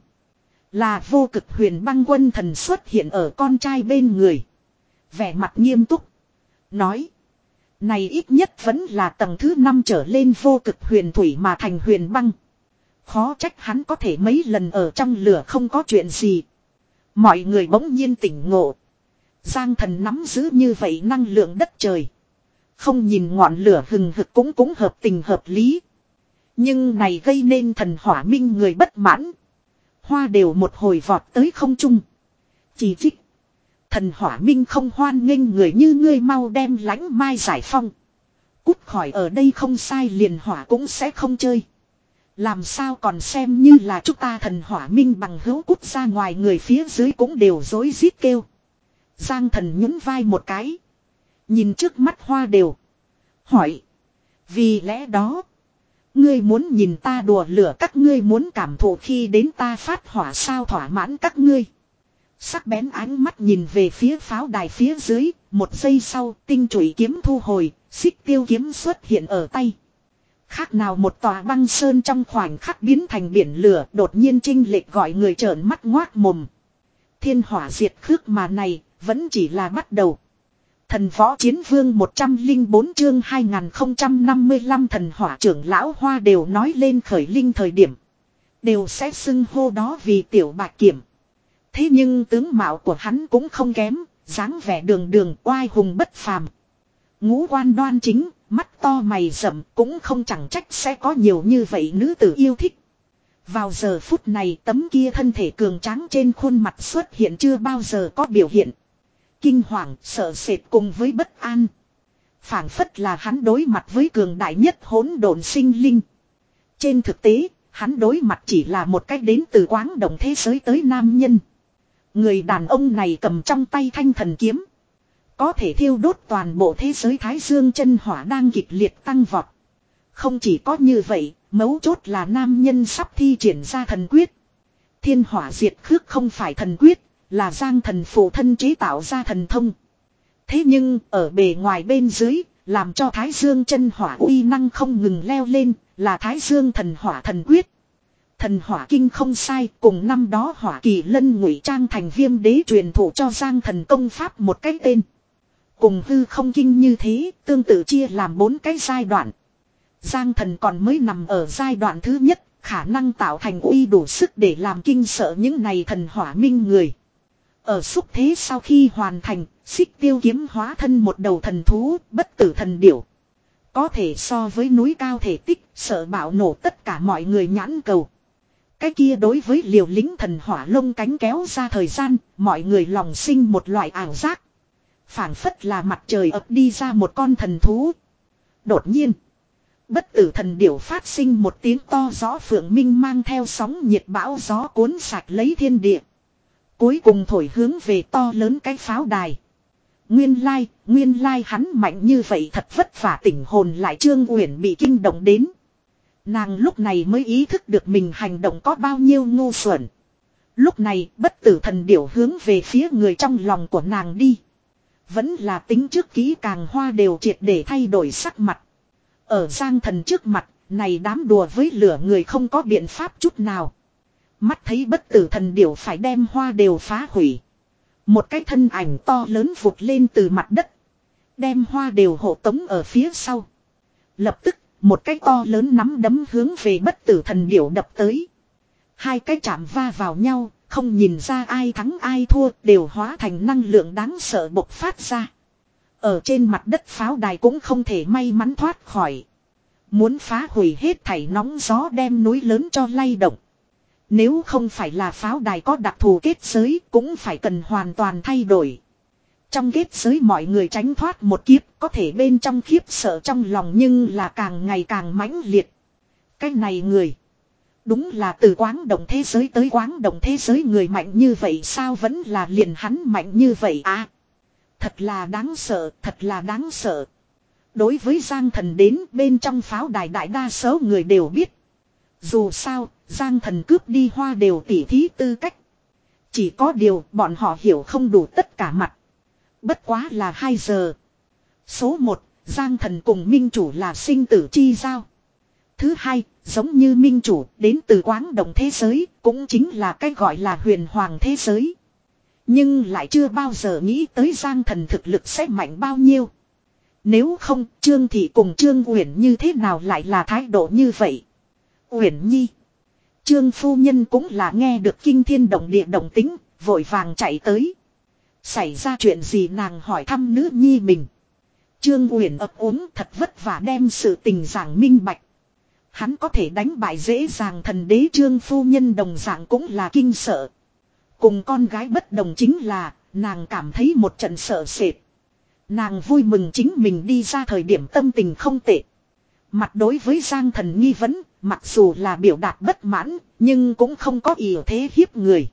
Là vô cực huyền băng quân thần xuất hiện ở con trai bên người. Vẻ mặt nghiêm túc. Nói. Này ít nhất vẫn là tầng thứ năm trở lên vô cực huyền thủy mà thành huyền băng. Khó trách hắn có thể mấy lần ở trong lửa không có chuyện gì. Mọi người bỗng nhiên tỉnh ngộ. Giang Thần nắm giữ như vậy năng lượng đất trời. Không nhìn ngọn lửa hừng hực cũng cũng hợp tình hợp lý. Nhưng này gây nên thần hỏa minh người bất mãn. Hoa đều một hồi vọt tới không trung. Chỉ trích. Thần hỏa minh không hoan nghênh người như ngươi, mau đem Lãnh Mai giải phong. Cút khỏi ở đây không sai, liền hỏa cũng sẽ không chơi. Làm sao còn xem như là chúng ta thần hỏa minh bằng hữu, cút ra ngoài, người phía dưới cũng đều rối rít kêu. Giang Thần nhún vai một cái. Nhìn trước mắt Hoa đều. Hỏi. Vì lẽ đó. Ngươi muốn nhìn ta đùa lửa các ngươi, muốn cảm thụ khi đến ta phát hỏa sao, thỏa mãn các ngươi. Sắc bén ánh mắt nhìn về phía pháo đài phía dưới, một giây sau tinh chủy kiếm thu hồi, xích tiêu kiếm xuất hiện ở tay. Khác nào một tòa băng sơn trong khoảnh khắc biến thành biển lửa, đột nhiên chênh lệch gọi người trợn mắt ngoác mồm. Thiên hỏa diệt khước mà này, vẫn chỉ là bắt đầu. Thần võ chiến vương một trăm lẻ bốn chương hai nghìn không trăm năm mươi lăm thần hỏa trưởng lão Hoa đều nói lên khởi linh thời điểm. Đều sẽ xưng hô đó vì tiểu bạch kiểm. Thế nhưng tướng mạo của hắn cũng không kém, dáng vẻ đường đường oai hùng bất phàm. Ngũ quan đoan chính, mắt to mày rậm, cũng không chẳng trách sẽ có nhiều như vậy nữ tử yêu thích. Vào giờ phút này tấm kia thân thể cường tráng trên khuôn mặt xuất hiện chưa bao giờ có biểu hiện. Kinh hoàng, sợ sệt cùng với bất an. Phảng phất là hắn đối mặt với cường đại nhất hỗn độn sinh linh. Trên thực tế, hắn đối mặt chỉ là một cách đến từ quáng động thế giới tới nam nhân. Người đàn ông này cầm trong tay thanh thần kiếm. Có thể thiêu đốt toàn bộ thế giới thái dương chân hỏa đang kịch liệt tăng vọt. Không chỉ có như vậy, mấu chốt là nam nhân sắp thi triển ra thần quyết. Thiên hỏa diệt khước không phải thần quyết, là Giang Thần phụ thân chế tạo ra thần thông. Thế nhưng, ở bề ngoài bên dưới, làm cho thái dương chân hỏa uy năng không ngừng leo lên, là thái dương thần hỏa thần quyết. Thần hỏa kinh không sai, cùng năm đó Hỏa Kỳ Lân ngụy trang thành Viêm Đế truyền thụ cho Giang Thần công pháp một cái tên. Cùng hư không kinh như thế, tương tự chia làm bốn cái giai đoạn. Giang Thần còn mới nằm ở giai đoạn thứ nhất, khả năng tạo thành uy đủ sức để làm kinh sợ những này thần hỏa minh người. Ở xúc thế sau khi hoàn thành, xích tiêu kiếm hóa thân một đầu thần thú, bất tử thần điểu. Có thể so với núi cao thể tích, sợ bạo nổ tất cả mọi người nhãn cầu. Cái kia đối với liều lính thần hỏa lông cánh kéo ra thời gian, mọi người lòng sinh một loại ảo giác. Phảng phất là mặt trời ập đi ra một con thần thú. Đột nhiên, bất tử thần điểu phát sinh một tiếng to rõ phượng minh mang theo sóng nhiệt bão gió cuốn sạch lấy thiên địa. Cuối cùng thổi hướng về to lớn cái pháo đài. Nguyên lai, nguyên lai hắn mạnh như vậy thật vất vả tỉnh hồn lại Trương Uyển bị kinh động đến. Nàng lúc này mới ý thức được mình hành động có bao nhiêu ngu xuẩn. Lúc này bất tử thần điểu hướng về phía người trong lòng của nàng đi. Vẫn là tính trước kỹ càng hoa đều triệt để thay đổi sắc mặt. Ở Giang Thần trước mặt, này đám đùa với lửa người không có biện pháp chút nào. Mắt thấy bất tử thần điểu phải đem hoa đều phá hủy. Một cái thân ảnh to lớn vụt lên từ mặt đất. Đem hoa đều hộ tống ở phía sau. Lập tức, một cái to lớn nắm đấm hướng về bất tử thần điểu đập tới. Hai cái chạm va vào nhau, không nhìn ra ai thắng ai thua, đều hóa thành năng lượng đáng sợ bộc phát ra. Ở trên mặt đất pháo đài cũng không thể may mắn thoát khỏi. Muốn phá hủy hết thảy nóng gió đem núi lớn cho lay động. Nếu không phải là pháo đài có đặc thù kết giới cũng phải cần hoàn toàn thay đổi. Trong kết giới mọi người tránh thoát một kiếp có thể bên trong khiếp sợ trong lòng nhưng là càng ngày càng mãnh liệt. Cái này người. Đúng là từ quáng động thế giới tới quáng động thế giới người mạnh như vậy sao vẫn là liền hắn mạnh như vậy à. Thật là đáng sợ, thật là đáng sợ. Đối với Giang Thần đến bên trong pháo đài đại đa số người đều biết. Dù sao, Giang Thần cướp đi hoa đều tỉ thí tư cách. Chỉ có điều bọn họ hiểu không đủ tất cả mặt. Bất quá là hai giờ. Số một, Giang Thần cùng Minh Chủ là sinh tử chi giao. Thứ hai, giống như Minh Chủ đến từ quáng động thế giới, cũng chính là cái gọi là huyền hoàng thế giới. Nhưng lại chưa bao giờ nghĩ tới Giang Thần thực lực sẽ mạnh bao nhiêu. Nếu không, Trương Thị cùng Trương Uyển như thế nào lại là thái độ như vậy? Uyển Nhi. Trương phu nhân cũng là nghe được kinh thiên động địa động tính, vội vàng chạy tới. Xảy ra chuyện gì nàng hỏi thăm nữ nhi mình. Trương Uyển ấp úng thật vất vả đem sự tình giảng minh bạch. Hắn có thể đánh bại dễ dàng thần đế Trương phu nhân đồng dạng cũng là kinh sợ. Cùng con gái bất đồng chính là, nàng cảm thấy một trận sợ sệt. Nàng vui mừng chính mình đi ra thời điểm tâm tình không tệ. Mặt đối với Giang Thần nghi vấn, mặc dù là biểu đạt bất mãn, nhưng cũng không có ý thế hiếp người.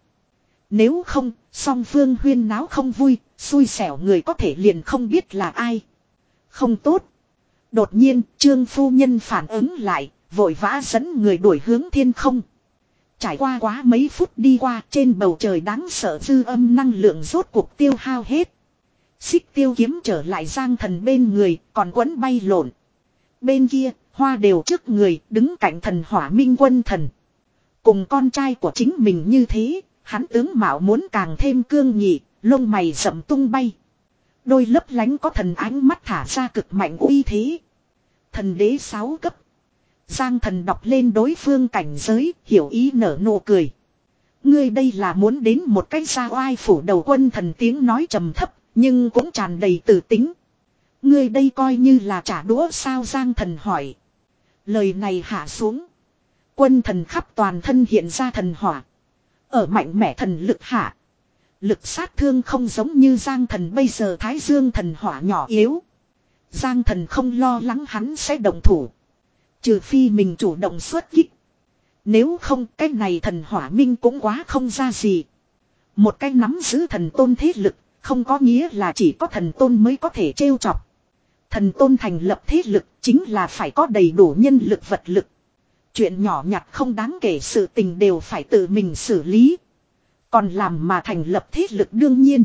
Nếu không, song phương huyên náo không vui, xui xẻo người có thể liền không biết là ai. Không tốt. Đột nhiên, Trương phu nhân phản ứng lại, vội vã dẫn người đuổi hướng thiên không. Trải qua quá mấy phút đi qua, trên bầu trời đáng sợ dư âm năng lượng rốt cuộc tiêu hao hết. Xích tiêu kiếm trở lại Giang Thần bên người, còn quấn bay lộn. Bên kia, hoa đều trước người, đứng cạnh thần hỏa minh quân thần. Cùng con trai của chính mình như thế, hắn tướng mạo muốn càng thêm cương nghị, lông mày rậm tung bay. Đôi lấp lánh có thần ánh mắt thả ra cực mạnh uy thế. Thần đế sáu cấp. Giang Thần đọc lên đối phương cảnh giới, hiểu ý nở nụ cười. Ngươi đây là muốn đến một cách ra oai phủ đầu quân thần tiếng nói trầm thấp, nhưng cũng tràn đầy tự tính. Ngươi đây coi như là trả đũa sao Giang Thần hỏi. Lời này hạ xuống. Quân thần khắp toàn thân hiện ra thần hỏa. Ở mạnh mẽ thần lực hạ. Lực sát thương không giống như Giang Thần bây giờ Thái Dương thần hỏa nhỏ yếu. Giang Thần không lo lắng hắn sẽ động thủ. Trừ phi mình chủ động xuất kích. Nếu không cái này thần hỏa minh cũng quá không ra gì. Một cái nắm giữ thần tôn thế lực. Không có nghĩa là chỉ có thần tôn mới có thể trêu chọc. Thần tôn thành lập thế lực chính là phải có đầy đủ nhân lực vật lực. Chuyện nhỏ nhặt không đáng kể sự tình đều phải tự mình xử lý. Còn làm mà thành lập thế lực đương nhiên.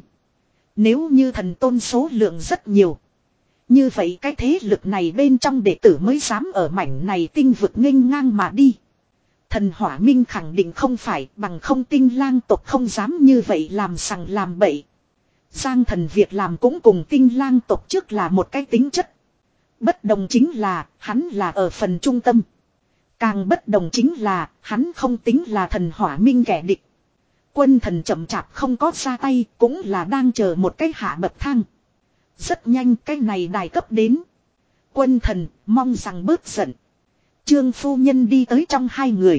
Nếu như thần tôn số lượng rất nhiều. Như vậy cái thế lực này bên trong đệ tử mới dám ở mảnh này tinh vực nghênh ngang mà đi. Thần hỏa minh khẳng định không phải bằng không tinh lang tộc không dám như vậy làm sằng làm bậy. Giang Thần việc làm cũng cùng tinh lang tộc trước là một cái tính chất. Bất đồng chính là hắn là ở phần trung tâm. Càng bất đồng chính là hắn không tính là thần hỏa minh kẻ địch. Quân thần chậm chạp không có ra tay cũng là đang chờ một cái hạ bậc thang. Rất nhanh cái này đài cấp đến. Quân thần mong rằng bớt giận. Trương phu nhân đi tới trong hai người.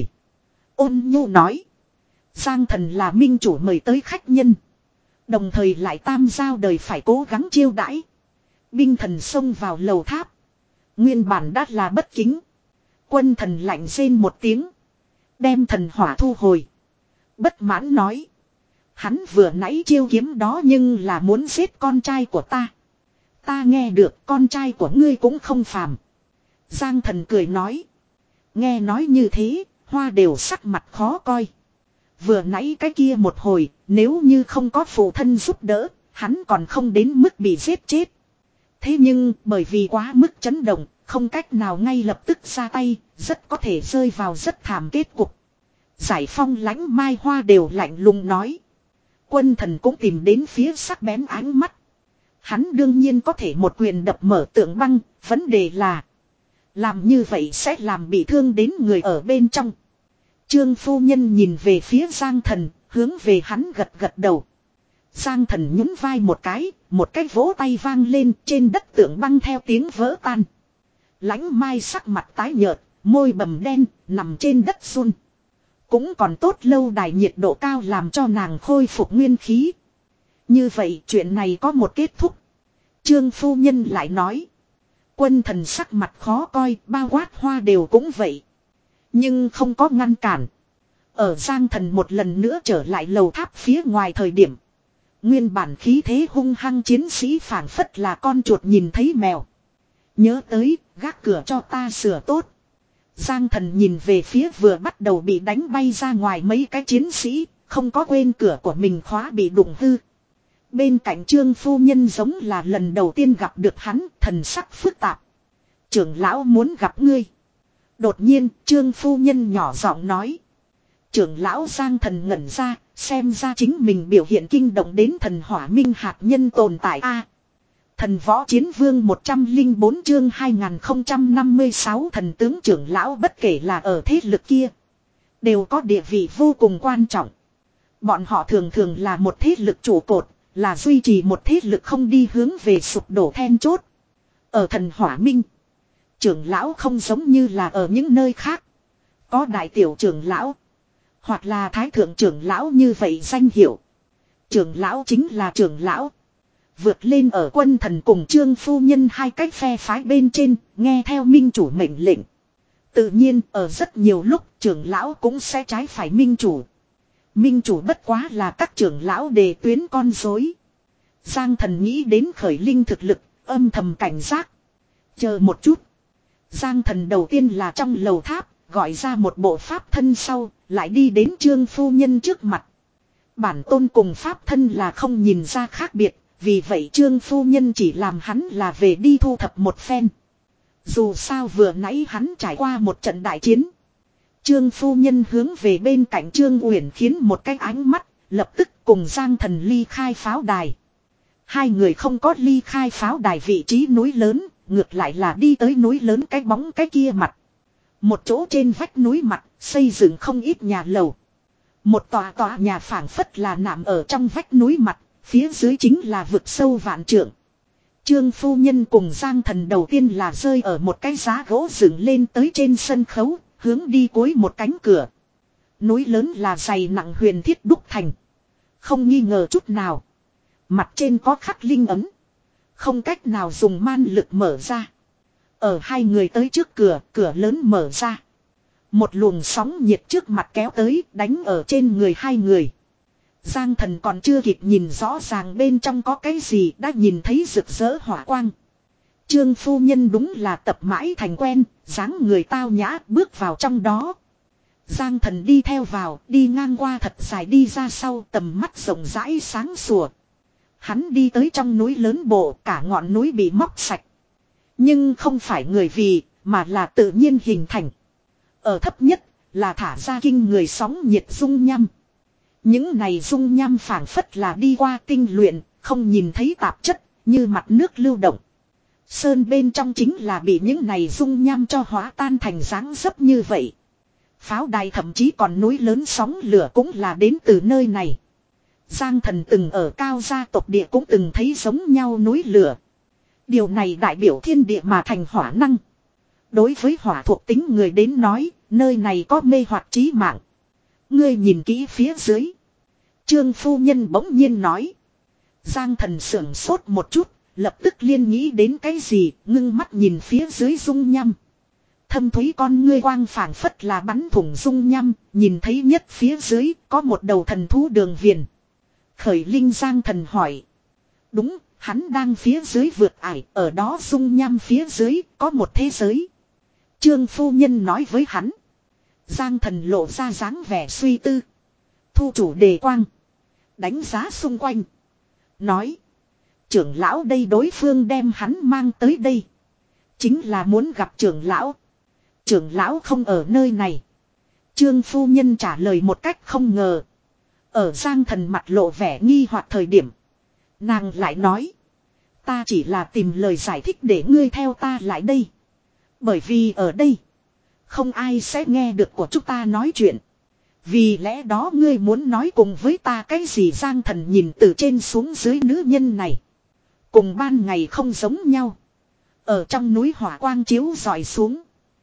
Ôn nhu nói. Giang Thần là minh chủ mời tới khách nhân. Đồng thời lại tam giao đời phải cố gắng chiêu đãi. Binh thần xông vào lầu tháp. Nguyên bản đã là bất kính. Quân thần lạnh rên một tiếng. Đem thần hỏa thu hồi. Bất mãn nói. Hắn vừa nãy chiêu kiếm đó nhưng là muốn giết con trai của ta. Ta nghe được con trai của ngươi cũng không phàm. Giang Thần cười nói. Nghe nói như thế, Hoa đều sắc mặt khó coi. Vừa nãy cái kia một hồi, nếu như không có phụ thân giúp đỡ, hắn còn không đến mức bị giết chết. Thế nhưng, bởi vì quá mức chấn động, không cách nào ngay lập tức ra tay, rất có thể rơi vào rất thảm kết cục. Giải Phong lãnh Mai Hoa đều lạnh lùng nói. Quân thần cũng tìm đến phía sắc bén ánh mắt. Hắn đương nhiên có thể một quyền đập mở tượng băng, vấn đề là làm như vậy sẽ làm bị thương đến người ở bên trong. Trương phu nhân nhìn về phía Giang Thần, hướng về hắn gật gật đầu. Giang Thần nhún vai một cái, một cái vỗ tay vang lên, trên đất tượng băng theo tiếng vỡ tan. Lãnh Mai sắc mặt tái nhợt, môi bầm đen, nằm trên đất run. Cũng còn tốt lâu đài nhiệt độ cao làm cho nàng khôi phục nguyên khí. Như vậy chuyện này có một kết thúc. Trương phu nhân lại nói. Quân thần sắc mặt khó coi, bao quát Hoa đều cũng vậy. Nhưng không có ngăn cản. Ở Giang Thần một lần nữa trở lại lầu tháp phía ngoài thời điểm. Nguyên bản khí thế hung hăng chiến sĩ phảng phất là con chuột nhìn thấy mèo. Nhớ tới, gác cửa cho ta sửa tốt. Giang Thần nhìn về phía vừa bắt đầu bị đánh bay ra ngoài mấy cái chiến sĩ, không có quên cửa của mình khóa bị đụng hư. Bên cạnh Trương phu nhân giống là lần đầu tiên gặp được hắn, thần sắc phức tạp. Trưởng lão muốn gặp ngươi. Đột nhiên, Trương phu nhân nhỏ giọng nói. Trưởng lão Giang Thần ngẩn ra, xem ra chính mình biểu hiện kinh động đến thần hỏa minh hạt nhân tồn tại a. Thần võ chiến vương một trăm lẻ bốn chương hai nghìn không trăm năm mươi sáu thần tướng trưởng lão bất kể là ở thế lực kia. Đều có địa vị vô cùng quan trọng. Bọn họ thường thường là một thế lực trụ cột, là duy trì một thế lực không đi hướng về sụp đổ then chốt. Ở thần hỏa minh, trưởng lão không giống như là ở những nơi khác. Có đại tiểu trưởng lão, hoặc là thái thượng trưởng lão như vậy danh hiệu. Trưởng lão chính là trưởng lão. Vượt lên ở quân thần cùng Trương phu nhân hai cách phe phái bên trên, nghe theo minh chủ mệnh lệnh. Tự nhiên ở rất nhiều lúc trưởng lão cũng sẽ trái phải minh chủ. Minh chủ bất quá là các trưởng lão đề tuyến con rối. Giang Thần nghĩ đến khởi linh thực lực, âm thầm cảnh giác. Chờ một chút. Giang Thần đầu tiên là trong lầu tháp, gọi ra một bộ pháp thân sau, lại đi đến Trương phu nhân trước mặt. Bản tôn cùng pháp thân là không nhìn ra khác biệt, vì vậy Trương phu nhân chỉ làm hắn là về đi thu thập một phen. Dù sao vừa nãy hắn trải qua một trận đại chiến. Trương phu nhân hướng về bên cạnh Trương Uyển khiến một cái ánh mắt, lập tức cùng Giang Thần ly khai pháo đài. Hai người không có ly khai pháo đài vị trí núi lớn, ngược lại là đi tới núi lớn cái bóng cái kia mặt. Một chỗ trên vách núi mặt, xây dựng không ít nhà lầu. Một tòa tòa nhà phảng phất là nằm ở trong vách núi mặt, phía dưới chính là vực sâu vạn trượng. Trương phu nhân cùng Giang Thần đầu tiên là rơi ở một cái giá gỗ dựng lên tới trên sân khấu, hướng đi cuối một cánh cửa. Núi lớn là dày nặng huyền thiết đúc thành. Không nghi ngờ chút nào. Mặt trên có khắc linh ấn. Không cách nào dùng man lực mở ra. Ở hai người tới trước cửa, cửa lớn mở ra. Một luồng sóng nhiệt trước mặt kéo tới, đánh ở trên người hai người. Giang Thần còn chưa kịp nhìn rõ ràng bên trong có cái gì, đã nhìn thấy rực rỡ hỏa quang. Trương phu nhân đúng là tập mãi thành quen, dáng người tao nhã bước vào trong đó. Giang Thần đi theo vào, đi ngang qua thật dài đi ra sau, tầm mắt rộng rãi sáng sủa. Hắn đi tới trong núi lớn bộ, cả ngọn núi bị móc sạch. Nhưng không phải người vì, mà là tự nhiên hình thành. Ở thấp nhất, là thả ra kinh người sóng nhiệt dung nham. Những này dung nham phảng phất là đi qua tinh luyện, không nhìn thấy tạp chất, như mặt nước lưu động. Sơn bên trong chính là bị những này dung nham cho hóa tan thành dáng dấp như vậy. Pháo đài thậm chí còn núi lớn sóng lửa cũng là đến từ nơi này. Giang Thần từng ở cao gia tộc địa cũng từng thấy giống nhau núi lửa. Điều này đại biểu thiên địa mà thành hỏa năng. Đối với hỏa thuộc tính người đến nói, nơi này có mê hoặc trí mạng. Ngươi nhìn kỹ phía dưới. Trương phu nhân bỗng nhiên nói. Giang Thần sưởng sốt một chút, lập tức liên nghĩ đến cái gì, ngưng mắt nhìn phía dưới dung nham. Thâm thúy con ngươi quang phảng phất là bắn thủng dung nham, nhìn thấy nhất phía dưới có một đầu thần thú đường viền. Khởi Linh Giang Thần hỏi. Đúng, hắn đang phía dưới vượt ải, ở đó dung nham phía dưới, có một thế giới. Trương phu nhân nói với hắn. Giang Thần lộ ra dáng vẻ suy tư. Thu chủ đề quang. Đánh giá xung quanh. Nói. Trưởng lão đây đối phương đem hắn mang tới đây. Chính là muốn gặp trưởng lão. Trưởng lão không ở nơi này. Trương phu nhân trả lời một cách không ngờ. Ở Giang Thần mặt lộ vẻ nghi hoặc thời điểm. Nàng lại nói. Ta chỉ là tìm lời giải thích để ngươi theo ta lại đây. Bởi vì ở đây. Không ai sẽ nghe được của chúng ta nói chuyện. Vì lẽ đó ngươi muốn nói cùng với ta cái gì? Giang Thần nhìn từ trên xuống dưới nữ nhân này. Cùng ban ngày không giống nhau. Ở trong núi hỏa quang chiếu rọi xuống.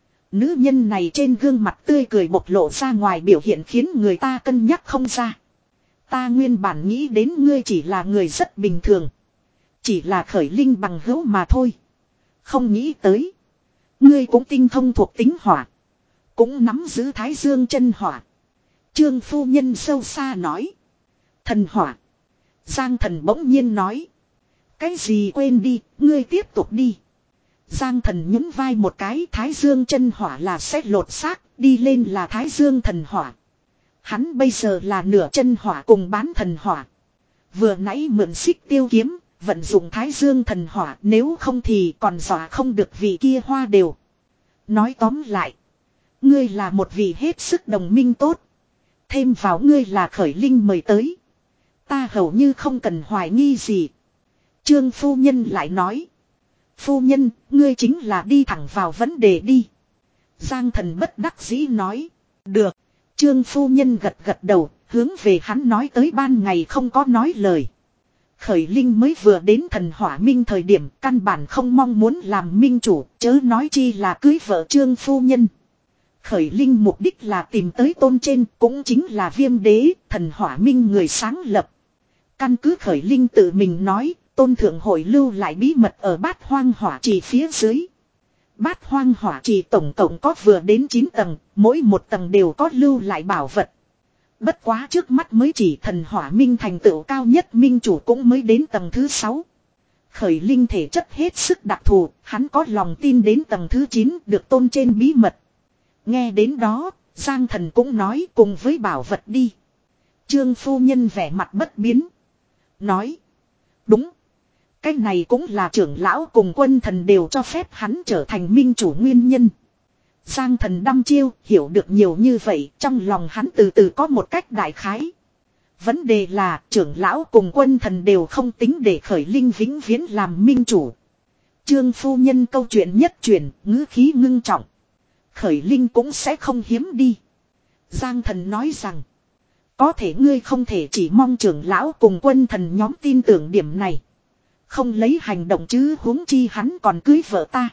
Nữ nhân này trên gương mặt tươi cười bộc lộ ra ngoài biểu hiện khiến người ta cân nhắc không ra. Ta nguyên bản nghĩ đến ngươi chỉ là người rất bình thường. Chỉ là Khởi Linh bằng hữu mà thôi. Không nghĩ tới. Ngươi cũng tinh thông thuộc tính hỏa. Cũng nắm giữ thái dương chân hỏa. Trương phu nhân sâu xa nói. Thần hỏa. Giang Thần bỗng nhiên nói. Cái gì quên đi, ngươi tiếp tục đi. Giang Thần nhún vai một cái, thái dương chân hỏa là sẽ lột xác, đi lên là thái dương thần hỏa. Hắn bây giờ là nửa chân hỏa cùng bán thần hỏa. Vừa nãy mượn xích tiêu kiếm, vận dụng thái dương thần hỏa, nếu không thì còn dọa không được vị kia hoa đều. Nói tóm lại, ngươi là một vị hết sức đồng minh tốt. Thêm vào ngươi là Khởi Linh mời tới. Ta hầu như không cần hoài nghi gì. Trương phu nhân lại nói. Phu nhân, ngươi chính là đi thẳng vào vấn đề đi. Giang Thần bất đắc dĩ nói. Được. Trương phu nhân gật gật đầu, hướng về hắn nói tới ban ngày không có nói lời. Khởi Linh mới vừa đến thần hỏa minh thời điểm căn bản không mong muốn làm minh chủ, chớ nói chi là cưới vợ Trương phu nhân. Khởi Linh mục đích là tìm tới tôn trên, cũng chính là Viêm Đế, thần hỏa minh người sáng lập. Căn cứ Khởi Linh tự mình nói, tôn thượng hội lưu lại bí mật ở bát hoang hỏa trì phía dưới. Bát hoang hỏa trì tổng cộng có vừa đến chín tầng, mỗi một tầng đều có lưu lại bảo vật. Bất quá trước mắt mới chỉ thần hỏa minh thành tựu cao nhất minh chủ cũng mới đến tầng thứ sáu. Khởi Linh thể chất hết sức đặc thù, hắn có lòng tin đến tầng thứ chín được tôn trên bí mật. Nghe đến đó, Giang Thần cũng nói cùng với bảo vật đi. Trương phu nhân vẻ mặt bất biến. Nói. Đúng. Cái này cũng là trưởng lão cùng quân thần đều cho phép hắn trở thành minh chủ nguyên nhân. Giang Thần đăm chiêu, hiểu được nhiều như vậy, trong lòng hắn từ từ có một cách đại khái. Vấn đề là trưởng lão cùng quân thần đều không tính để Khởi Linh vĩnh viễn làm minh chủ. Trương phu nhân câu chuyện nhất truyền, ngữ khí ngưng trọng. Khởi Linh cũng sẽ không hiếm đi. Giang Thần nói rằng. Có thể ngươi không thể chỉ mong trưởng lão cùng quân thần nhóm tin tưởng điểm này. Không lấy hành động chứ, huống chi hắn còn cưới vợ ta.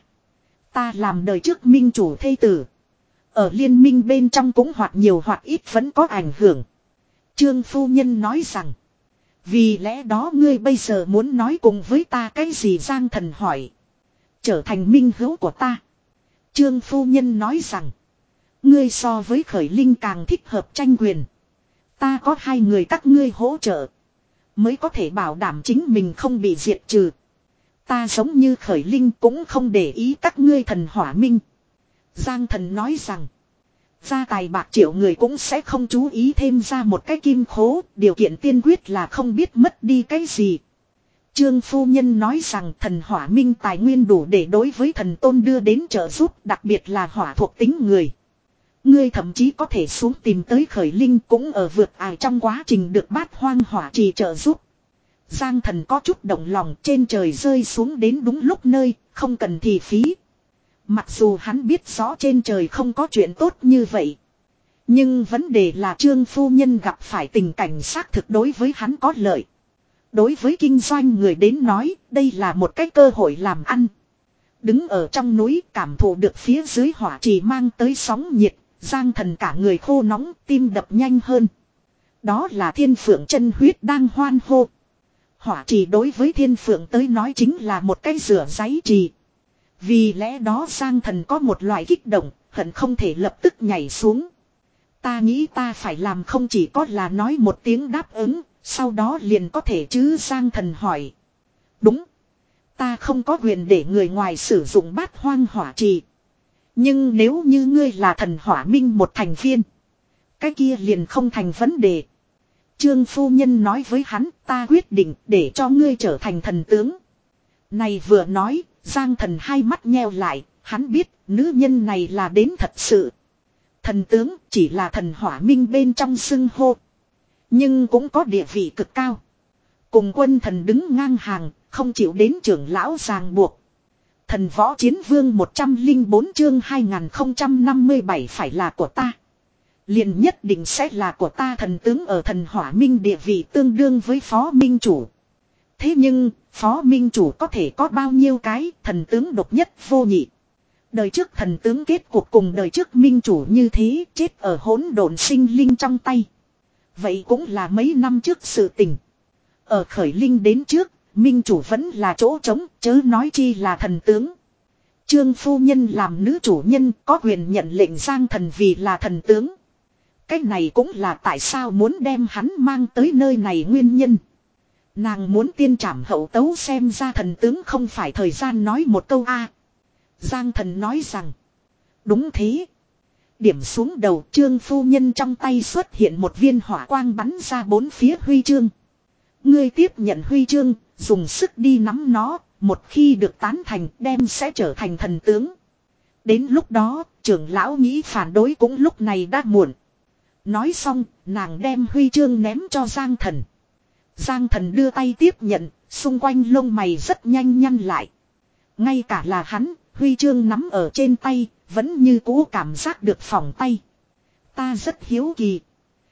Ta làm đời trước minh chủ thê tử. Ở liên minh bên trong cũng hoặc nhiều hoặc ít vẫn có ảnh hưởng. Trương phu nhân nói rằng. Vì lẽ đó ngươi bây giờ muốn nói cùng với ta cái gì? Giang Thần hỏi. Trở thành minh hữu của ta. Trương phu nhân nói rằng. Ngươi so với Khởi Linh càng thích hợp tranh quyền. Ta có hai người các ngươi hỗ trợ. Mới có thể bảo đảm chính mình không bị diệt trừ. Ta giống như Khởi Linh cũng không để ý các ngươi thần hỏa minh. Giang Thần nói rằng. Gia tài bạc triệu người cũng sẽ không chú ý thêm ra một cái kim khố. Điều kiện tiên quyết là không biết mất đi cái gì. Trương phu nhân nói rằng thần hỏa minh tài nguyên đủ để đối với thần tôn đưa đến trợ giúp. Đặc biệt là hỏa thuộc tính người. Ngươi thậm chí có thể xuống tìm tới Khởi Linh cũng ở vượt ải trong quá trình được bát hoang hỏa trì trợ giúp. Giang Thần có chút động lòng, trên trời rơi xuống đến đúng lúc nơi, không cần thì phí. Mặc dù hắn biết rõ trên trời không có chuyện tốt như vậy. Nhưng vấn đề là Trương phu nhân gặp phải tình cảnh xác thực đối với hắn có lợi. Đối với kinh doanh người đến nói, đây là một cái cơ hội làm ăn. Đứng ở trong núi cảm thụ được phía dưới hỏa trì mang tới sóng nhiệt. Giang Thần cả người khô nóng, tim đập nhanh hơn. Đó là Thiên Phượng chân huyết đang hoan hô. Hỏa trì đối với Thiên Phượng tới nói chính là một cái rửa giấy trì. Vì lẽ đó Giang Thần có một loại kích động, hận không thể lập tức nhảy xuống. Ta nghĩ ta phải làm không chỉ có là nói một tiếng đáp ứng, Sau đó liền có thể chứ, Giang Thần hỏi. Đúng. Ta không có quyền để người ngoài sử dụng bát hoang hỏa trì. Nhưng nếu như ngươi là thần hỏa minh một thành viên, cái kia liền không thành vấn đề. Trương phu nhân nói với hắn, ta quyết định để cho ngươi trở thành thần tướng. Này vừa nói, Giang Thần hai mắt nheo lại, hắn biết nữ nhân này là đến thật sự. Thần tướng chỉ là thần hỏa minh bên trong xưng hô, nhưng cũng có địa vị cực cao. Cùng quân thần đứng ngang hàng, không chịu đến trưởng lão ràng buộc. Thần võ chiến vương một trăm lẻ bốn chương hai nghìn không trăm năm mươi bảy phải là của ta. Liền nhất định sẽ là của ta. Thần tướng ở thần hỏa minh địa vị tương đương với phó minh chủ. Thế nhưng, phó minh chủ có thể có bao nhiêu cái, thần tướng độc nhất vô nhị. Đời trước thần tướng kết cuộc cùng đời trước minh chủ như thế, chết ở hỗn độn sinh linh trong tay. Vậy cũng là mấy năm trước sự tình. Ở khởi linh đến trước, minh chủ vẫn là chỗ trống, chớ nói chi là thần tướng. Trương phu nhân làm nữ chủ nhân có quyền nhận lệnh Giang Thần vì là thần tướng. Cái này cũng là tại sao muốn đem hắn mang tới nơi này nguyên nhân. Nàng muốn tiên trảm hậu tấu, xem ra thần tướng không phải thời gian nói một câu a. Giang Thần nói rằng. Đúng thế. Điểm xuống đầu, Trương phu nhân trong tay xuất hiện một viên hỏa quang bắn ra bốn phía huy chương. Ngươi tiếp nhận huy chương, dùng sức đi nắm nó, một khi được tán thành đem sẽ trở thành thần tướng. Đến lúc đó, trưởng lão nghĩ phản đối cũng lúc này đã muộn. Nói xong, nàng đem huy chương ném cho Giang Thần. Giang Thần đưa tay tiếp nhận, xung quanh lông mày rất nhanh nhăn lại. Ngay cả là hắn, huy chương nắm ở trên tay, vẫn như cũ cảm giác được phỏng tay. Ta rất hiếu kỳ.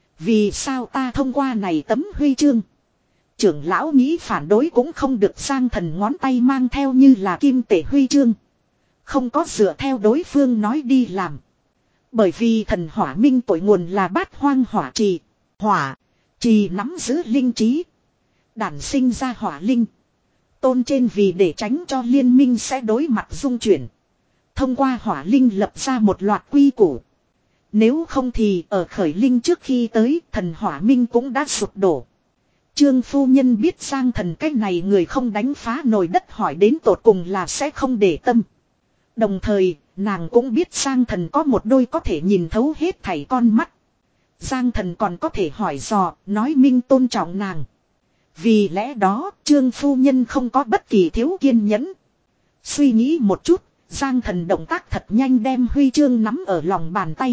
Vì sao ta thông qua này tấm huy chương? Trưởng lão nghĩ phản đối cũng không được. Giang Thần ngón tay mang theo như là kim tể huy chương. Không có dựa theo đối phương nói đi làm. Bởi vì thần hỏa minh tội nguồn là bát hoang hỏa trì. Hỏa trì nắm giữ linh trí, đản sinh ra hỏa linh. Tôn trên vì để tránh cho liên minh sẽ đối mặt dung chuyển. Thông qua hỏa linh lập ra một loạt quy củ. Nếu không thì ở khởi linh trước khi tới, thần hỏa minh cũng đã sụp đổ. Trương phu nhân biết Giang Thần cái này người không đánh phá nồi đất hỏi đến tột cùng là sẽ không để tâm. Đồng thời, nàng cũng biết Giang Thần có một đôi có thể nhìn thấu hết thảy con mắt. Giang Thần còn có thể hỏi dò, nói minh tôn trọng nàng. Vì lẽ đó, Trương phu nhân không có bất kỳ thiếu kiên nhẫn. Suy nghĩ một chút, Giang Thần động tác thật nhanh đem huy chương nắm ở lòng bàn tay.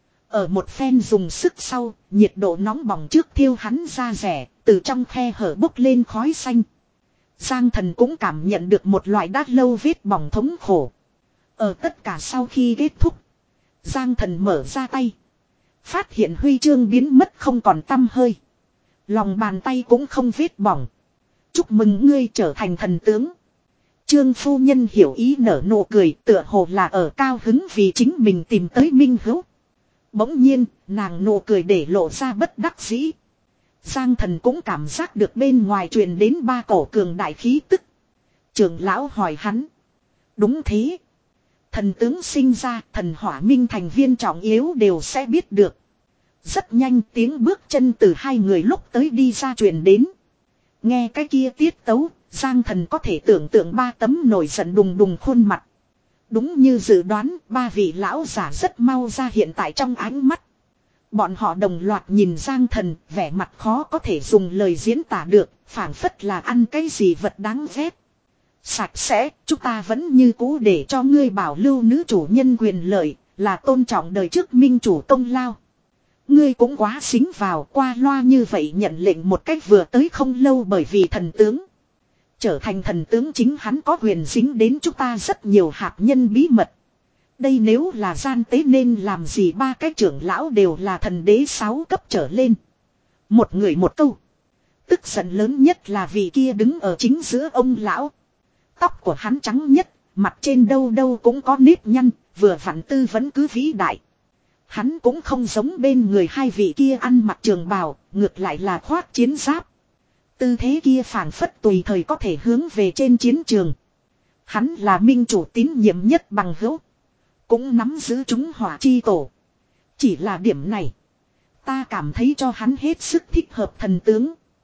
Ở một phen dùng sức sau, nhiệt độ nóng bỏng trước thiêu hắn ra rẻ, từ trong khe hở bốc lên khói xanh. Giang Thần cũng cảm nhận được một loại đã lâu vết bỏng thống khổ. Ở tất cả sau khi kết thúc, Giang Thần mở ra tay. Phát hiện huy chương biến mất không còn tăm hơi. Lòng bàn tay cũng không vết bỏng. Chúc mừng ngươi trở thành thần tướng. Trương phu nhân hiểu ý nở nụ cười, tựa hồ là ở cao hứng vì chính mình tìm tới minh hữu. Bỗng nhiên, nàng nụ cười để lộ ra bất đắc dĩ. Giang Thần cũng cảm giác được bên ngoài truyền đến ba cổ cường đại khí tức. Trưởng lão hỏi hắn. Đúng thế. Thần tướng sinh ra, thần hỏa minh thành viên trọng yếu đều sẽ biết được. Rất nhanh tiếng bước chân từ hai người lúc tới đi ra truyền đến. Nghe cái kia tiết tấu, Giang Thần có thể tưởng tượng ba tấm nổi giận đùng đùng khuôn mặt. Đúng như dự đoán, ba vị lão giả rất mau ra hiện tại trong ánh mắt. Bọn họ đồng loạt nhìn Giang Thần, vẻ mặt khó có thể dùng lời diễn tả được, phảng phất là ăn cái gì vật đáng ghét. Sạch sẽ, chúng ta vẫn như cũ để cho ngươi bảo lưu nữ chủ nhân quyền lợi, là tôn trọng đời trước minh chủ công lao. Ngươi cũng quá xính vào, qua loa như vậy nhận lệnh một cách vừa tới không lâu, bởi vì thần tướng. Trở thành thần tướng chính hắn có quyền dính đến chúng ta rất nhiều hạt nhân bí mật. Đây nếu là gian tế nên làm gì? Ba cái trưởng lão đều là thần đế sáu cấp trở lên. Một người một câu. Tức giận lớn nhất là vị kia đứng ở chính giữa ông lão. Tóc của hắn trắng nhất, mặt trên đâu đâu cũng có nếp nhăn, vừa vặn tư vẫn cứ vĩ đại. Hắn cũng không giống bên người hai vị kia ăn mặc trường bào, ngược lại là khoác chiến giáp. Tư thế kia phảng phất tùy thời có thể hướng về trên chiến trường. Hắn là minh chủ tín nhiệm nhất bằng hữu. Cũng nắm giữ chúng hỏa chi tổ. Chỉ là điểm này, ta cảm thấy cho hắn hết sức thích hợp thần tướng.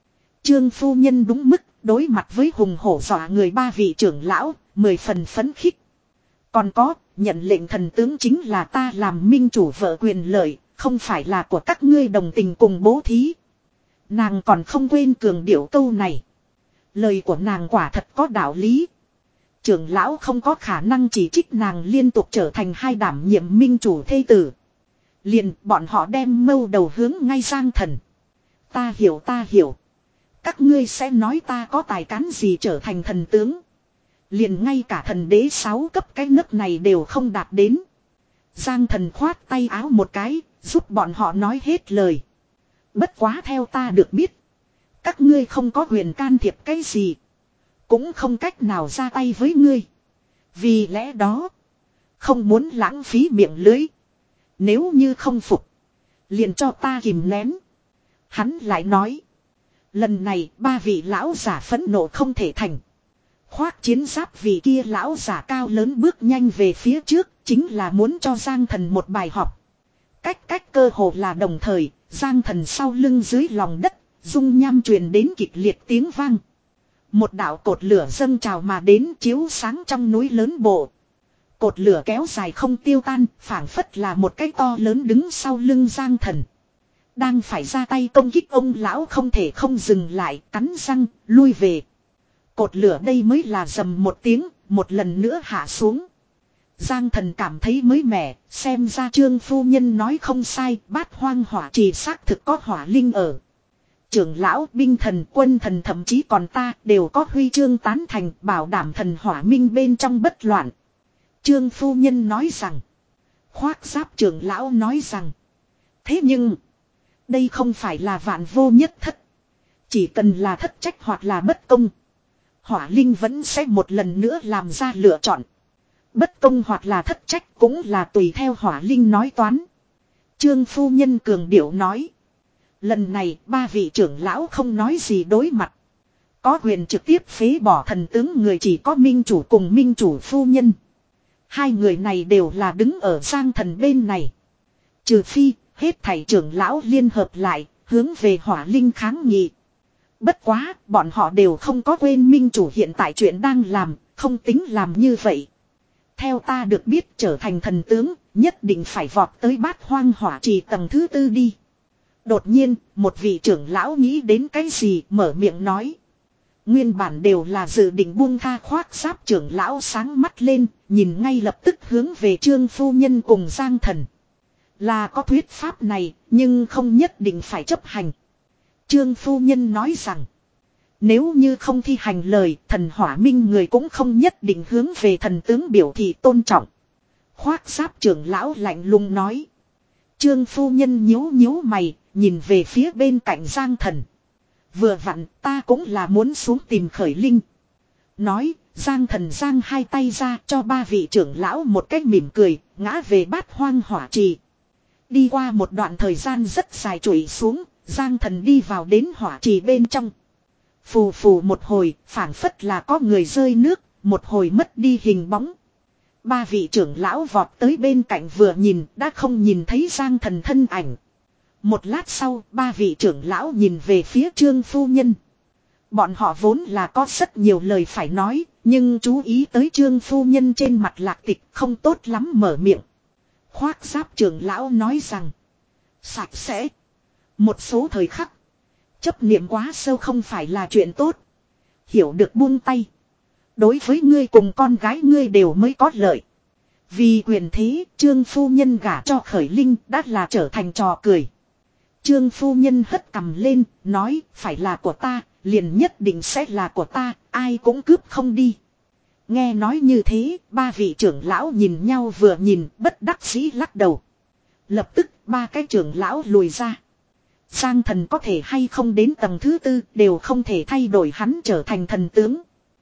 Trương phu nhân đúng mức, đối mặt với hùng hổ dọa người ba vị trưởng lão, mười phần phấn khích. Còn có, nhận lệnh thần tướng chính là ta làm minh chủ vợ quyền lợi, không phải là của các ngươi đồng tình cùng bố thí. Nàng còn không quên cường điệu câu này. Lời của nàng quả thật có đạo lý. Trưởng lão không có khả năng chỉ trích nàng liên tục trở thành hai đảm nhiệm minh chủ thê tử. Liền bọn họ đem mâu đầu hướng ngay Giang Thần. Ta hiểu ta hiểu. Các ngươi sẽ nói ta có tài cán gì trở thành thần tướng. Liền ngay cả thần đế sáu cấp cái nấc này đều không đạt đến. Giang Thần khoát tay áo một cái, giúp bọn họ nói hết lời. Bất quá theo ta được biết. Các ngươi không có quyền can thiệp cái gì. Cũng không cách nào ra tay với ngươi. Vì lẽ đó. Không muốn lãng phí miệng lưới. Nếu như không phục. Liền cho ta kìm nén. Hắn lại nói. Lần này ba vị lão giả phẫn nộ không thể thành. Khoác chiến giáp vì kia lão giả cao lớn bước nhanh về phía trước. Chính là muốn cho Giang Thần một bài học. Cách cách cơ hồ là đồng thời. Giang Thần sau lưng dưới lòng đất. Dung nham truyền đến kịch liệt tiếng vang. Một đạo cột lửa dâng trào mà đến chiếu sáng trong núi lớn bộ. Cột lửa kéo dài không tiêu tan, phảng phất là một cái to lớn đứng sau lưng Giang Thần. Đang phải ra tay công kích ông lão không thể không dừng lại, cắn răng, lui về. Cột lửa đây mới là rầm một tiếng, một lần nữa hạ xuống. Giang Thần cảm thấy mới mẻ, xem ra Trương phu nhân nói không sai, bát hoang hỏa trì xác thực có hỏa linh ở. Trưởng lão, binh thần, quân thần thậm chí còn ta đều có huy chương tán thành bảo đảm thần hỏa minh bên trong bất loạn. Trương phu nhân nói rằng. Khoác giáp trưởng lão nói rằng. Thế nhưng. Đây không phải là vạn vô nhất thất. Chỉ cần là thất trách hoặc là bất công. Hỏa linh vẫn sẽ một lần nữa làm ra lựa chọn. Bất công hoặc là thất trách cũng là tùy theo hỏa linh nói toán. Trương phu nhân cường điệu nói. Lần này ba vị trưởng lão không nói gì đối mặt. Có quyền trực tiếp phế bỏ thần tướng người chỉ có minh chủ cùng minh chủ phu nhân. Hai người này đều là đứng ở Giang Thần bên này. Trừ phi, hết thảy trưởng lão liên hợp lại, hướng về hỏa linh kháng nghị. Bất quá, bọn họ đều không có quên minh chủ hiện tại chuyện đang làm, không tính làm như vậy. Theo ta được biết trở thành thần tướng, nhất định phải vọt tới bát hoang hỏa trì tầng thứ tư đi. Đột nhiên, một vị trưởng lão nghĩ đến cái gì mở miệng nói. Nguyên bản đều là dự định buông tha khoác giáp trưởng lão sáng mắt lên, nhìn ngay lập tức hướng về Trương phu nhân cùng Giang Thần. Là có thuyết pháp này, nhưng không nhất định phải chấp hành. Trương phu nhân nói rằng, nếu như không thi hành lời, thần hỏa minh người cũng không nhất định hướng về thần tướng biểu thị tôn trọng. Khoác giáp trưởng lão lạnh lùng nói. Trương phu nhân nhíu nhíu mày, nhìn về phía bên cạnh Giang Thần. Vừa vặn ta cũng là muốn xuống tìm khởi linh. Nói, Giang Thần giang hai tay ra cho ba vị trưởng lão một cách mỉm cười, ngã về bát hoang hỏa trì. Đi qua một đoạn thời gian rất dài trụi xuống, Giang Thần đi vào đến hỏa trì bên trong. Phù phù một hồi, phảng phất là có người rơi nước, một hồi mất đi hình bóng. Ba vị trưởng lão vọt tới bên cạnh vừa nhìn, đã không nhìn thấy Giang Thần thân ảnh. Một lát sau, ba vị trưởng lão nhìn về phía Trương phu nhân. Bọn họ vốn là có rất nhiều lời phải nói, nhưng chú ý tới Trương phu nhân trên mặt lạc tịch không tốt lắm mở miệng. Khoác giáp trưởng lão nói rằng, sạch sẽ. Một số thời khắc, chấp niệm quá sâu không phải là chuyện tốt. Hiểu được buông tay. Đối với ngươi cùng con gái ngươi đều mới có lợi. Vì quyền thế, Trương phu nhân gả cho khởi linh đã là trở thành trò cười. Trương phu nhân hất cằm lên, nói, phải là của ta, liền nhất định sẽ là của ta, ai cũng cướp không đi. Nghe nói như thế, ba vị trưởng lão nhìn nhau vừa nhìn, bất đắc dĩ lắc đầu. Lập tức, ba cái trưởng lão lùi ra. Giang Thần có thể hay không đến tầng thứ tư, đều không thể thay đổi hắn trở thành thần tướng.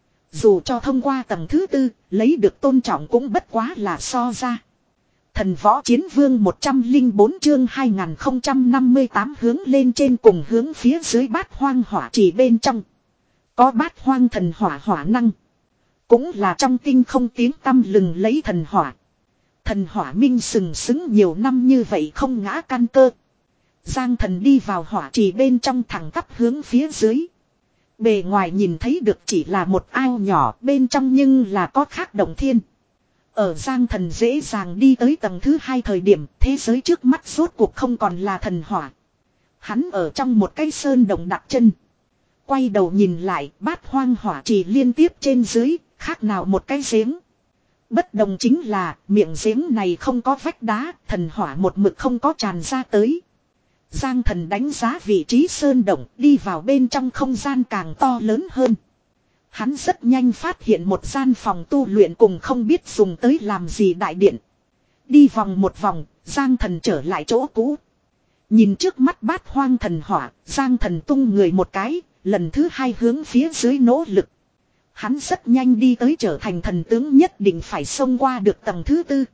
Dù cho thông qua tầng thứ tư, lấy được tôn trọng cũng bất quá là so ra. Thần võ chiến vương một trăm lẻ bốn chương hai nghìn không trăm năm mươi tám hướng lên trên cùng hướng phía dưới bát hoang hỏa trì bên trong. Có bát hoang thần hỏa hỏa năng. Cũng là trong tinh không tiếng tăm lừng lấy thần hỏa. Thần hỏa minh sừng sững nhiều năm như vậy không ngã căn cơ. Giang Thần đi vào hỏa trì bên trong thẳng tắp hướng phía dưới. Bề ngoài nhìn thấy được chỉ là một ao nhỏ, bên trong nhưng là có khác động thiên. Ở Giang Thần dễ dàng đi tới tầng thứ hai thời điểm, thế giới trước mắt rốt cuộc không còn là thần hỏa. Hắn ở trong một cái sơn động đặt chân. Quay đầu nhìn lại, bát hoang hỏa trì liên tiếp trên dưới, khác nào một cái giếng. Bất đồng chính là, miệng giếng này không có vách đá, thần hỏa một mực không có tràn ra tới. Giang Thần đánh giá vị trí sơn động, đi vào bên trong không gian càng to lớn hơn. Hắn rất nhanh phát hiện một gian phòng tu luyện cùng không biết dùng tới làm gì đại điện. Đi vòng một vòng, Giang Thần trở lại chỗ cũ. Nhìn trước mắt bát hoang thần hỏa, Giang Thần tung người một cái, lần thứ hai hướng phía dưới nỗ lực. Hắn rất nhanh đi tới trở thành thần tướng, nhất định phải xông qua được tầng thứ tư.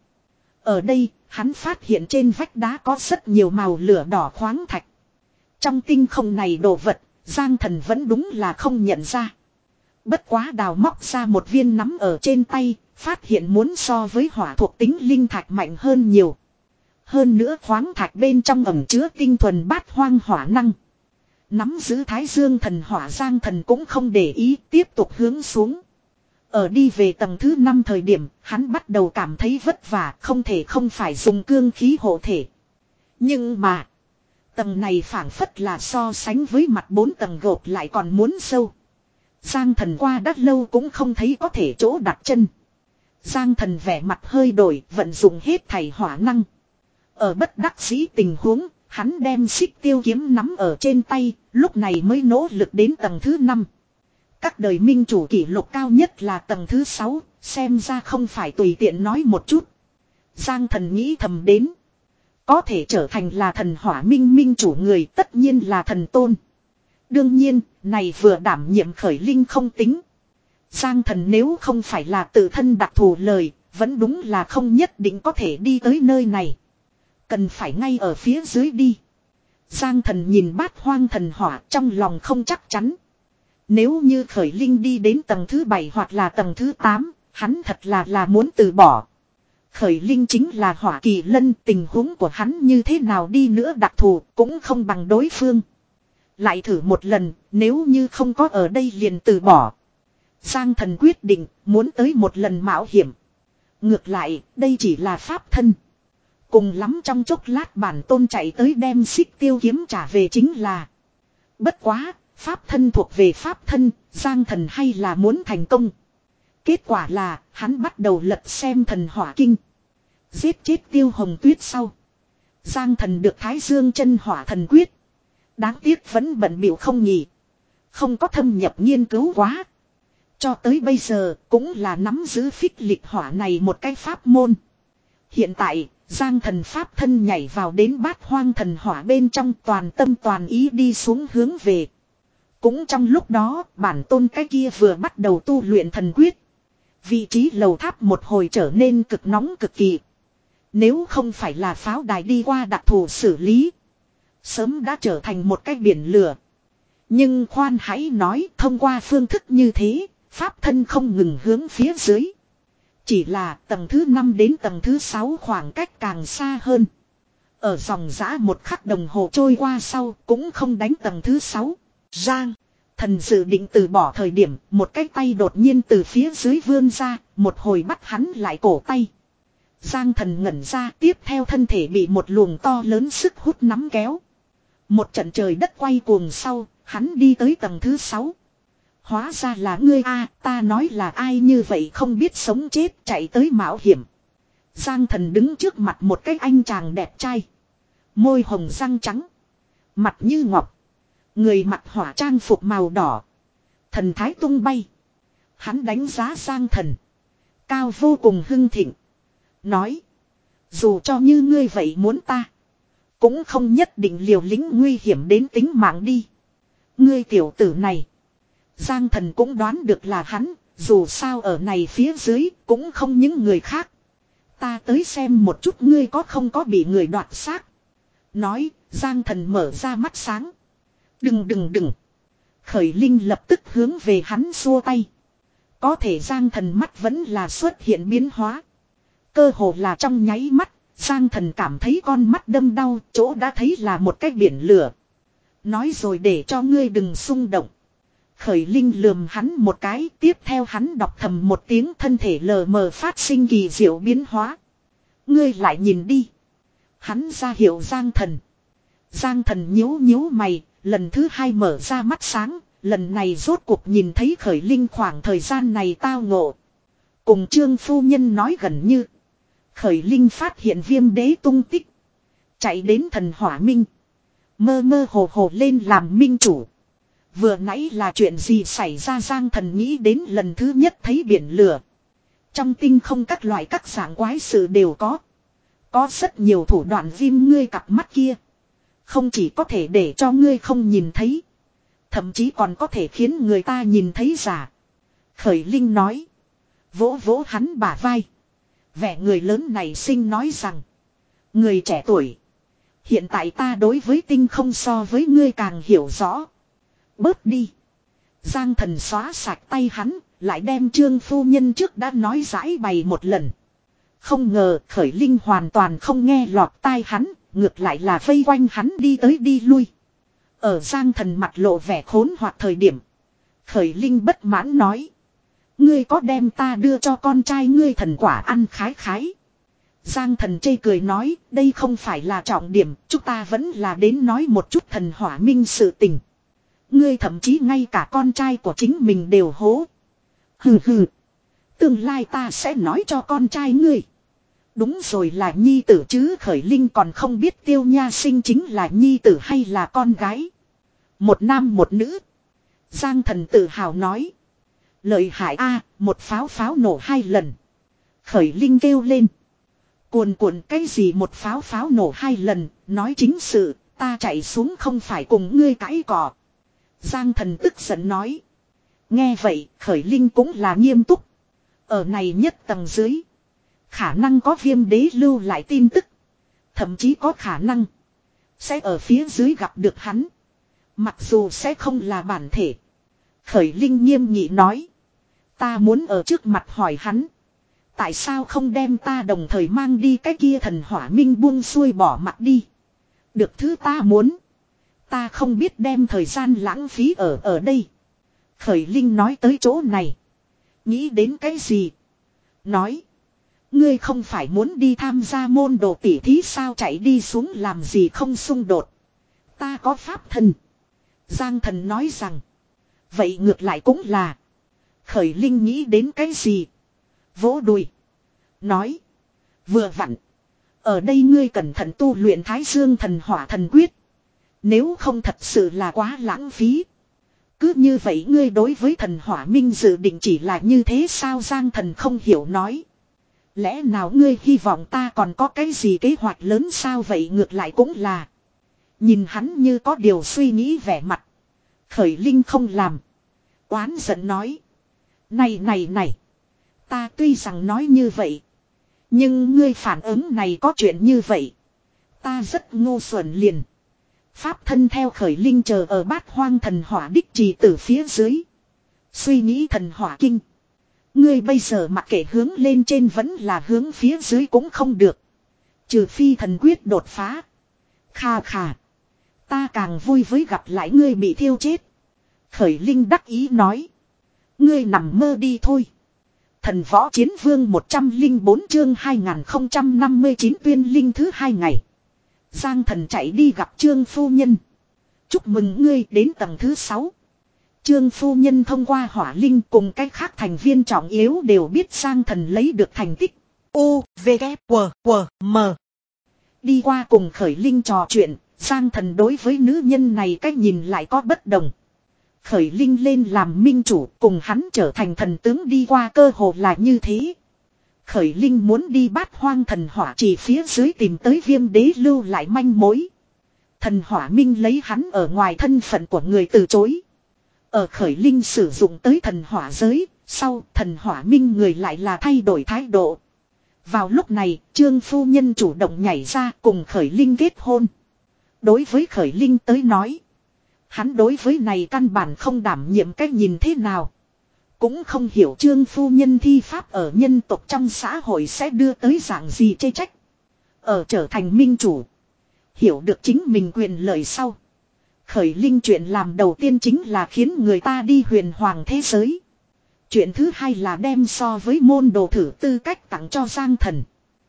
Ở đây, hắn phát hiện trên vách đá có rất nhiều màu lửa đỏ khoáng thạch. Trong tinh không này đồ vật, Giang Thần vẫn đúng là không nhận ra. Bất quá đào móc ra một viên nắm ở trên tay, phát hiện muốn so với hỏa thuộc tính linh thạch mạnh hơn nhiều. Hơn nữa khoáng thạch bên trong ẩm chứa tinh thuần bát hoang hỏa năng. Nắm giữ Thái Dương thần hỏa, Giang Thần cũng không để ý, tiếp tục hướng xuống. Ở đi về tầng thứ năm thời điểm, hắn bắt đầu cảm thấy vất vả, không thể không phải dùng cương khí hộ thể. Nhưng mà, tầng này phảng phất là so sánh với mặt bốn tầng gộp lại còn muốn sâu. Giang Thần qua đã lâu cũng không thấy có thể chỗ đặt chân. Giang Thần vẻ mặt hơi đổi, vận dụng hết thảy hỏa năng. Ở bất đắc dĩ tình huống, hắn đem xích tiêu kiếm nắm ở trên tay, lúc này mới nỗ lực đến tầng thứ năm. Các đời minh chủ kỷ lục cao nhất là tầng thứ sáu, xem ra không phải tùy tiện nói một chút. Giang Thần nghĩ thầm đến. Có thể trở thành là thần hỏa minh minh chủ người, tất nhiên là thần tôn. Đương nhiên, này vừa đảm nhiệm khởi linh không tính. Giang Thần nếu không phải là tự thân đặc thù lời, vẫn đúng là không nhất định có thể đi tới nơi này. Cần phải ngay ở phía dưới đi. Giang Thần nhìn bát hoang thần hỏa, trong lòng không chắc chắn. Nếu như khởi linh đi đến tầng thứ bảy hoặc là tầng thứ tám, hắn thật là là muốn từ bỏ. Khởi linh chính là hỏa kỳ lân, tình huống của hắn như thế nào đi nữa đặc thù cũng không bằng đối phương. Lại thử một lần, nếu như không có ở đây liền từ bỏ. Giang Thần quyết định, muốn tới một lần mạo hiểm. Ngược lại, đây chỉ là pháp thân. Cùng lắm trong chốc lát bản tôn chạy tới đem xích tiêu kiếm trả về chính là. Bất quá, pháp thân thuộc về pháp thân, Giang Thần hay là muốn thành công. Kết quả là, hắn bắt đầu lật xem thần hỏa kinh. Giết chết Tiêu Hồng Tuyết sau. Giang Thần được Thái Dương chân hỏa thần quyết. Đáng tiếc vẫn bận bịu không nhỉ. Không có thâm nhập nghiên cứu quá. Cho tới bây giờ cũng là nắm giữ phích lịch hỏa này một cái pháp môn. Hiện tại, Giang Thần pháp thân nhảy vào đến bát hoang thần hỏa bên trong, toàn tâm toàn ý đi xuống hướng về. Cũng trong lúc đó, bản tôn cái kia vừa bắt đầu tu luyện thần quyết. Vị trí lầu tháp một hồi trở nên cực nóng cực kỳ. Nếu không phải là pháo đài đi qua đặc thù xử lý, sớm đã trở thành một cái biển lửa. Nhưng khoan hãy nói, thông qua phương thức như thế, pháp thân không ngừng hướng phía dưới. Chỉ là tầng thứ năm đến tầng thứ sáu khoảng cách càng xa hơn. Ở dòng dã một khắc đồng hồ trôi qua sau cũng không đánh tầng thứ sáu. Giang Thần dự định từ bỏ thời điểm, một cái tay đột nhiên từ phía dưới vươn ra, một hồi bắt hắn lại cổ tay. Giang Thần ngẩn ra, tiếp theo thân thể bị một luồng to lớn sức hút nắm kéo. Một trận trời đất quay cuồng sau, hắn đi tới tầng thứ sáu. Hóa ra là ngươi a, ta nói là ai như vậy không biết sống chết chạy tới mạo hiểm. Giang Thần đứng trước mặt một cái anh chàng đẹp trai. Môi hồng răng trắng. Mặt như ngọc. Người mặc hỏa trang phục màu đỏ. Thần thái tung bay. Hắn đánh giá Giang Thần. Cao vô cùng hưng thịnh. Nói. Dù cho như ngươi vậy muốn ta. Cũng không nhất định liều lĩnh nguy hiểm đến tính mạng đi. Ngươi tiểu tử này. Giang Thần cũng đoán được là hắn. Dù sao ở này phía dưới cũng không những người khác. Ta tới xem một chút ngươi có không có bị người đoạt xác. Nói, Giang Thần mở ra mắt sáng. Đừng đừng đừng. Khởi Linh lập tức hướng về hắn xua tay. Có thể Giang Thần mắt vẫn là xuất hiện biến hóa. Cơ hồ là trong nháy mắt, Giang Thần cảm thấy con mắt đâm đau, chỗ đã thấy là một cái biển lửa. Nói rồi để cho ngươi đừng xung động. Khởi Linh lườm hắn một cái, tiếp theo hắn đọc thầm một tiếng, thân thể lờ mờ phát sinh kỳ diệu biến hóa. Ngươi lại nhìn đi. Hắn ra hiệu Giang Thần. Giang Thần nhíu nhíu mày, lần thứ hai mở ra mắt sáng, lần này rốt cuộc nhìn thấy Khởi Linh khoảng thời gian này tao ngộ. Cùng Trương phu nhân nói gần như. Khởi Linh phát hiện Viêm Đế tung tích. Chạy đến Thần Hỏa Minh. Mơ mơ hồ hồ lên làm minh chủ. Vừa nãy là chuyện gì xảy ra, Giang Thần nghĩ đến lần thứ nhất thấy biển lửa. Trong tinh không các loại các dạng quái sự đều có. Có rất nhiều thủ đoạn viêm ngươi cặp mắt kia. Không chỉ có thể để cho ngươi không nhìn thấy. Thậm chí còn có thể khiến người ta nhìn thấy giả. Khởi Linh nói. Vỗ vỗ hắn bả vai. Vẻ người lớn này sinh nói rằng. Người trẻ tuổi. Hiện tại ta đối với tinh không so với ngươi càng hiểu rõ. Bớt đi. Giang Thần xóa sạch tay hắn. Lại đem Trương phu nhân trước đã nói giải bày một lần. Không ngờ Khởi Linh hoàn toàn không nghe lọt tai hắn. Ngược lại là vây quanh hắn đi tới đi lui. Ở Giang Thần mặt lộ vẻ khốn hoặc thời điểm. Khởi Linh bất mãn nói. Ngươi có đem ta đưa cho con trai ngươi thần quả ăn khái khái. Giang Thần chê cười nói. Đây không phải là trọng điểm. Chúng ta vẫn là đến nói một chút thần hỏa minh sự tình. Ngươi thậm chí ngay cả con trai của chính mình đều hố. Hừ hừ. Tương lai ta sẽ nói cho con trai ngươi. Đúng rồi, là nhi tử chứ. Khởi Linh còn không biết Tiêu Nha Sinh chính là nhi tử hay là con gái. Một nam một nữ. Giang Thần tự hào nói. Lợi hại a, một pháo pháo nổ hai lần. Khởi Linh kêu lên. Cuồn cuộn cái gì một pháo pháo nổ hai lần, nói chính sự, ta chạy xuống không phải cùng ngươi cãi cọ. Giang Thần tức giận nói. Nghe vậy, Khởi Linh cũng là nghiêm túc. Ở này nhất tầng dưới. Khả năng có Viêm Đế lưu lại tin tức. Thậm chí có khả năng. Sẽ ở phía dưới gặp được hắn. Mặc dù sẽ không là bản thể. Khởi Linh nghiêm nghị nói. Ta muốn ở trước mặt hỏi hắn. Tại sao không đem ta đồng thời mang đi cái kia thần hỏa minh buông xuôi bỏ mặt đi. Được thứ ta muốn. Ta không biết đem thời gian lãng phí ở ở đây. Khởi Linh nói tới chỗ này. Nghĩ đến cái gì? Nói. Ngươi không phải muốn đi tham gia môn đồ tỉ thí sao, chạy đi xuống làm gì không xung đột. Ta có pháp thân. Giang Thần nói rằng. Vậy ngược lại cũng là. Khởi Linh nghĩ đến cái gì? Vỗ đùi. Nói. Vừa vặn. Ở đây ngươi cẩn thận tu luyện Thái Dương thần hỏa thần quyết. Nếu không thật sự là quá lãng phí. Cứ như vậy ngươi đối với thần hỏa minh dự định chỉ là như thế sao? Giang Thần không hiểu nói. Lẽ nào ngươi hy vọng ta còn có cái gì kế hoạch lớn sao? Vậy ngược lại cũng là. Nhìn hắn như có điều suy nghĩ vẻ mặt. Khởi Linh không làm. Oán giận nói. Này này này. Ta tuy rằng nói như vậy. Nhưng ngươi phản ứng này có chuyện như vậy. Ta rất ngu xuẩn liền. Pháp thân theo Khởi Linh chờ ở Bát Hoang thần hỏa đích trì từ phía dưới. Suy nghĩ thần hỏa kinh. Ngươi bây giờ mặc kệ hướng lên trên vẫn là hướng phía dưới cũng không được. Trừ phi thần quyết đột phá. Kha khà. Ta càng vui với gặp lại ngươi bị thiêu chết. Khởi Linh đắc ý nói. Ngươi nằm mơ đi thôi. Thần võ chiến vương một trăm lẻ bốn chương hai nghìn không trăm năm mươi chín tuyên linh thứ hai ngày. Giang Thần chạy đi gặp Trương phu nhân. Chúc mừng ngươi đến tầng thứ sáu. Trương phu nhân thông qua hỏa linh cùng cách khác thành viên trọng yếu đều biết Giang Thần lấy được thành tích. U, V, K, W, W, M. Đi qua cùng Khởi Linh trò chuyện, Giang Thần đối với nữ nhân này cách nhìn lại có bất đồng. Khởi Linh lên làm minh chủ cùng hắn trở thành thần tướng đi qua cơ hồ là như thế. Khởi Linh muốn đi Bát Hoang thần hỏa chỉ phía dưới tìm tới Viêm Đế lưu lại manh mối. Thần hỏa minh lấy hắn ở ngoài thân phận của người từ chối. Ở Khởi Linh sử dụng tới thần hỏa giới, sau thần hỏa minh người lại là thay đổi thái độ. Vào lúc này, Trương phu nhân chủ động nhảy ra cùng Khởi Linh kết hôn. Đối với Khởi Linh tới nói, hắn đối với này căn bản không đảm nhiệm cách nhìn thế nào. Cũng không hiểu Trương phu nhân thi pháp ở nhân tộc trong xã hội sẽ đưa tới dạng gì chê trách. Ở trở thành minh chủ, hiểu được chính mình quyền lợi sau, Khởi linh chuyện làm đầu tiên chính là khiến người ta đi huyền hoàng thế giới. Chuyện thứ hai là đem so với môn đồ thử tư cách tặng cho Giang Thần.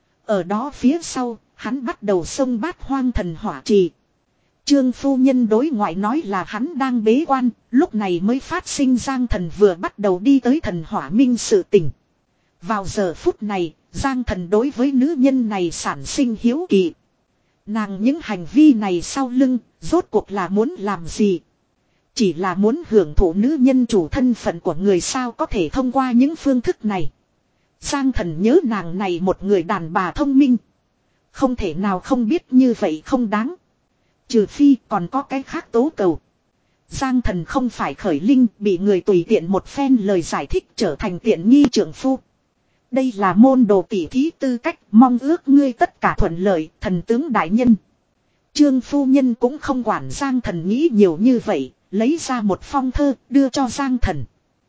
Ở đó phía sau, hắn bắt đầu xông bát hoang thần hỏa trì. Trương phu nhân đối ngoại nói là hắn đang bế quan, lúc này mới phát sinh Giang Thần vừa bắt đầu đi tới thần hỏa minh sự tình. Vào giờ phút này, Giang Thần đối với nữ nhân này sản sinh hiếu kỳ. Nàng những hành vi này sau lưng, rốt cuộc là muốn làm gì? Chỉ là muốn hưởng thụ nữ nhân chủ thân phận của người sao có thể thông qua những phương thức này. Giang Thần nhớ nàng này một người đàn bà thông minh. Không thể nào không biết như vậy không đáng. Trừ phi còn có cái khác tố cầu. Giang Thần không phải khởi linh bị người tùy tiện một phen lời giải thích trở thành tiện nghi trưởng phu. Đây là môn đồ tỉ thí tư cách, mong ước ngươi tất cả thuận lợi, thần tướng đại nhân. Trương phu nhân cũng không quản Giang Thần nghĩ nhiều như vậy, lấy ra một phong thơ đưa cho Giang Thần.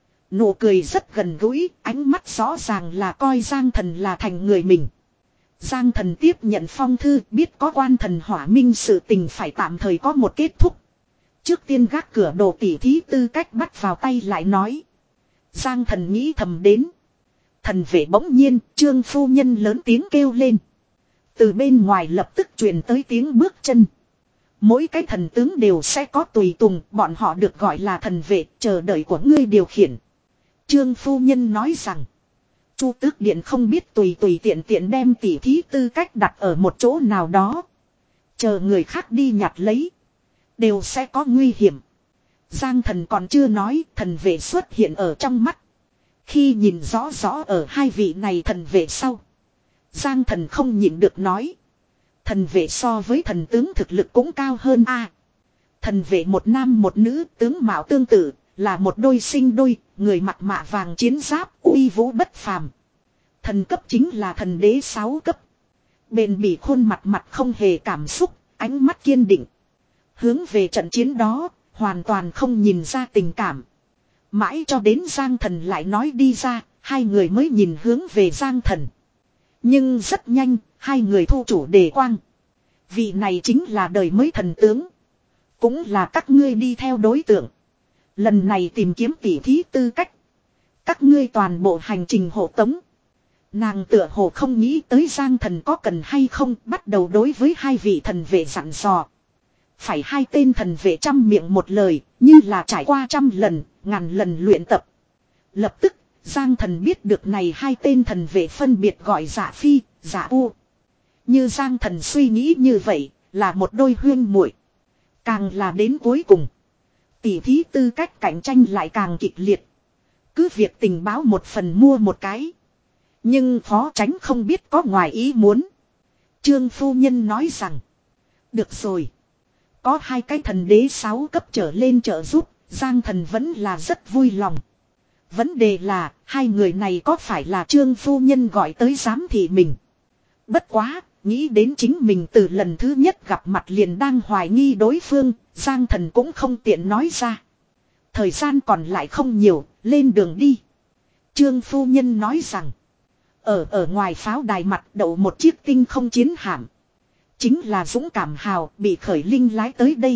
Nụ cười rất gần gũi, ánh mắt rõ ràng là coi Giang Thần là thành người mình. Giang Thần tiếp nhận phong thư, biết có quan thần hỏa minh sự tình phải tạm thời có một kết thúc. Trước tiên gác cửa đồ tỉ thí tư cách bắt vào tay lại nói. Giang Thần nghĩ thầm đến. Thần vệ bỗng nhiên, Trương phu nhân lớn tiếng kêu lên. Từ bên ngoài lập tức truyền tới tiếng bước chân. Mỗi cái thần tướng đều sẽ có tùy tùng, bọn họ được gọi là thần vệ, chờ đợi của ngươi điều khiển. Trương phu nhân nói rằng. Chu Tước Điện không biết tùy tùy tiện tiện đem tỉ thí tư cách đặt ở một chỗ nào đó. Chờ người khác đi nhặt lấy. Đều sẽ có nguy hiểm. Giang Thần còn chưa nói, thần vệ xuất hiện ở trong mắt. Khi nhìn rõ rõ ở hai vị này thần vệ sau. Giang Thần không nhịn được nói. Thần vệ so với thần tướng thực lực cũng cao hơn a. Thần vệ một nam một nữ, tướng mạo tương tự, là một đôi sinh đôi, người mặc mạ vàng chiến giáp, uy vũ bất phàm. Thần cấp chính là thần đế sáu cấp. Bền bỉ khuôn mặt mặt không hề cảm xúc, ánh mắt kiên định. Hướng về trận chiến đó, hoàn toàn không nhìn ra tình cảm. Mãi cho đến Giang Thần lại nói đi ra, hai người mới nhìn hướng về Giang Thần. Nhưng rất nhanh, hai người thu chủ đề quang. Vị này chính là đời mới thần tướng. Cũng là các ngươi đi theo đối tượng. Lần này tìm kiếm tỉ thí tư cách. Các ngươi toàn bộ hành trình hộ tống. Nàng tựa hồ không nghĩ tới Giang Thần có cần hay không, bắt đầu đối với hai vị thần vệ dặn dò. Phải hai tên thần vệ trăm miệng một lời, như là trải qua trăm lần, ngàn lần luyện tập. Lập tức, Giang Thần biết được này hai tên thần vệ phân biệt gọi Dạ Phi, Dạ U. Như Giang Thần suy nghĩ như vậy, là một đôi huyên muội. Càng là đến cuối cùng, tỉ thí tư cách cạnh tranh lại càng kịch liệt. Cứ việc tình báo một phần mua một cái. Nhưng khó tránh không biết có ngoài ý muốn. Trương phu nhân nói rằng. Được rồi. Có hai cái thần đế sáu cấp trở lên trợ giúp. Giang Thần vẫn là rất vui lòng. Vấn đề là hai người này có phải là Trương phu nhân gọi tới giám thị mình. Bất quá. Nghĩ đến chính mình từ lần thứ nhất gặp mặt liền đang hoài nghi đối phương. Giang Thần cũng không tiện nói ra. Thời gian còn lại không nhiều. Lên đường đi. Trương phu nhân nói rằng. Ở ở ngoài pháo đài mặt đậu một chiếc tinh không chiến hạm. Chính là dũng cảm hào bị khởi linh lái tới đây.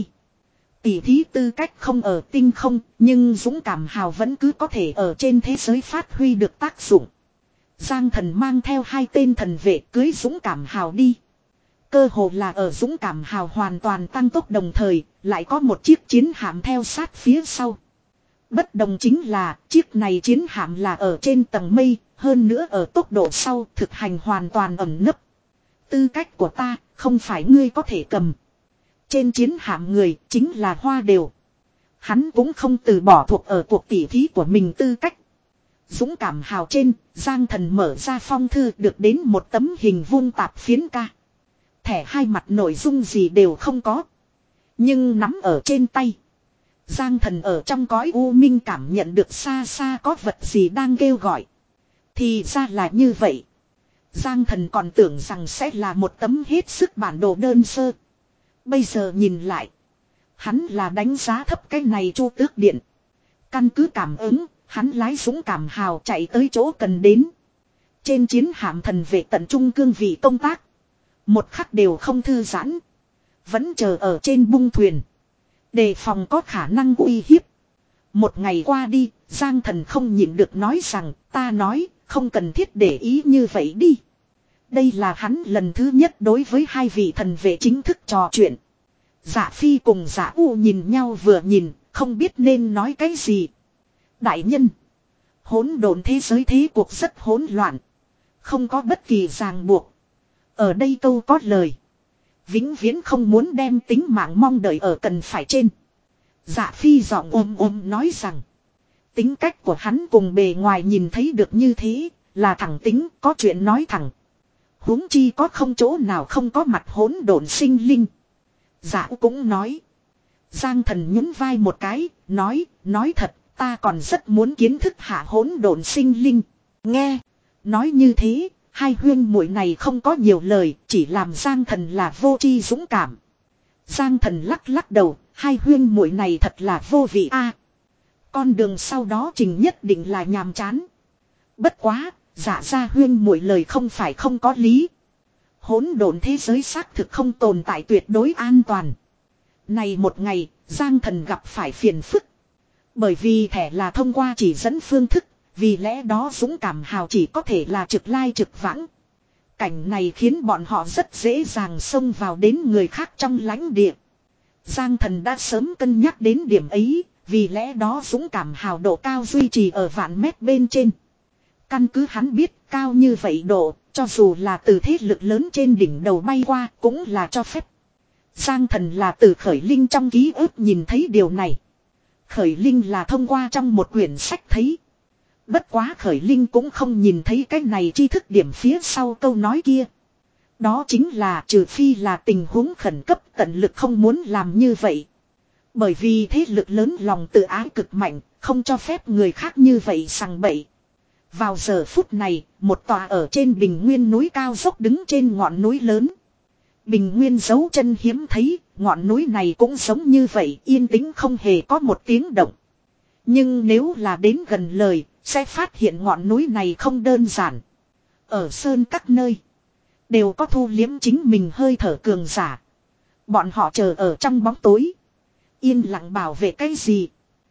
Tỷ thí tư cách không ở tinh không, nhưng dũng cảm hào vẫn cứ có thể ở trên thế giới phát huy được tác dụng. Giang Thần mang theo hai tên thần vệ cưới dũng cảm hào đi. Cơ hồ là ở dũng cảm hào hoàn toàn tăng tốc đồng thời, lại có một chiếc chiến hạm theo sát phía sau. Bất đồng chính là chiếc này chiến hạm là ở trên tầng mây, hơn nữa ở tốc độ sau thực hành hoàn toàn ẩn nấp. Tư cách của ta không phải ngươi có thể cầm. Trên chiến hạm người chính là Hoa Đều. Hắn cũng không từ bỏ thuộc ở cuộc tỉ thí của mình tư cách. Dũng cảm hào trên, Giang Thần mở ra phong thư được đến một tấm hình vuông tạp phiến ca. Thẻ hai mặt nội dung gì đều không có. Nhưng nắm ở trên tay. Giang Thần ở trong cõi u minh cảm nhận được xa xa có vật gì đang kêu gọi. Thì ra là như vậy. Giang Thần còn tưởng rằng sẽ là một tấm hết sức bản đồ đơn sơ. Bây giờ nhìn lại. Hắn là đánh giá thấp cái này Chu Tước Điện. Căn cứ cảm ứng, hắn lái dũng cảm hào chạy tới chỗ cần đến. Trên chiến hạm thần vệ tận trung cương vị công tác. Một khắc đều không thư giãn. Vẫn chờ ở trên bung thuyền. Đề phòng có khả năng uy hiếp. Một ngày qua đi, Giang Thần không nhịn được nói rằng, ta nói, không cần thiết để ý như vậy đi. Đây là hắn lần thứ nhất đối với hai vị thần vệ chính thức trò chuyện. Dạ Phi cùng Dạ U nhìn nhau vừa nhìn, không biết nên nói cái gì. Đại nhân, hỗn độn thế giới thế cuộc rất hỗn loạn. Không có bất kỳ ràng buộc. Ở đây câu có lời. Vĩnh viễn không muốn đem tính mạng mong đợi ở cần phải trên. Dạ Phi giọng ôm ôm nói rằng. Tính cách của hắn cùng bề ngoài nhìn thấy được như thế, là thẳng tính, có chuyện nói thẳng. Huống chi có không chỗ nào không có mặt hỗn độn sinh linh. Dạ cũng nói. Giang Thần nhún vai một cái, nói, nói thật, ta còn rất muốn kiến thức hạ hỗn độn sinh linh. Nghe, nói như thế, hai huyên muội này không có nhiều lời, chỉ làm Giang Thần là vô tri dũng cảm. Giang Thần lắc lắc đầu, hai huyên muội này thật là vô vị a. Con đường sau đó trình nhất định là nhàm chán. Bất quá, dạ ra huyên muội lời không phải không có lý. Hỗn độn thế giới xác thực không tồn tại tuyệt đối an toàn. Này một ngày, Giang Thần gặp phải phiền phức. Bởi vì thẻ là thông qua chỉ dẫn phương thức, vì lẽ đó dũng cảm hào chỉ có thể là trực lai trực vãng. Cảnh này khiến bọn họ rất dễ dàng xông vào đến người khác trong lãnh địa. Giang Thần đã sớm cân nhắc đến điểm ấy, vì lẽ đó dũng cảm hào độ cao duy trì ở vạn mét bên trên. Căn cứ hắn biết cao như vậy độ, cho dù là từ thế lực lớn trên đỉnh đầu bay qua cũng là cho phép. Giang Thần là từ Khởi Linh trong ký ức nhìn thấy điều này. Khởi Linh là thông qua trong một quyển sách thấy. Bất quá Khởi Linh cũng không nhìn thấy cái này tri thức điểm phía sau câu nói kia. Đó chính là trừ phi là tình huống khẩn cấp tận lực không muốn làm như vậy. Bởi vì thế lực lớn lòng tự ái cực mạnh, không cho phép người khác như vậy sằng bậy. Vào giờ phút này, một tòa ở trên bình nguyên núi cao dốc đứng trên ngọn núi lớn. Bình nguyên dấu chân hiếm thấy, ngọn núi này cũng giống như vậy, yên tĩnh không hề có một tiếng động. Nhưng nếu là đến gần lời, sẽ phát hiện ngọn núi này không đơn giản. Ở sơn các nơi, đều có thu liếm chính mình hơi thở cường giả. Bọn họ chờ ở trong bóng tối, yên lặng bảo vệ cái gì.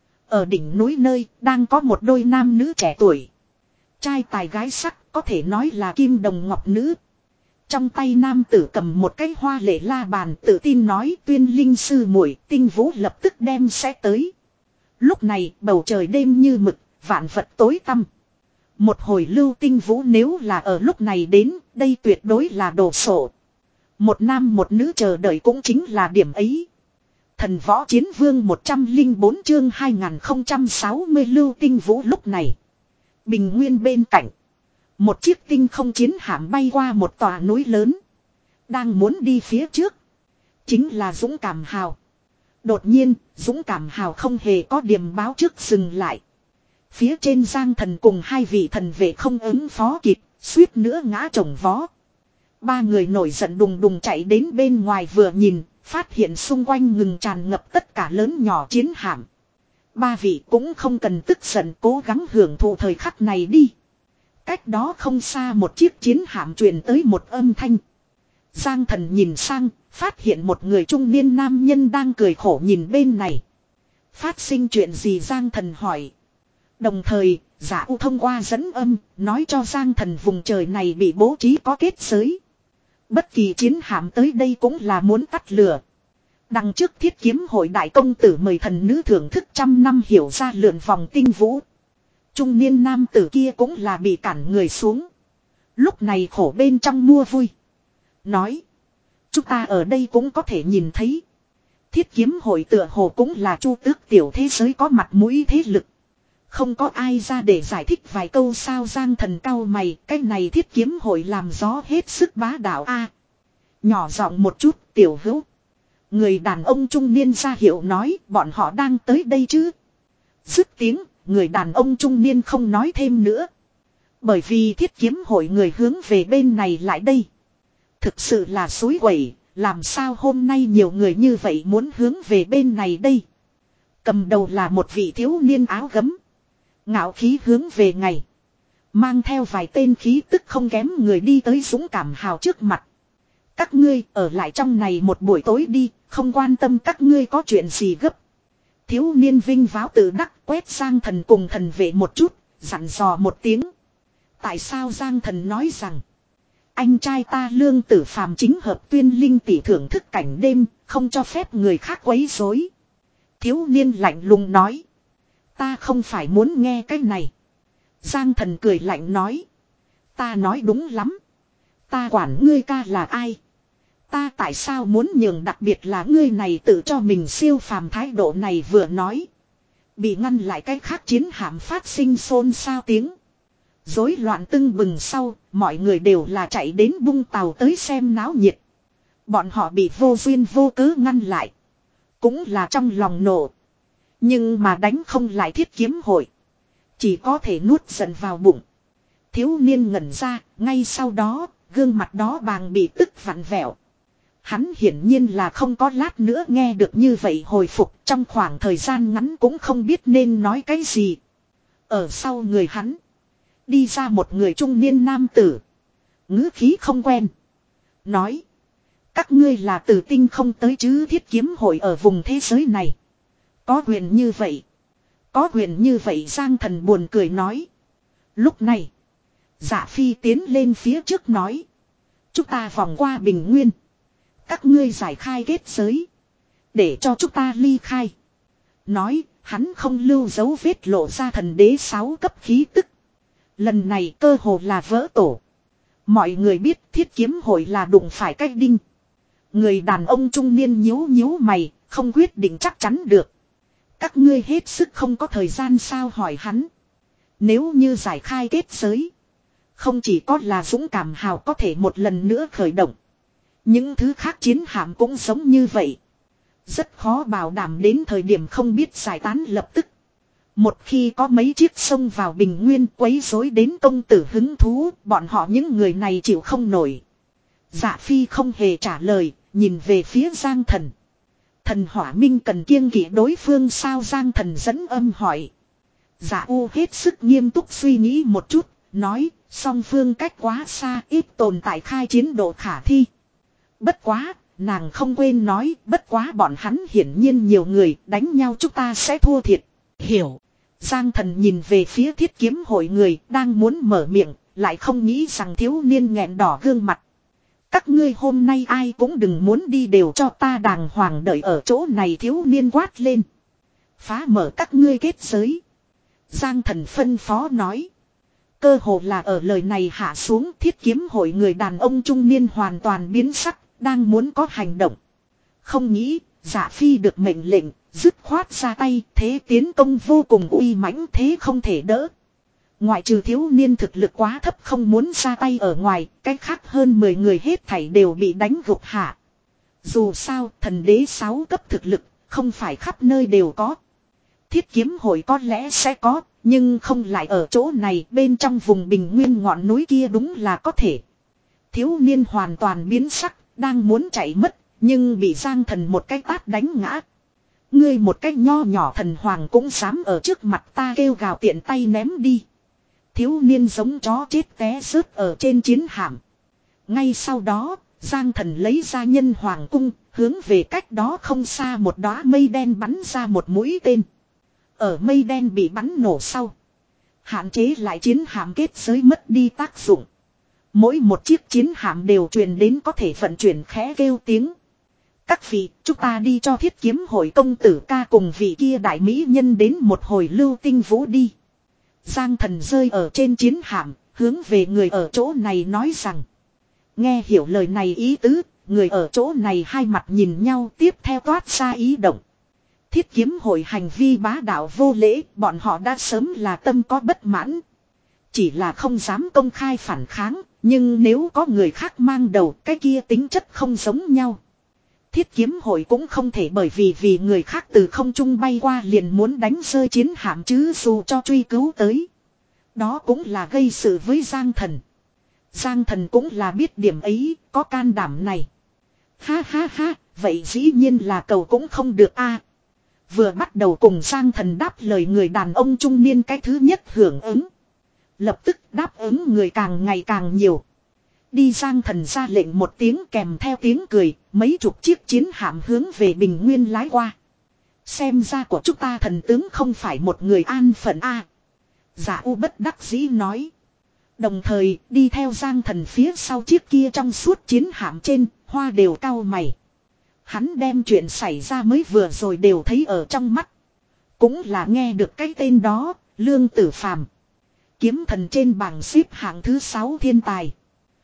Ở đỉnh núi nơi, đang có một đôi nam nữ trẻ tuổi. Trai tài gái sắc, có thể nói là kim đồng ngọc nữ. Trong tay nam tử cầm một cái hoa lệ la bàn, tự tin nói Tuyên Linh sư muội, Tinh Vũ lập tức đem sẽ tới. Lúc này bầu trời đêm như mực, vạn vật tối tăm. Một hồi lưu Tinh Vũ nếu là ở lúc này đến, đây tuyệt đối là đồ sộ. Một nam một nữ chờ đợi cũng chính là điểm ấy. Thần Võ Chiến Vương một trăm lẻ bốn chương hai nghìn không trăm sáu mươi lưu Tinh Vũ lúc này. Bình nguyên bên cạnh. Một chiếc tinh không chiến hạm bay qua một tòa núi lớn. Đang muốn đi phía trước. Chính là Dũng Cảm Hào. Đột nhiên, Dũng Cảm Hào không hề có điểm báo trước dừng lại. Phía trên Giang Thần cùng hai vị thần vệ không ứng phó kịp, suýt nữa ngã chồng vó. Ba người nổi giận đùng đùng chạy đến bên ngoài vừa nhìn, phát hiện xung quanh ngừng tràn ngập tất cả lớn nhỏ chiến hạm. Ba vị cũng không cần tức giận, cố gắng hưởng thụ thời khắc này đi. Cách đó không xa một chiếc chiến hạm truyền tới một âm thanh. Giang Thần nhìn sang, phát hiện một người trung niên nam nhân đang cười khổ nhìn bên này. Phát sinh chuyện gì Giang Thần hỏi. Đồng thời, Giả U thông qua dẫn âm, nói cho Giang Thần vùng trời này bị bố trí có kết giới. Bất kỳ chiến hạm tới đây cũng là muốn tắt lửa. Đằng trước Thiết Kiếm hội đại công tử mời thần nữ thưởng thức trăm năm hiểu ra lượn vòng Tinh Vũ. Trung niên nam tử kia cũng là bị cản người xuống. Lúc này khổ bên trong mua vui. Nói. Chúng ta ở đây cũng có thể nhìn thấy. Thiết Kiếm hội tựa hồ cũng là chu tước tiểu thế giới có mặt mũi thế lực. Không có ai ra để giải thích vài câu sao Giang Thần cau mày. Cái này Thiết Kiếm hội làm gió hết sức bá đạo a. Nhỏ giọng một chút tiểu hữu. Người đàn ông trung niên ra hiệu nói bọn họ đang tới đây chứ. Dứt tiếng. Người đàn ông trung niên không nói thêm nữa. Bởi vì Thiết Kiếm hội người hướng về bên này lại đây. Thực sự là xối quẩy, làm sao hôm nay nhiều người như vậy muốn hướng về bên này đây. Cầm đầu là một vị thiếu niên áo gấm. Ngạo khí hướng về ngày. Mang theo vài tên khí tức không kém người đi tới Dũng Cảm Hào trước mặt. Các ngươi ở lại trong này một buổi tối đi, Không quan tâm các ngươi có chuyện gì gấp. Thiếu niên vinh váo tự đắc quét Giang Thần cùng thần vệ một chút, dặn dò một tiếng. Tại sao Giang Thần nói rằng anh trai ta Lương Tử Phàm chính hợp tuyên linh tỷ thưởng thức cảnh đêm, không cho phép người khác quấy rối. Thiếu niên lạnh lùng nói. Ta không phải muốn nghe cái này. Giang Thần cười lạnh nói. Ta nói đúng lắm. Ta quản ngươi ca là ai. Ta tại sao muốn nhường, đặc biệt là ngươi này tự cho mình siêu phàm thái độ này vừa nói. Bị ngăn lại cái khác chiến hạm phát sinh xôn xao tiếng. Rối loạn tưng bừng sau, mọi người đều là chạy đến bung tàu tới xem náo nhiệt. Bọn họ bị vô duyên vô cớ ngăn lại. Cũng là trong lòng nổ. Nhưng mà đánh không lại Thiết Kiếm hội. Chỉ có thể nuốt giận vào bụng. Thiếu niên ngẩn ra, ngay sau đó, gương mặt đó bàng bị tức vặn vẹo. Hắn hiển nhiên là không có lát nữa nghe được như vậy hồi phục, trong khoảng thời gian ngắn cũng không biết nên nói cái gì. Ở sau người hắn, đi ra một người trung niên nam tử. Ngữ khí không quen. Nói, các ngươi là từ tinh không tới chứ? Thiết Kiếm hội ở vùng thế giới này. Có quyền như vậy. Có quyền như vậy. Giang Thần buồn cười nói. Lúc này, Dạ Phi tiến lên phía trước nói. Chúng ta vòng qua bình nguyên. Các ngươi giải khai kết giới. Để cho chúng ta ly khai. Nói, hắn không lưu dấu vết lộ ra thần đế sáu cấp khí tức. Lần này cơ hồ là vỡ tổ. Mọi người biết Thiết Kiếm hội là đụng phải cách đinh. Người đàn ông trung niên nhíu nhíu mày, không quyết định chắc chắn được. Các ngươi hết sức không có thời gian sao, hỏi hắn. Nếu như giải khai kết giới, không chỉ có là dũng cảm hào có thể một lần nữa khởi động. Những thứ khác chiến hạm cũng giống như vậy. Rất khó bảo đảm đến thời điểm không biết giải tán lập tức. Một khi có mấy chiếc xông vào bình nguyên quấy rối đến công tử hứng thú, bọn họ những người này chịu không nổi. Dạ Phi không hề trả lời, nhìn về phía Giang Thần. Thần Hỏa Minh cần kiêng kỵ đối phương sao? Giang Thần dẫn âm hỏi. Dạ U hết sức nghiêm túc suy nghĩ một chút, nói, song phương cách quá xa, ít tồn tại khai chiến độ khả thi. Bất quá, nàng không quên nói, bất quá bọn hắn hiển nhiên nhiều người, đánh nhau chúng ta sẽ thua thiệt. Hiểu. Giang Thần nhìn về phía Thiết Kiếm hội người, đang muốn mở miệng, lại không nghĩ rằng thiếu niên nghẹn đỏ gương mặt. Các ngươi hôm nay ai cũng đừng muốn đi, đều cho ta đàng hoàng đợi ở chỗ này. Thiếu niên quát lên. Phá mở các ngươi kết giới. Giang Thần phân phó nói. Cơ hồ là ở lời này hạ xuống, Thiết Kiếm hội người đàn ông trung niên hoàn toàn biến sắc, đang muốn có hành động. Không nghĩ, Dạ Phi được mệnh lệnh, dứt khoát ra tay, thế tiến công vô cùng uy mãnh, thế không thể đỡ. Ngoại trừ thiếu niên thực lực quá thấp không muốn ra tay ở ngoài, cách khác hơn mười người hết thảy đều bị đánh gục hạ. Dù sao, thần đế sáu cấp thực lực, không phải khắp nơi đều có. Thiết Kiếm hội có lẽ sẽ có, nhưng không lại ở chỗ này, bên trong vùng bình nguyên ngọn núi kia đúng là có thể. Thiếu niên hoàn toàn biến sắc, đang muốn chạy mất, nhưng bị Giang Thần một cái tát đánh ngã. Ngươi một cái nho nhỏ thần hoàng cũng dám ở trước mặt ta kêu gào, tiện tay ném đi. Thiếu niên giống chó chết té rớt ở trên chiến hạm. Ngay sau đó, Giang Thần lấy ra nhân hoàng cung, hướng về cách đó không xa một đóa mây đen bắn ra một mũi tên. Ở mây đen bị bắn nổ sau, hạn chế lại chiến hạm kết giới mất đi tác dụng. Mỗi một chiếc chiến hạm đều truyền đến có thể vận chuyển khẽ kêu tiếng. Các vị, chúng ta đi cho Thiết Kiếm hội công tử ca cùng vị kia đại mỹ nhân đến một hồi lưu tinh vũ đi. Giang Thần rơi ở trên chiến hạm, hướng về người ở chỗ này nói rằng. Nghe hiểu lời này ý tứ, người ở chỗ này hai mặt nhìn nhau, tiếp theo toát ra ý động. Thiết Kiếm hội hành vi bá đạo vô lễ, bọn họ đã sớm là tâm có bất mãn. Chỉ là không dám công khai phản kháng, nhưng nếu có người khác mang đầu, cái kia tính chất không giống nhau. Thiết Kiếm hội cũng không thể bởi vì vì người khác từ không trung bay qua liền muốn đánh rơi chiến hạm chứ, dù cho truy cứu tới. Đó cũng là gây sự với Giang Thần. Giang Thần cũng là biết điểm ấy, có can đảm này. Ha ha ha, vậy dĩ nhiên là cầu cũng không được a. Vừa bắt đầu cùng Giang Thần đáp lời người đàn ông trung niên cái thứ nhất hưởng ứng. Lập tức đáp ứng người càng ngày càng nhiều. Đi Giang Thần ra lệnh một tiếng kèm theo tiếng cười, mấy chục chiếc chiến hạm hướng về Bình Nguyên lái qua. Xem ra của chúng ta thần tướng không phải một người an phận a. Giả U bất đắc dĩ nói. Đồng thời đi theo Giang Thần phía sau chiếc kia trong suốt chiến hạm trên, Hoa đều cau mày. Hắn đem chuyện xảy ra mới vừa rồi đều thấy ở trong mắt. Cũng là nghe được cái tên đó, Lương Tử Phàm. Kiếm thần trên bảng xếp hạng thứ sáu thiên tài.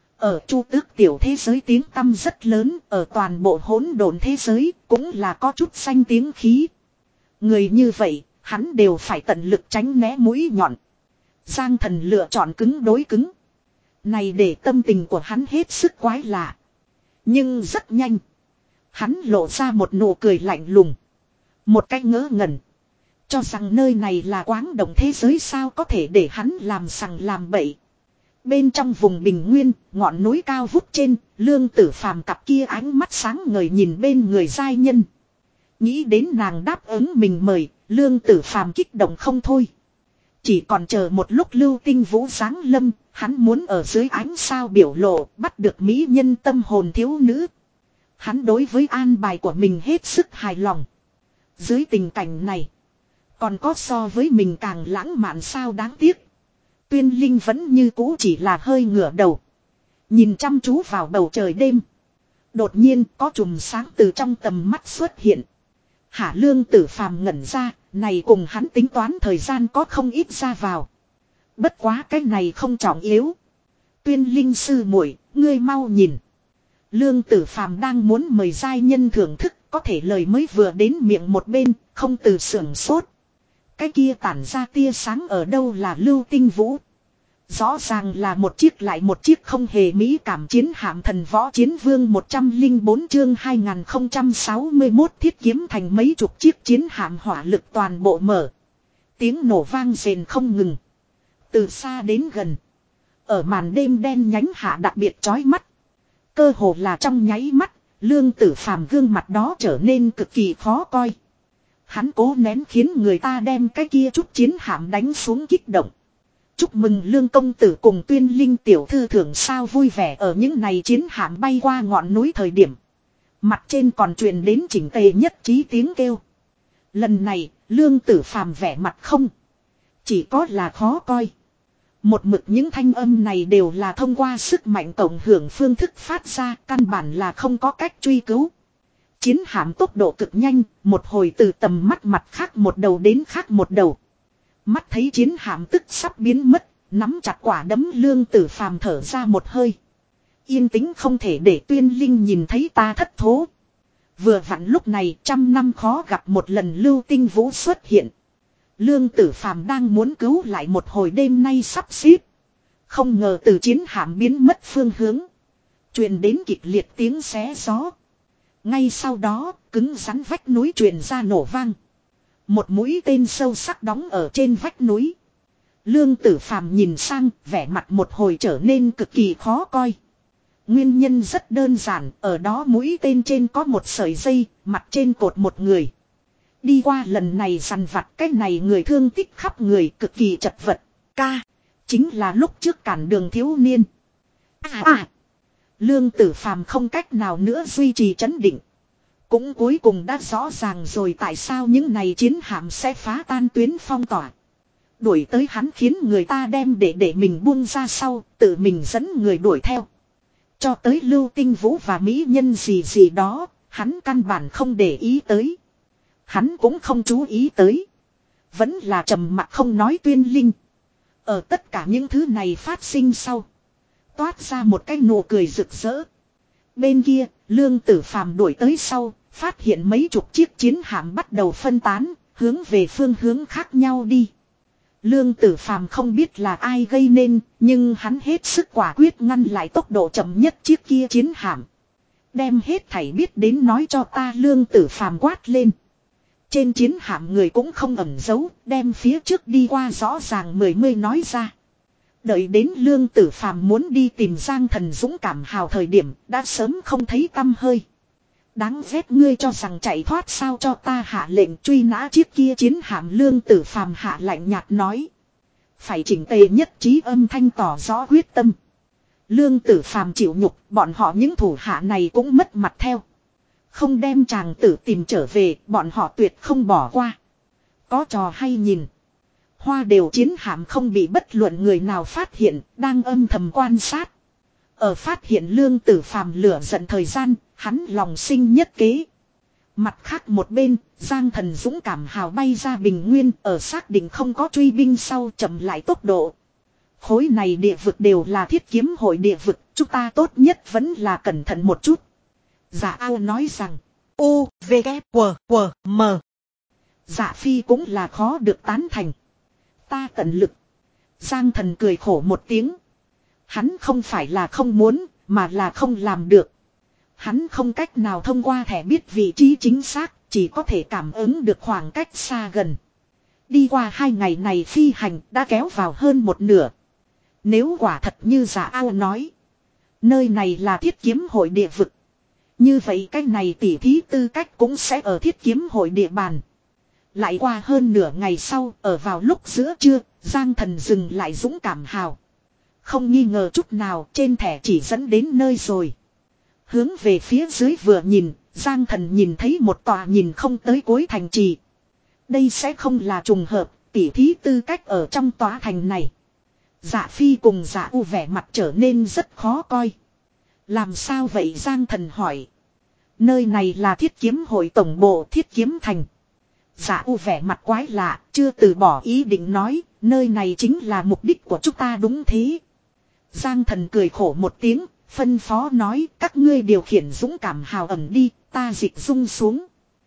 Ở Chu Tước tiểu thế giới tiếng tăm rất lớn, ở toàn bộ hỗn độn thế giới cũng là có chút danh tiếng khí. Người như vậy, hắn đều phải tận lực tránh né mũi nhọn. Giang Thần lựa chọn cứng đối cứng. Này để tâm tình của hắn hết sức quái lạ. Nhưng rất nhanh. Hắn lộ ra một nụ cười lạnh lùng. Một cách ngớ ngẩn. Cho rằng nơi này là quáng động thế giới sao có thể để hắn làm sằng làm bậy. Bên trong vùng bình nguyên, ngọn núi cao vút trên, Lương Tử Phàm cặp kia ánh mắt sáng ngời nhìn bên người giai nhân. Nghĩ đến nàng đáp ứng mình mời, Lương Tử Phàm kích động không thôi. Chỉ còn chờ một lúc Lưu Tinh Vũ giáng lâm, hắn muốn ở dưới ánh sao biểu lộ, bắt được mỹ nhân tâm hồn thiếu nữ. Hắn đối với an bài của mình hết sức hài lòng. Dưới tình cảnh này, còn có so với mình càng lãng mạn sao đáng tiếc. Tuyên Linh vẫn như cũ chỉ là hơi ngửa đầu. Nhìn chăm chú vào bầu trời đêm. Đột nhiên có chùm sáng từ trong tầm mắt xuất hiện. Hả Lương Tử Phàm ngẩn ra, này cùng hắn tính toán thời gian có không ít ra vào. Bất quá cái này không trọng yếu. Tuyên Linh sư muội, ngươi mau nhìn. Lương Tử Phàm đang muốn mời giai nhân thưởng thức, có thể lời mới vừa đến miệng một bên, không từ sưởng sốt. Cái kia tản ra tia sáng ở đâu là Lưu Tinh Vũ. Rõ ràng là một chiếc lại một chiếc không hề mỹ cảm chiến hạm thần võ chiến vương một trăm lẻ bốn chương hai nghìn không trăm sáu mươi mốt thiết kiếm thành mấy chục chiếc chiến hạm hỏa lực toàn bộ mở. Tiếng nổ vang rền không ngừng. Từ xa đến gần. Ở màn đêm đen nhánh hạ đặc biệt chói mắt. Cơ hồ là trong nháy mắt, Lương Tử Phàm gương mặt đó trở nên cực kỳ khó coi. Hắn cố nén khiến người ta đem cái kia chút chiến hạm đánh xuống kích động. Chúc mừng Lương công tử cùng Tuyên Linh tiểu thư thưởng sao vui vẻ ở những này chiến hạm bay qua ngọn núi thời điểm. Mặt trên còn truyền đến chỉnh tề nhất trí tiếng kêu. Lần này, Lương Tử Phàm vẻ mặt không. Chỉ có là khó coi. Một mực những thanh âm này đều là thông qua sức mạnh tổng hưởng phương thức phát ra, căn bản là không có cách truy cứu. Chiến hạm tốc độ cực nhanh, một hồi từ tầm mắt mặt khác một đầu đến khác một đầu. Mắt thấy chiến hạm tức sắp biến mất, nắm chặt quả đấm Lương Tử Phàm thở ra một hơi. Yên tĩnh không thể để Tuyên Linh nhìn thấy ta thất thố. Vừa vặn lúc này trăm năm khó gặp một lần Lưu Tinh Vũ xuất hiện. Lương Tử Phàm đang muốn cứu lại một hồi đêm nay sắp xếp. Không ngờ từ chiến hạm biến mất phương hướng. Truyền đến kịch liệt tiếng xé gió. Ngay sau đó, cứng rắn vách núi truyền ra nổ vang. Một mũi tên sâu sắc đóng ở trên vách núi. Lương Tử Phàm nhìn sang, vẻ mặt một hồi trở nên cực kỳ khó coi. Nguyên nhân rất đơn giản, ở đó mũi tên trên có một sợi dây, mặt trên cột một người. Đi qua lần này săn vặt cái này người thương tích khắp người cực kỳ chật vật. Ca, chính là lúc trước cản đường thiếu niên. À à, Lương Tử Phàm không cách nào nữa duy trì trấn định. Cũng cuối cùng đã rõ ràng rồi tại sao những này chiến hạm sẽ phá tan tuyến phong tỏa. Đuổi tới hắn khiến người ta đem để để mình buông ra sau, tự mình dẫn người đuổi theo. Cho tới Lưu Tinh Vũ và mỹ nhân gì gì đó, hắn căn bản không để ý tới. Hắn cũng không chú ý tới. Vẫn là trầm mặc không nói Tuyên Linh. Ở tất cả những thứ này phát sinh sau. Toát ra một cái nụ cười rực rỡ. Bên kia, Lương Tử Phàm đuổi tới sau, phát hiện mấy chục chiếc chiến hạm bắt đầu phân tán, hướng về phương hướng khác nhau đi. Lương Tử Phàm không biết là ai gây nên, nhưng hắn hết sức quả quyết ngăn lại tốc độ chậm nhất chiếc kia chiến hạm. Đem hết thảy biết đến nói cho ta, Lương Tử Phàm quát lên. Trên chiến hạm người cũng không ẩn giấu, đem phía trước đi qua rõ ràng mười mươi nói ra. Đợi đến Lương Tử Phàm muốn đi tìm Giang Thần dũng cảm hào thời điểm, đã sớm không thấy tăm hơi. Đáng ghét, ngươi cho rằng chạy thoát sao, cho ta hạ lệnh truy nã chiếc kia chiến hạm. Lương Tử Phàm hạ lạnh nhạt nói. Phải chỉnh tề nhất trí âm thanh tỏ rõ quyết tâm. Lương Tử Phàm chịu nhục, bọn họ những thủ hạ này cũng mất mặt theo. Không đem chàng tử tìm trở về, bọn họ tuyệt không bỏ qua. Có trò hay nhìn. Hoa đều chiến hạm không bị bất luận người nào phát hiện, đang âm thầm quan sát. Ở phát hiện Lương Tử Phàm lửa giận thời gian, hắn lòng sinh nhất kế. Mặt khác một bên, Giang Thần dũng cảm hào bay ra bình nguyên, ở xác định không có truy binh sau chậm lại tốc độ. Khối này địa vực đều là thiết kiếm hội địa vực, chúng ta tốt nhất vẫn là cẩn thận một chút. Dạ ao nói rằng, U, V, K, W, W, M. Dạ phi cũng là khó được tán thành. Ta tận lực. Giang Thần cười khổ một tiếng. Hắn không phải là không muốn, mà là không làm được. Hắn không cách nào thông qua thẻ biết vị trí chính xác, chỉ có thể cảm ứng được khoảng cách xa gần. Đi qua hai ngày này phi hành đã kéo vào hơn một nửa. Nếu quả thật như Giả Ao nói, nơi này là thiết kiếm hội địa vực. Như vậy cái này tỉ thí tư cách cũng sẽ ở thiết kiếm hội địa bàn. Lại qua hơn nửa ngày sau, ở vào lúc giữa trưa, Giang Thần dừng lại dũng cảm hào. Không nghi ngờ chút nào, trên thẻ chỉ dẫn đến nơi rồi. Hướng về phía dưới vừa nhìn, Giang Thần nhìn thấy một tòa nhìn không tới cuối thành trì. Đây sẽ không là trùng hợp, tỉ thí tư cách ở trong tòa thành này. Dạ Phi cùng Dạ U vẻ mặt trở nên rất khó coi. Làm sao vậy Giang Thần hỏi. Nơi này là thiết kiếm hội tổng bộ thiết kiếm thành. Dạ U vẻ mặt quái lạ, chưa từ bỏ ý định nói, nơi này chính là mục đích của chúng ta đúng thế. Giang Thần cười khổ một tiếng, phân phó nói các ngươi điều khiển dũng cảm hào ẩn đi, ta dịch dung xuống.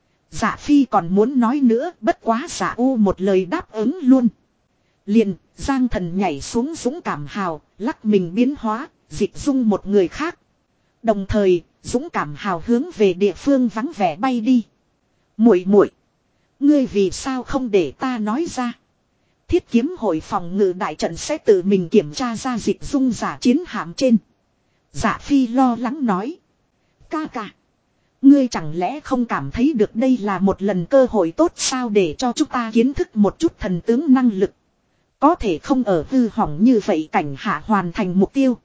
Dạ Phi còn muốn nói nữa, bất quá Dạ U một lời đáp ứng luôn. Liền, Giang Thần nhảy xuống dũng cảm hào, lắc mình biến hóa, dịch dung một người khác. Đồng thời, dũng cảm hào hướng về địa phương vắng vẻ bay đi. Muội muội, ngươi vì sao không để ta nói ra? Thiết kiếm hội phòng ngự đại trận sẽ tự mình kiểm tra ra dịch dung giả chiến hạm trên. Dạ Phi lo lắng nói. Ca ca, ngươi chẳng lẽ không cảm thấy được đây là một lần cơ hội tốt sao để cho chúng ta kiến thức một chút thần tướng năng lực. Có thể không ở hư hỏng như vậy cảnh hạ hoàn thành mục tiêu.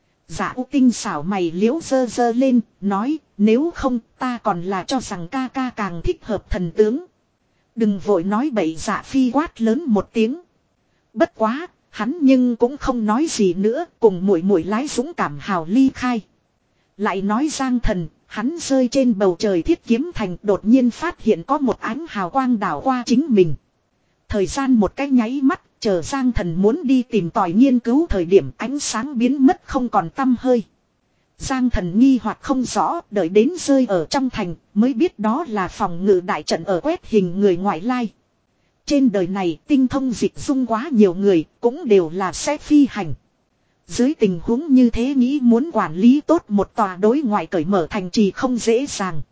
Dạ U tinh xảo mày liễu dơ dơ lên, nói nếu không ta còn là cho rằng ca ca càng thích hợp thần tướng. Đừng vội nói bậy Dạ Phi quát lớn một tiếng. Bất quá, hắn nhưng cũng không nói gì nữa, cùng muội muội lái dũng cảm hào ly khai. Lại nói Giang Thần, hắn rơi trên bầu trời thiết kiếm thành đột nhiên phát hiện có một ánh hào quang đảo qua chính mình. Thời gian một cái nháy mắt, chờ Giang Thần muốn đi tìm tòi nghiên cứu thời điểm ánh sáng biến mất không còn tăm hơi. Giang Thần nghi hoặc không rõ, đợi đến rơi ở trong thành, mới biết đó là phòng ngự đại trận ở quét hình người ngoại lai. Trên đời này tinh thông dịch dung quá nhiều người, cũng đều là sẽ phi hành. Dưới tình huống như thế nghĩ muốn quản lý tốt một tòa đối ngoại cởi mở thành trì không dễ dàng.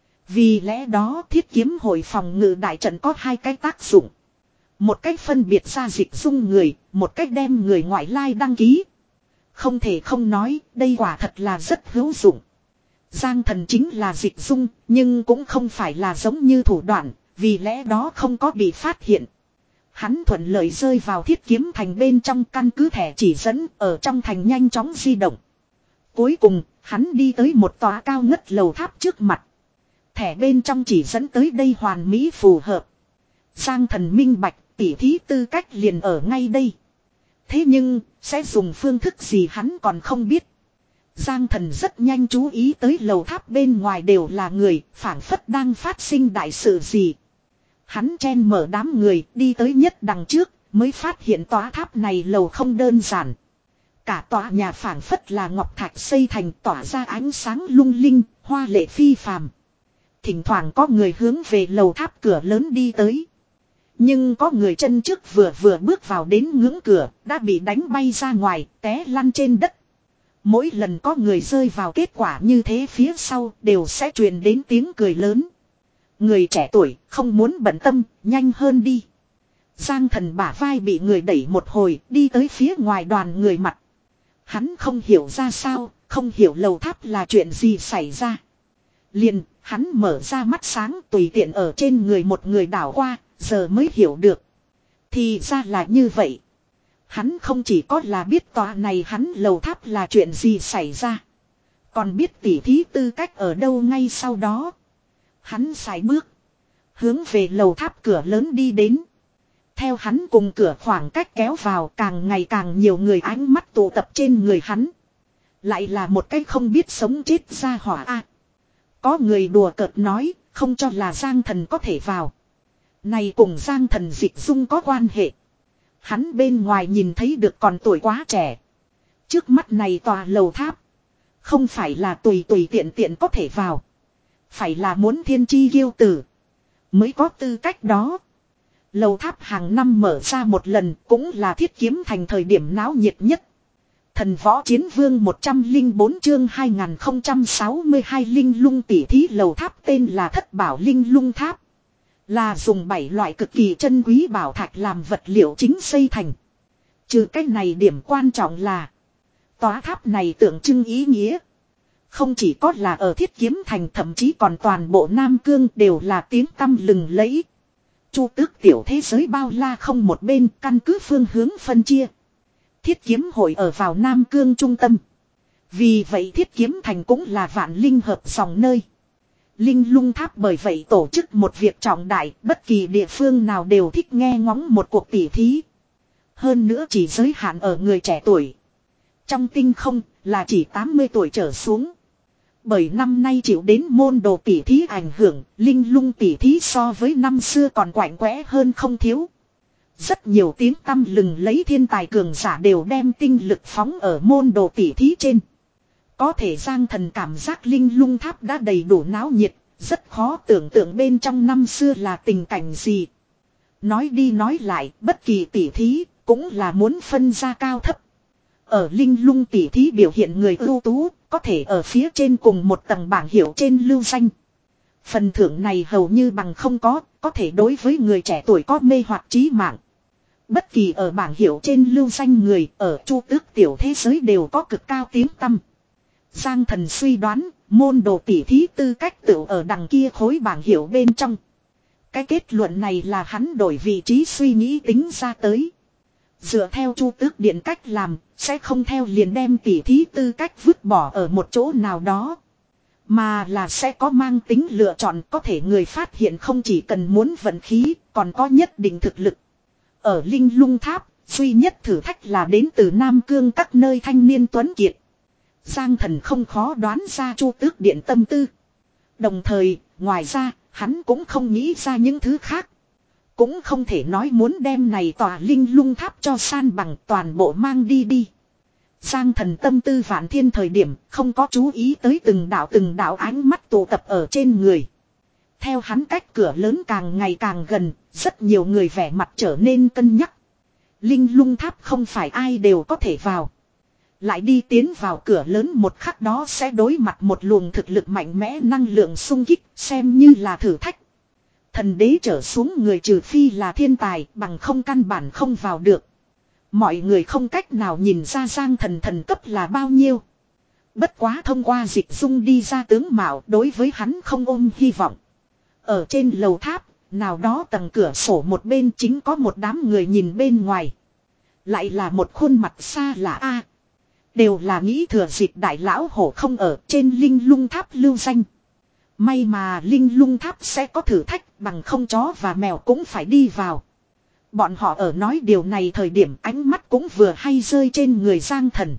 Vì lẽ đó thiết kiếm hội phòng ngự đại trận có hai cái tác dụng. Một cách phân biệt ra dịch dung người, một cách đem người ngoại lai đăng ký. Không thể không nói, đây quả thật là rất hữu dụng. Giang Thần chính là dịch dung, nhưng cũng không phải là giống như thủ đoạn, vì lẽ đó không có bị phát hiện. Hắn thuận lợi rơi vào thiết kiếm thành bên trong căn cứ thẻ chỉ dẫn ở trong thành nhanh chóng di động. Cuối cùng, hắn đi tới một tòa cao ngất lầu tháp trước mặt. Thẻ bên trong chỉ dẫn tới đây hoàn mỹ phù hợp. Giang Thần minh bạch, tỉ thí tư cách liền ở ngay đây. Thế nhưng, sẽ dùng phương thức gì hắn còn không biết. Giang Thần rất nhanh chú ý tới lầu tháp bên ngoài đều là người, phảng phất đang phát sinh đại sự gì. Hắn chen mở đám người đi tới nhất đằng trước, mới phát hiện tòa tháp này lầu không đơn giản. Cả tòa nhà phảng phất là ngọc thạch xây thành tỏa ra ánh sáng lung linh, hoa lệ phi phàm. Thỉnh thoảng có người hướng về lầu tháp cửa lớn đi tới. Nhưng có người chân trước vừa vừa bước vào đến ngưỡng cửa, đã bị đánh bay ra ngoài, té lăn trên đất. Mỗi lần có người rơi vào kết quả như thế phía sau đều sẽ truyền đến tiếng cười lớn. Người trẻ tuổi không muốn bận tâm, nhanh hơn đi. Giang Thần bả vai bị người đẩy một hồi, đi tới phía ngoài đoàn người mặt. Hắn không hiểu ra sao, không hiểu lầu tháp là chuyện gì xảy ra. Liền, hắn mở ra mắt sáng tùy tiện ở trên người một người đảo qua, giờ mới hiểu được. Thì ra là như vậy. Hắn không chỉ có là biết tòa này hắn lầu tháp tháp là chuyện gì xảy ra. Còn biết tỉ thí tư cách ở đâu ngay sau đó. Hắn sải bước. Hướng về lầu tháp cửa lớn đi đến. Theo hắn cùng cửa khoảng cách kéo vào càng ngày càng nhiều người ánh mắt tụ tập trên người hắn. Lại là một cái không biết sống chết ra hỏa a. Có người đùa cợt nói không cho là Giang Thần có thể vào. Này cùng Giang Thần Dịch Dung có quan hệ. Hắn bên ngoài nhìn thấy được còn tuổi quá trẻ. Trước mắt này tòa lầu tháp. Không phải là tùy tùy tiện tiện có thể vào. Phải là muốn thiên chi kiêu tử. Mới có tư cách đó. Lầu tháp hàng năm mở ra một lần cũng là Thiết Kiếm Thành thời điểm náo nhiệt nhất. Thần võ chiến vương một trăm lẻ bốn chương hai nghìn không trăm sáu mươi hai linh lung tỷ thí lầu tháp tên là Thất Bảo Linh Lung Tháp. Là dùng bảy loại cực kỳ chân quý bảo thạch làm vật liệu chính xây thành. Trừ cái này điểm quan trọng là tòa tháp này tượng trưng ý nghĩa. Không chỉ có là ở Thiết Kiếm Thành thậm chí còn toàn bộ Nam Cương đều là tiếng tăm lừng lẫy. Chu Tước tiểu thế giới bao la không một bên căn cứ phương hướng phân chia. Thiết Kiếm hội ở vào Nam Cương trung tâm. Vì vậy Thiết Kiếm Thành cũng là vạn linh hợp dòng nơi. Linh lung tháp bởi vậy tổ chức một việc trọng đại, bất kỳ địa phương nào đều thích nghe ngóng một cuộc tỉ thí. Hơn nữa chỉ giới hạn ở người trẻ tuổi. Trong tinh không là chỉ tám mươi tuổi trở xuống. Bởi năm nay chịu đến môn đồ tỉ thí ảnh hưởng, linh lung tỉ thí so với năm xưa còn quạnh quẽ hơn không thiếu. Rất nhiều tiếng tăm lừng lấy thiên tài cường giả đều đem tinh lực phóng ở môn đồ tỉ thí trên. Có thể Giang Thần cảm giác linh lung tháp đã đầy đủ náo nhiệt, rất khó tưởng tượng bên trong năm xưa là tình cảnh gì. Nói đi nói lại, bất kỳ tỉ thí cũng là muốn phân ra cao thấp. Ở linh lung tỉ thí biểu hiện người ưu tú, có thể ở phía trên cùng một tầng bảng hiệu trên lưu danh. Phần thưởng này hầu như bằng không có, có thể đối với người trẻ tuổi có mê hoặc trí mạng. Bất kỳ ở bảng hiệu trên lưu danh người ở Chu Tước tiểu thế giới đều có cực cao tiếng tăm. Giang Thần suy đoán, môn đồ tỉ thí tư cách tựu ở đằng kia khối bảng hiệu bên trong. Cái kết luận này là hắn đổi vị trí suy nghĩ tính ra tới. Dựa theo Chu Tước điện cách làm, sẽ không theo liền đem tỉ thí tư cách vứt bỏ ở một chỗ nào đó. Mà là sẽ có mang tính lựa chọn, có thể người phát hiện không chỉ cần muốn vận khí, còn có nhất định thực lực. Ở Linh Lung Tháp, duy nhất thử thách là đến từ Nam Cương các nơi thanh niên tuấn kiệt. Giang Thần không khó đoán ra Chu Tước điện tâm tư. Đồng thời, ngoài ra, hắn cũng không nghĩ ra những thứ khác. Cũng không thể nói muốn đem này tòa Linh Lung Tháp cho san bằng toàn bộ mang đi đi. Giang Thần tâm tư vạn thiên thời điểm không có chú ý tới từng đạo từng đạo ánh mắt tụ tập ở trên người. Theo hắn cách cửa lớn càng ngày càng gần, rất nhiều người vẻ mặt trở nên cân nhắc. Linh Lung Tháp không phải ai đều có thể vào. Lại đi tiến vào cửa lớn một khắc đó sẽ đối mặt một luồng thực lực mạnh mẽ năng lượng xung kích, xem như là thử thách. Thần đế trở xuống người trừ phi là thiên tài, bằng không căn bản không vào được. Mọi người không cách nào nhìn ra Giang Thần thần cấp là bao nhiêu. Bất quá thông qua Dịch Dung đi ra tướng mạo, đối với hắn không ôm hy vọng. Ở trên lầu tháp, nào đó tầng cửa sổ một bên chính có một đám người nhìn bên ngoài. Lại là một khuôn mặt xa lạ a. Đều là nghĩ thừa dịp đại lão hổ không ở trên Linh Lung Tháp lưu danh. May mà Linh Lung Tháp sẽ có thử thách, bằng không chó và mèo cũng phải đi vào. Bọn họ ở nói điều này thời điểm ánh mắt cũng vừa hay rơi trên người Giang Thần.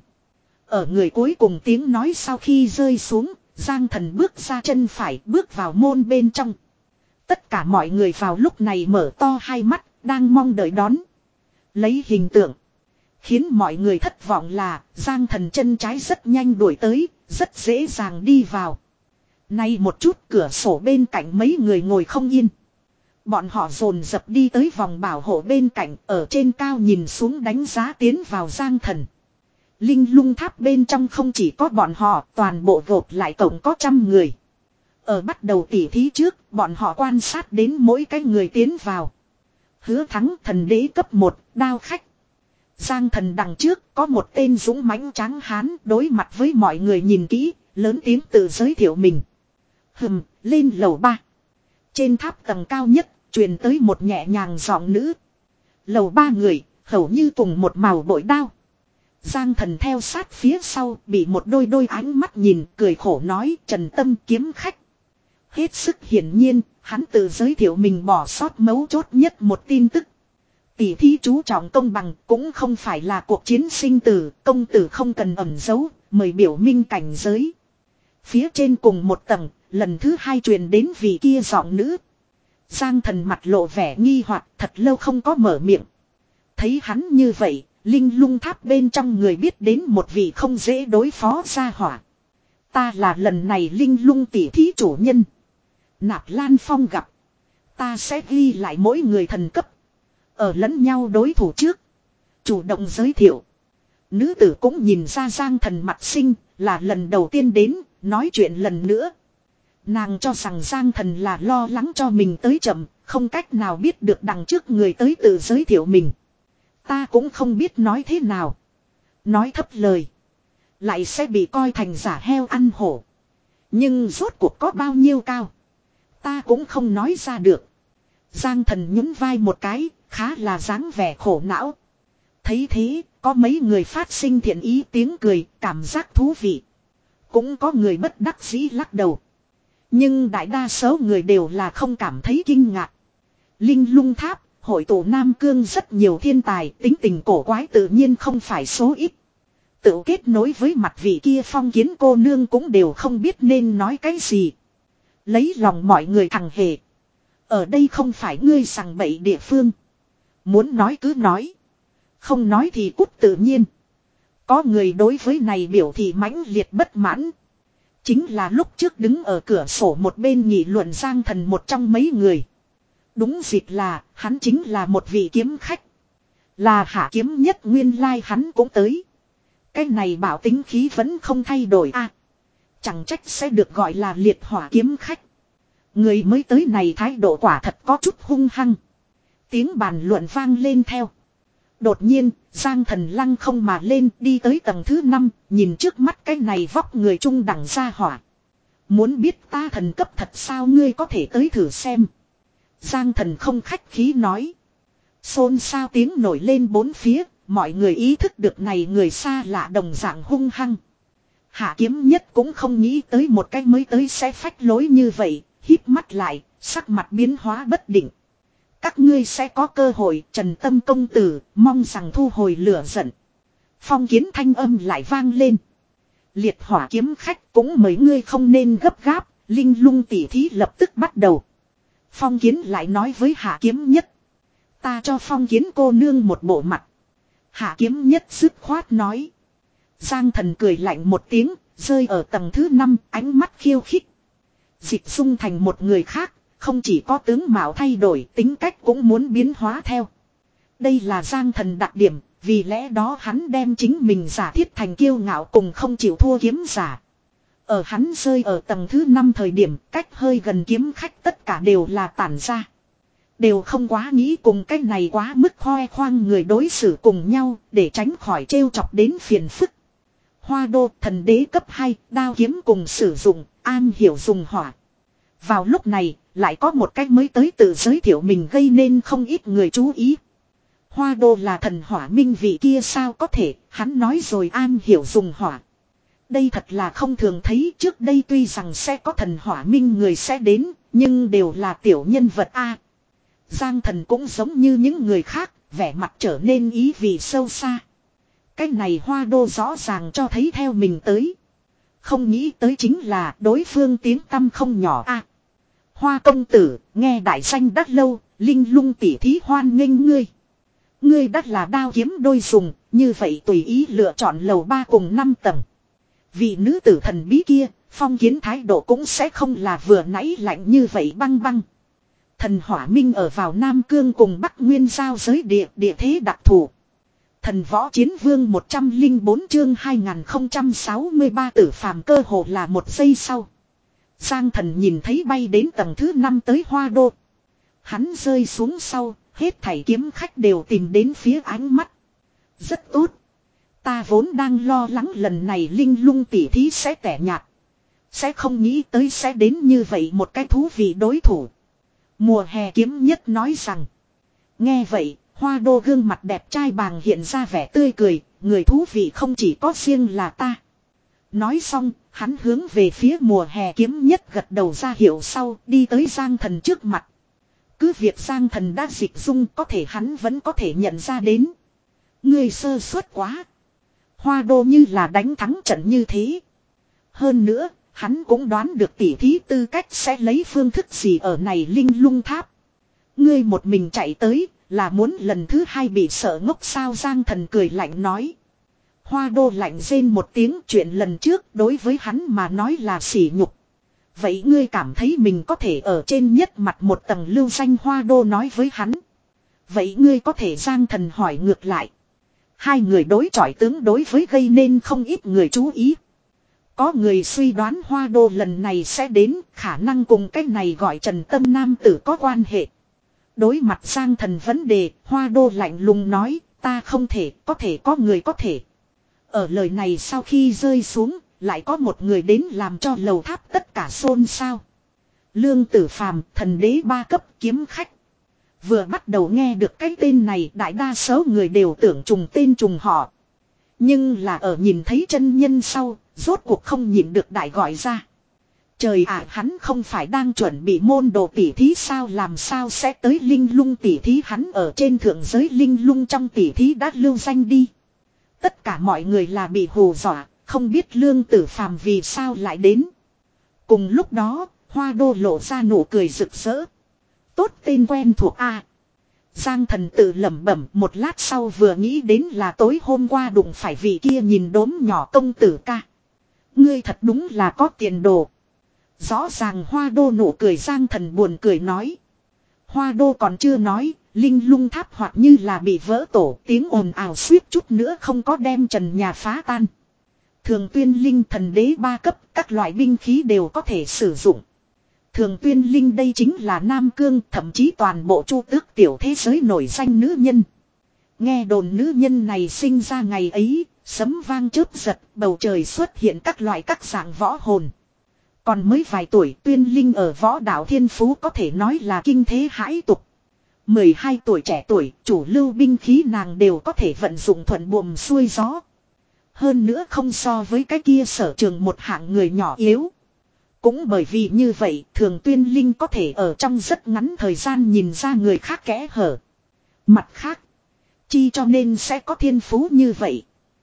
Ở người cuối cùng tiếng nói sau khi rơi xuống, Giang Thần bước ra chân phải bước vào môn bên trong. Tất cả mọi người vào lúc này mở to hai mắt, đang mong đợi đón. Lấy hình tượng. Khiến mọi người thất vọng là Giang Thần chân trái rất nhanh đuổi tới, rất dễ dàng đi vào. Nay một chút cửa sổ bên cạnh mấy người ngồi không yên. Bọn họ dồn dập đi tới vòng bảo hộ bên cạnh, ở trên cao nhìn xuống đánh giá tiến vào Giang Thần. Linh Lung Tháp bên trong không chỉ có bọn họ, toàn bộ gộp lại tổng có trăm người. Ở bắt đầu tỉ thí trước, bọn họ quan sát đến mỗi cái người tiến vào. Hứa Thắng thần đế cấp một, đao khách. Giang Thần đằng trước có một tên dũng mãnh tráng hán đối mặt với mọi người nhìn kỹ, lớn tiếng tự giới thiệu mình. Hừm, lên lầu ba. Trên tháp tầng cao nhất, truyền tới một nhẹ nhàng giọng nữ. Lầu ba người, hầu như cùng một màu bội đao. Giang Thần theo sát phía sau, bị một đôi đôi ánh mắt nhìn, cười khổ nói, Trần Tâm kiếm khách. Hết sức hiển nhiên, hắn tự giới thiệu mình bỏ sót mấu chốt nhất một tin tức. Tỷ thí chú trọng công bằng, cũng không phải là cuộc chiến sinh tử, công tử không cần ẩn giấu, mời biểu minh cảnh giới. Phía trên cùng một tầng, lần thứ hai truyền đến vị kia giọng nữ. Giang Thần mặt lộ vẻ nghi hoặc, thật lâu không có mở miệng. Thấy hắn như vậy, Linh Lung Tháp bên trong người biết đến một vị không dễ đối phó gia hỏa. Ta là lần này Linh Lung tỷ thí chủ nhân. Nạp Lan Phong gặp. Ta sẽ ghi lại mỗi người thần cấp. Ở lẫn nhau đối thủ trước. Chủ động giới thiệu. Nữ tử cũng nhìn ra Giang Thần mặt sinh, là lần đầu tiên đến, nói chuyện lần nữa. Nàng cho rằng Giang Thần là lo lắng cho mình tới chậm, không cách nào biết được đằng trước người tới tự giới thiệu mình. Ta cũng không biết nói thế nào. Nói thấp lời. Lại sẽ bị coi thành giả heo ăn hổ. Nhưng rốt cuộc có bao nhiêu cao. Ta cũng không nói ra được. Giang Thần nhún vai một cái, khá là dáng vẻ khổ não. Thấy thế, có mấy người phát sinh thiện ý tiếng cười, cảm giác thú vị. Cũng có người bất đắc dĩ lắc đầu. Nhưng đại đa số người đều là không cảm thấy kinh ngạc. Linh Lung Tháp, hội tụ Nam Cương rất nhiều thiên tài, tính tình cổ quái tự nhiên không phải số ít. Tự kết nối với mặt vị kia Phong Kiến cô nương cũng đều không biết nên nói cái gì. Lấy lòng mọi người thằng hề. Ở đây không phải ngươi sằng bậy địa phương. Muốn nói cứ nói. Không nói thì cút tự nhiên. Có người đối với này biểu thị mãnh liệt bất mãn. Chính là lúc trước đứng ở cửa sổ một bên nghị luận Giang Thần một trong mấy người. Đúng dịp là hắn chính là một vị kiếm khách. Là hạ kiếm nhất nguyên lai hắn cũng tới. Cái này bảo tính khí vẫn không thay đổi à. Chẳng trách sẽ được gọi là liệt hỏa kiếm khách. Người mới tới này thái độ quả thật có chút hung hăng. Tiếng bàn luận vang lên theo. Đột nhiên, Giang Thần lăng không mà lên đi tới tầng thứ năm, nhìn trước mắt cái này vóc người trung đẳng ra hỏa. Muốn biết ta thần cấp thật sao ngươi có thể tới thử xem. Giang Thần không khách khí nói. Xôn xao tiếng nổi lên bốn phía, mọi người ý thức được này người xa lạ đồng dạng hung hăng. Hạ kiếm nhất cũng không nghĩ tới một cái mới tới sẽ phách lối như vậy, híp mắt lại, sắc mặt biến hóa bất định. Các ngươi sẽ có cơ hội, Trần Tâm công tử, mong rằng thu hồi lửa giận. Phong Kiến thanh âm lại vang lên. Liệt hỏa kiếm khách cũng mời ngươi không nên gấp gáp, Linh Lung tỷ thí lập tức bắt đầu. Phong Kiến lại nói với Hạ kiếm nhất. Ta cho Phong Kiến cô nương một bộ mặt. Hạ kiếm nhất dứt khoát nói. Giang Thần cười lạnh một tiếng, rơi ở tầng thứ năm, ánh mắt khiêu khích. Dịch dung thành một người khác. Không chỉ có tướng mạo thay đổi, tính cách cũng muốn biến hóa theo. Đây là Giang Thần đặc điểm, vì lẽ đó hắn đem chính mình giả thiết thành kiêu ngạo cùng không chịu thua kiếm giả. Ở hắn rơi ở tầng thứ năm thời điểm, cách hơi gần kiếm khách tất cả đều là tản ra. Đều không quá nghĩ cùng cái này quá mức khoe khoang người đối xử cùng nhau, để tránh khỏi trêu chọc đến phiền phức. Hoa đô thần đế cấp hai, đao kiếm cùng sử dụng, an hiểu dùng hỏa. Vào lúc này, lại có một cách mới tới tự giới thiệu mình gây nên không ít người chú ý. Hoa đô là thần hỏa minh vị kia sao có thể, hắn nói rồi an hiểu dùng hỏa. Đây thật là không thường thấy, trước đây tuy rằng sẽ có thần hỏa minh người sẽ đến, nhưng đều là tiểu nhân vật a. Giang Thần cũng giống như những người khác, vẻ mặt trở nên ý vị sâu xa. Cái này hoa đô rõ ràng cho thấy theo mình tới. Không nghĩ tới chính là đối phương tiếng tăm không nhỏ a. Hoa công tử, nghe đại danh đắt lâu, Linh Lung tỷ thí hoan nghênh ngươi. Ngươi đắt là đao kiếm đôi dùng, như vậy tùy ý lựa chọn lầu ba cùng năm tầng. Vị nữ tử thần bí kia, Phong Kiến thái độ cũng sẽ không là vừa nãy lạnh như vậy băng băng. Thần hỏa minh ở vào Nam Cương cùng Bắc Nguyên giao giới địa, địa thế đặc thù. Thần võ chiến vương một trăm lẻ bốn chương hai nghìn không trăm sáu mươi ba tử phàm cơ hồ là một giây sau. Giang Thần nhìn thấy bay đến tầng thứ năm tới Hoa đô. Hắn rơi xuống sau, hết thảy kiếm khách đều tìm đến phía ánh mắt. Rất tốt. Ta vốn đang lo lắng lần này Linh Lung tỷ thí sẽ tẻ nhạt. Sẽ không nghĩ tới sẽ đến như vậy một cái thú vị đối thủ. Mùa hè kiếm nhất nói rằng. Nghe vậy, Hoa đô gương mặt đẹp trai bàng hiện ra vẻ tươi cười, người thú vị không chỉ có riêng là ta. Nói xong, hắn hướng về phía mùa hè kiếm nhất gật đầu ra hiệu sau đi tới Giang Thần trước mặt. Cứ việc Giang Thần đã dịch dung có thể hắn vẫn có thể nhận ra đến. Ngươi sơ suất quá. Hoa đô như là đánh thắng trận như thế. Hơn nữa, hắn cũng đoán được tỉ thí tư cách sẽ lấy phương thức gì ở này linh lung tháp. Ngươi một mình chạy tới, là muốn lần thứ hai bị sợ ngốc sao? Giang Thần cười lạnh nói. Hoa đô lạnh rên một tiếng, chuyện lần trước đối với hắn mà nói là sỉ nhục. Vậy ngươi cảm thấy mình có thể ở trên nhất mặt một tầng lưu danh? Hoa đô nói với hắn. Vậy ngươi có thể? Giang Thần hỏi ngược lại. Hai người đối chọi tướng đối với gây nên không ít người chú ý. Có người suy đoán Hoa đô lần này sẽ đến, khả năng cùng cái này gọi Trần Tâm nam tử có quan hệ. Đối mặt Giang Thần vấn đề, Hoa đô lạnh lùng nói, ta không thể, có thể có người có thể. Ở lời này sau khi rơi xuống, lại có một người đến làm cho lầu tháp tất cả xôn xao. Lương Tử Phàm, thần đế ba cấp kiếm khách. Vừa bắt đầu nghe được cái tên này, đại đa số người đều tưởng trùng tên trùng họ. Nhưng là ở nhìn thấy chân nhân sau, rốt cuộc không nhịn được đại gọi ra. Trời ạ, hắn không phải đang chuẩn bị môn đồ tỉ thí sao? Làm sao sẽ tới linh lung tỉ thí? Hắn ở trên thượng giới linh lung trong tỉ thí đã lưu danh đi. Tất cả mọi người là bị hù dọa, không biết Lương Tử Phàm vì sao lại đến. Cùng lúc đó, Hoa đô lộ ra nụ cười rực rỡ. Tốt tên quen thuộc a. Giang Thần tự lẩm bẩm, một lát sau vừa nghĩ đến là tối hôm qua đụng phải vị kia nhìn đốm nhỏ công tử ca. Ngươi thật đúng là có tiền đồ. Rõ ràng Hoa đô nụ cười. Giang Thần buồn cười nói. Hoa đô còn chưa nói, linh lung tháp hoặc như là bị vỡ tổ, tiếng ồn ào suýt chút nữa không có đem trần nhà phá tan. Thường tuyên linh thần đế ba cấp, các loại binh khí đều có thể sử dụng. Thường tuyên linh đây chính là Nam Cương, thậm chí toàn bộ Chu Tước tiểu thế giới nổi danh nữ nhân. Nghe đồn nữ nhân này sinh ra ngày ấy, sấm vang chớp giật, bầu trời xuất hiện các loại các dạng võ hồn. Còn mới vài tuổi, tuyên linh ở võ đạo thiên phú có thể nói là kinh thế hãi tục. mười hai tuổi trẻ tuổi, chủ lưu binh khí nàng đều có thể vận dụng thuận buồm xuôi gió. Hơn nữa không so với cái kia sở trường một hạng người nhỏ yếu. Cũng bởi vì như vậy, thường tuyên linh có thể ở trong rất ngắn thời gian nhìn ra người khác kẽ hở. Mặt khác, chi cho nên sẽ có thiên phú như vậy.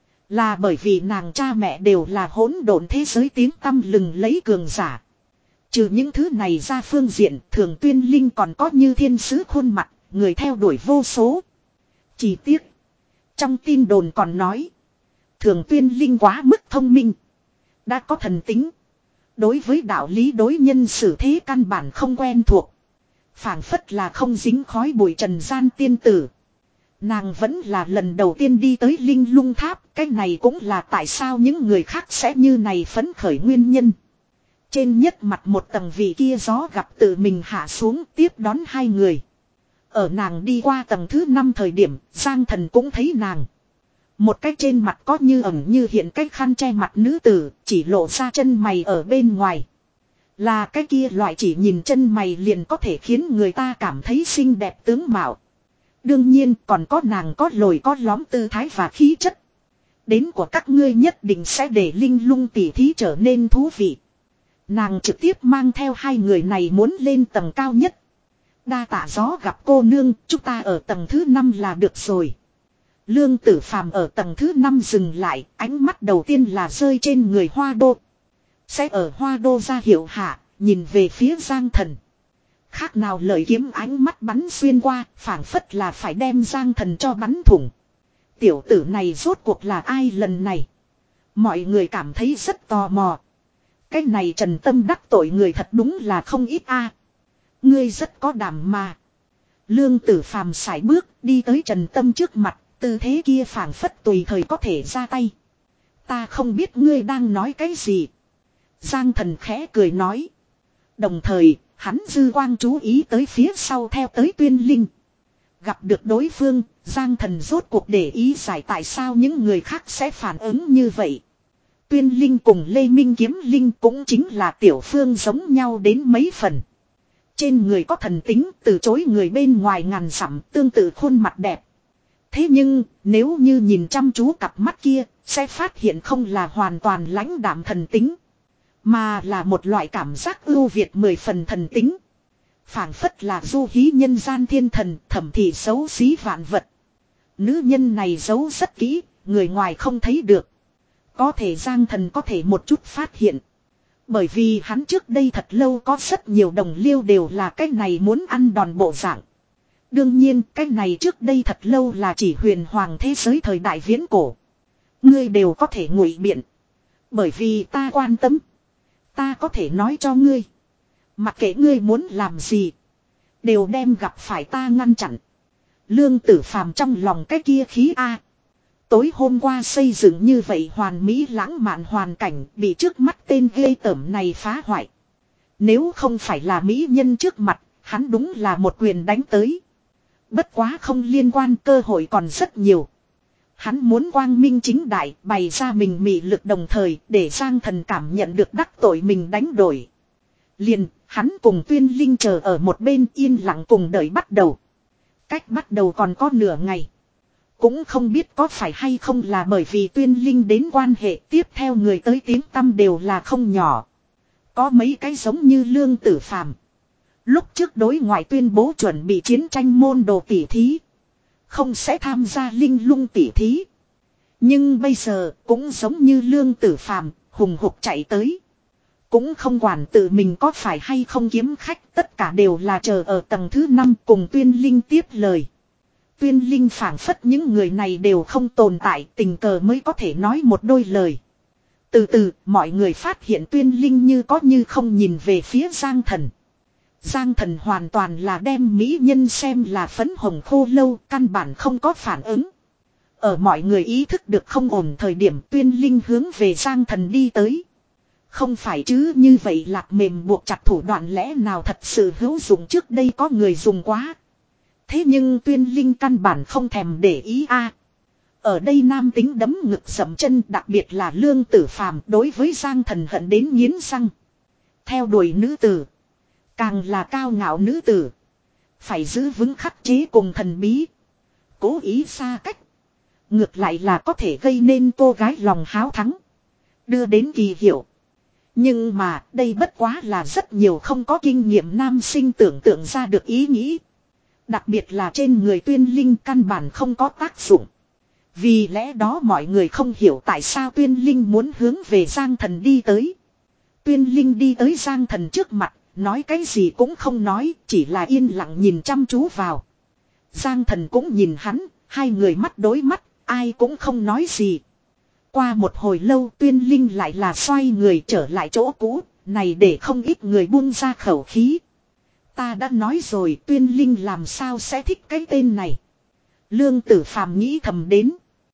Là bởi vì nàng cha mẹ đều là hỗn độn thế giới tiếng tăm lừng lấy cường giả. Trừ những thứ này ra phương diện, thường tuyên linh còn có như thiên sứ khuôn mặt, người theo đuổi vô số. Chỉ tiếc, trong tin đồn còn nói, thường tuyên linh quá mức thông minh, đã có thần tính. Đối với đạo lý đối nhân xử thế căn bản không quen thuộc. Phảng phất là không dính khói bụi trần gian tiên tử. Nàng vẫn là lần đầu tiên đi tới linh lung tháp. Cái này cũng là tại sao những người khác sẽ như này phấn khởi nguyên nhân. Trên nhất mặt một tầng vị kia gió gặp tự mình hạ xuống tiếp đón hai người. Ở nàng đi qua tầng thứ năm thời điểm, Giang Thần cũng thấy nàng. Một cái trên mặt có như ẩn như hiện cái khăn che mặt nữ tử, chỉ lộ ra chân mày ở bên ngoài. Là cái kia loại chỉ nhìn chân mày liền có thể khiến người ta cảm thấy xinh đẹp tướng mạo. Đương nhiên còn có nàng có lồi có lõm tư thái và khí chất. Đến của các ngươi nhất định sẽ để linh lung tỉ thí trở nên thú vị. Nàng trực tiếp mang theo hai người này muốn lên tầng cao nhất. Đa tạ gió gặp cô nương, chúng ta ở tầng thứ năm là được rồi. Lương Tử Phàm ở tầng thứ năm dừng lại, ánh mắt đầu tiên là rơi trên người Hoa đô. Sẽ ở Hoa đô ra hiệu hạ, nhìn về phía Giang Thần. Khác nào lời kiếm ánh mắt bắn xuyên qua, phảng phất là phải đem Giang Thần cho bắn thủng. Tiểu tử này rốt cuộc là ai lần này? Mọi người cảm thấy rất tò mò. Cái này Trần Tâm đắc tội người thật đúng là không ít a. Ngươi rất có đảm mà. Lương Tử Phàm sải bước đi tới Trần Tâm trước mặt, tư thế kia phảng phất tùy thời có thể ra tay. Ta không biết ngươi đang nói cái gì. Giang Thần khẽ cười nói. Đồng thời, hắn dư quang chú ý tới phía sau theo tới Tuyên Linh. Gặp được đối phương, Giang Thần rốt cuộc để ý giải tại sao những người khác sẽ phản ứng như vậy. Tuyên Linh cùng Lê Minh Kiếm Linh cũng chính là tiểu phương giống nhau đến mấy phần. trên người có thần tính, từ chối người bên ngoài ngàn dặm, tương tự khuôn mặt đẹp. Thế nhưng, nếu như nhìn chăm chú cặp mắt kia, sẽ phát hiện không là hoàn toàn lãnh đạm thần tính, mà là một loại cảm giác ưu việt mười phần thần tính. Phảng phất là du hí nhân gian thiên thần, thẩm thị xấu xí vạn vật. Nữ nhân này giấu rất kỹ, người ngoài không thấy được. Có thể Giang Thần có thể một chút phát hiện. Bởi vì hắn trước đây thật lâu có rất nhiều đồng liêu đều là cái này muốn ăn đòn bộ dạng. Đương nhiên cái này trước đây thật lâu là chỉ huyền hoàng thế giới thời đại viễn cổ. Ngươi đều có thể ngụy biện. Bởi vì ta quan tâm. Ta có thể nói cho ngươi. Mặc kệ ngươi muốn làm gì. Đều đem gặp phải ta ngăn chặn. Lương Tử Phàm trong lòng cái kia khí A. Tối hôm qua xây dựng như vậy hoàn mỹ lãng mạn hoàn cảnh bị trước mắt tên ghê tởm này phá hoại. Nếu không phải là mỹ nhân trước mặt, hắn đúng là một quyền đánh tới. Bất quá không liên quan, cơ hội còn rất nhiều. Hắn muốn quang minh chính đại bày ra mình mị lực, đồng thời để Giang Thần cảm nhận được đắc tội mình đánh đổi. Liền, hắn cùng Tuyên Linh chờ ở một bên yên lặng cùng đợi bắt đầu. Cách bắt đầu còn có nửa ngày. Cũng không biết có phải hay không là bởi vì Tuyên Linh đến quan hệ tiếp theo người tới tiếng tăm đều là không nhỏ. Có mấy cái giống như Lương Tử Phàm. Lúc trước đối ngoại tuyên bố chuẩn bị chiến tranh môn đồ tỉ thí. Không sẽ tham gia linh lung tỉ thí. Nhưng bây giờ cũng giống như Lương Tử Phàm hùng hục chạy tới. Cũng không quản tự mình có phải hay không kiếm khách, tất cả đều là chờ ở tầng thứ năm cùng Tuyên Linh tiếp lời. Tuyên Linh phảng phất những người này đều không tồn tại, tình cờ mới có thể nói một đôi lời. Từ từ, mọi người phát hiện Tuyên Linh như có như không nhìn về phía Giang Thần. Giang Thần hoàn toàn là đem mỹ nhân xem là phấn hồng khô lâu, căn bản không có phản ứng. Ở mọi người ý thức được không ổn thời điểm, Tuyên Linh hướng về Giang Thần đi tới. Không phải chứ, như vậy lạc mềm buộc chặt thủ đoạn lẽ nào thật sự hữu dụng, trước đây có người dùng quá. Thế nhưng Tuyên Linh căn bản không thèm để ý a. Ở đây nam tính đấm ngực dậm chân, đặc biệt là Lương Tử Phàm đối với Giang Thần hận đến nghiến răng. Theo đuổi nữ tử, càng là cao ngạo nữ tử, phải giữ vững khắc chế cùng thần bí. Cố ý xa cách, ngược lại là có thể gây nên cô gái lòng háo thắng, đưa đến kỳ hiệu. Nhưng mà đây bất quá là rất nhiều không có kinh nghiệm nam sinh tưởng tượng ra được ý nghĩ. Đặc biệt là trên người Tuyên Linh căn bản không có tác dụng. Vì lẽ đó mọi người không hiểu tại sao Tuyên Linh muốn hướng về Giang Thần đi tới. Tuyên Linh đi tới Giang Thần trước mặt, nói cái gì cũng không nói, chỉ là yên lặng nhìn chăm chú vào. Giang Thần cũng nhìn hắn, hai người mắt đối mắt, ai cũng không nói gì. Qua một hồi lâu Tuyên Linh lại là xoay người trở lại chỗ cũ, này để không ít người buông ra khẩu khí. Ta đã nói rồi, Tuyên Linh làm sao sẽ thích cái tên này. Lương Tử Phàm nghĩ thầm đến.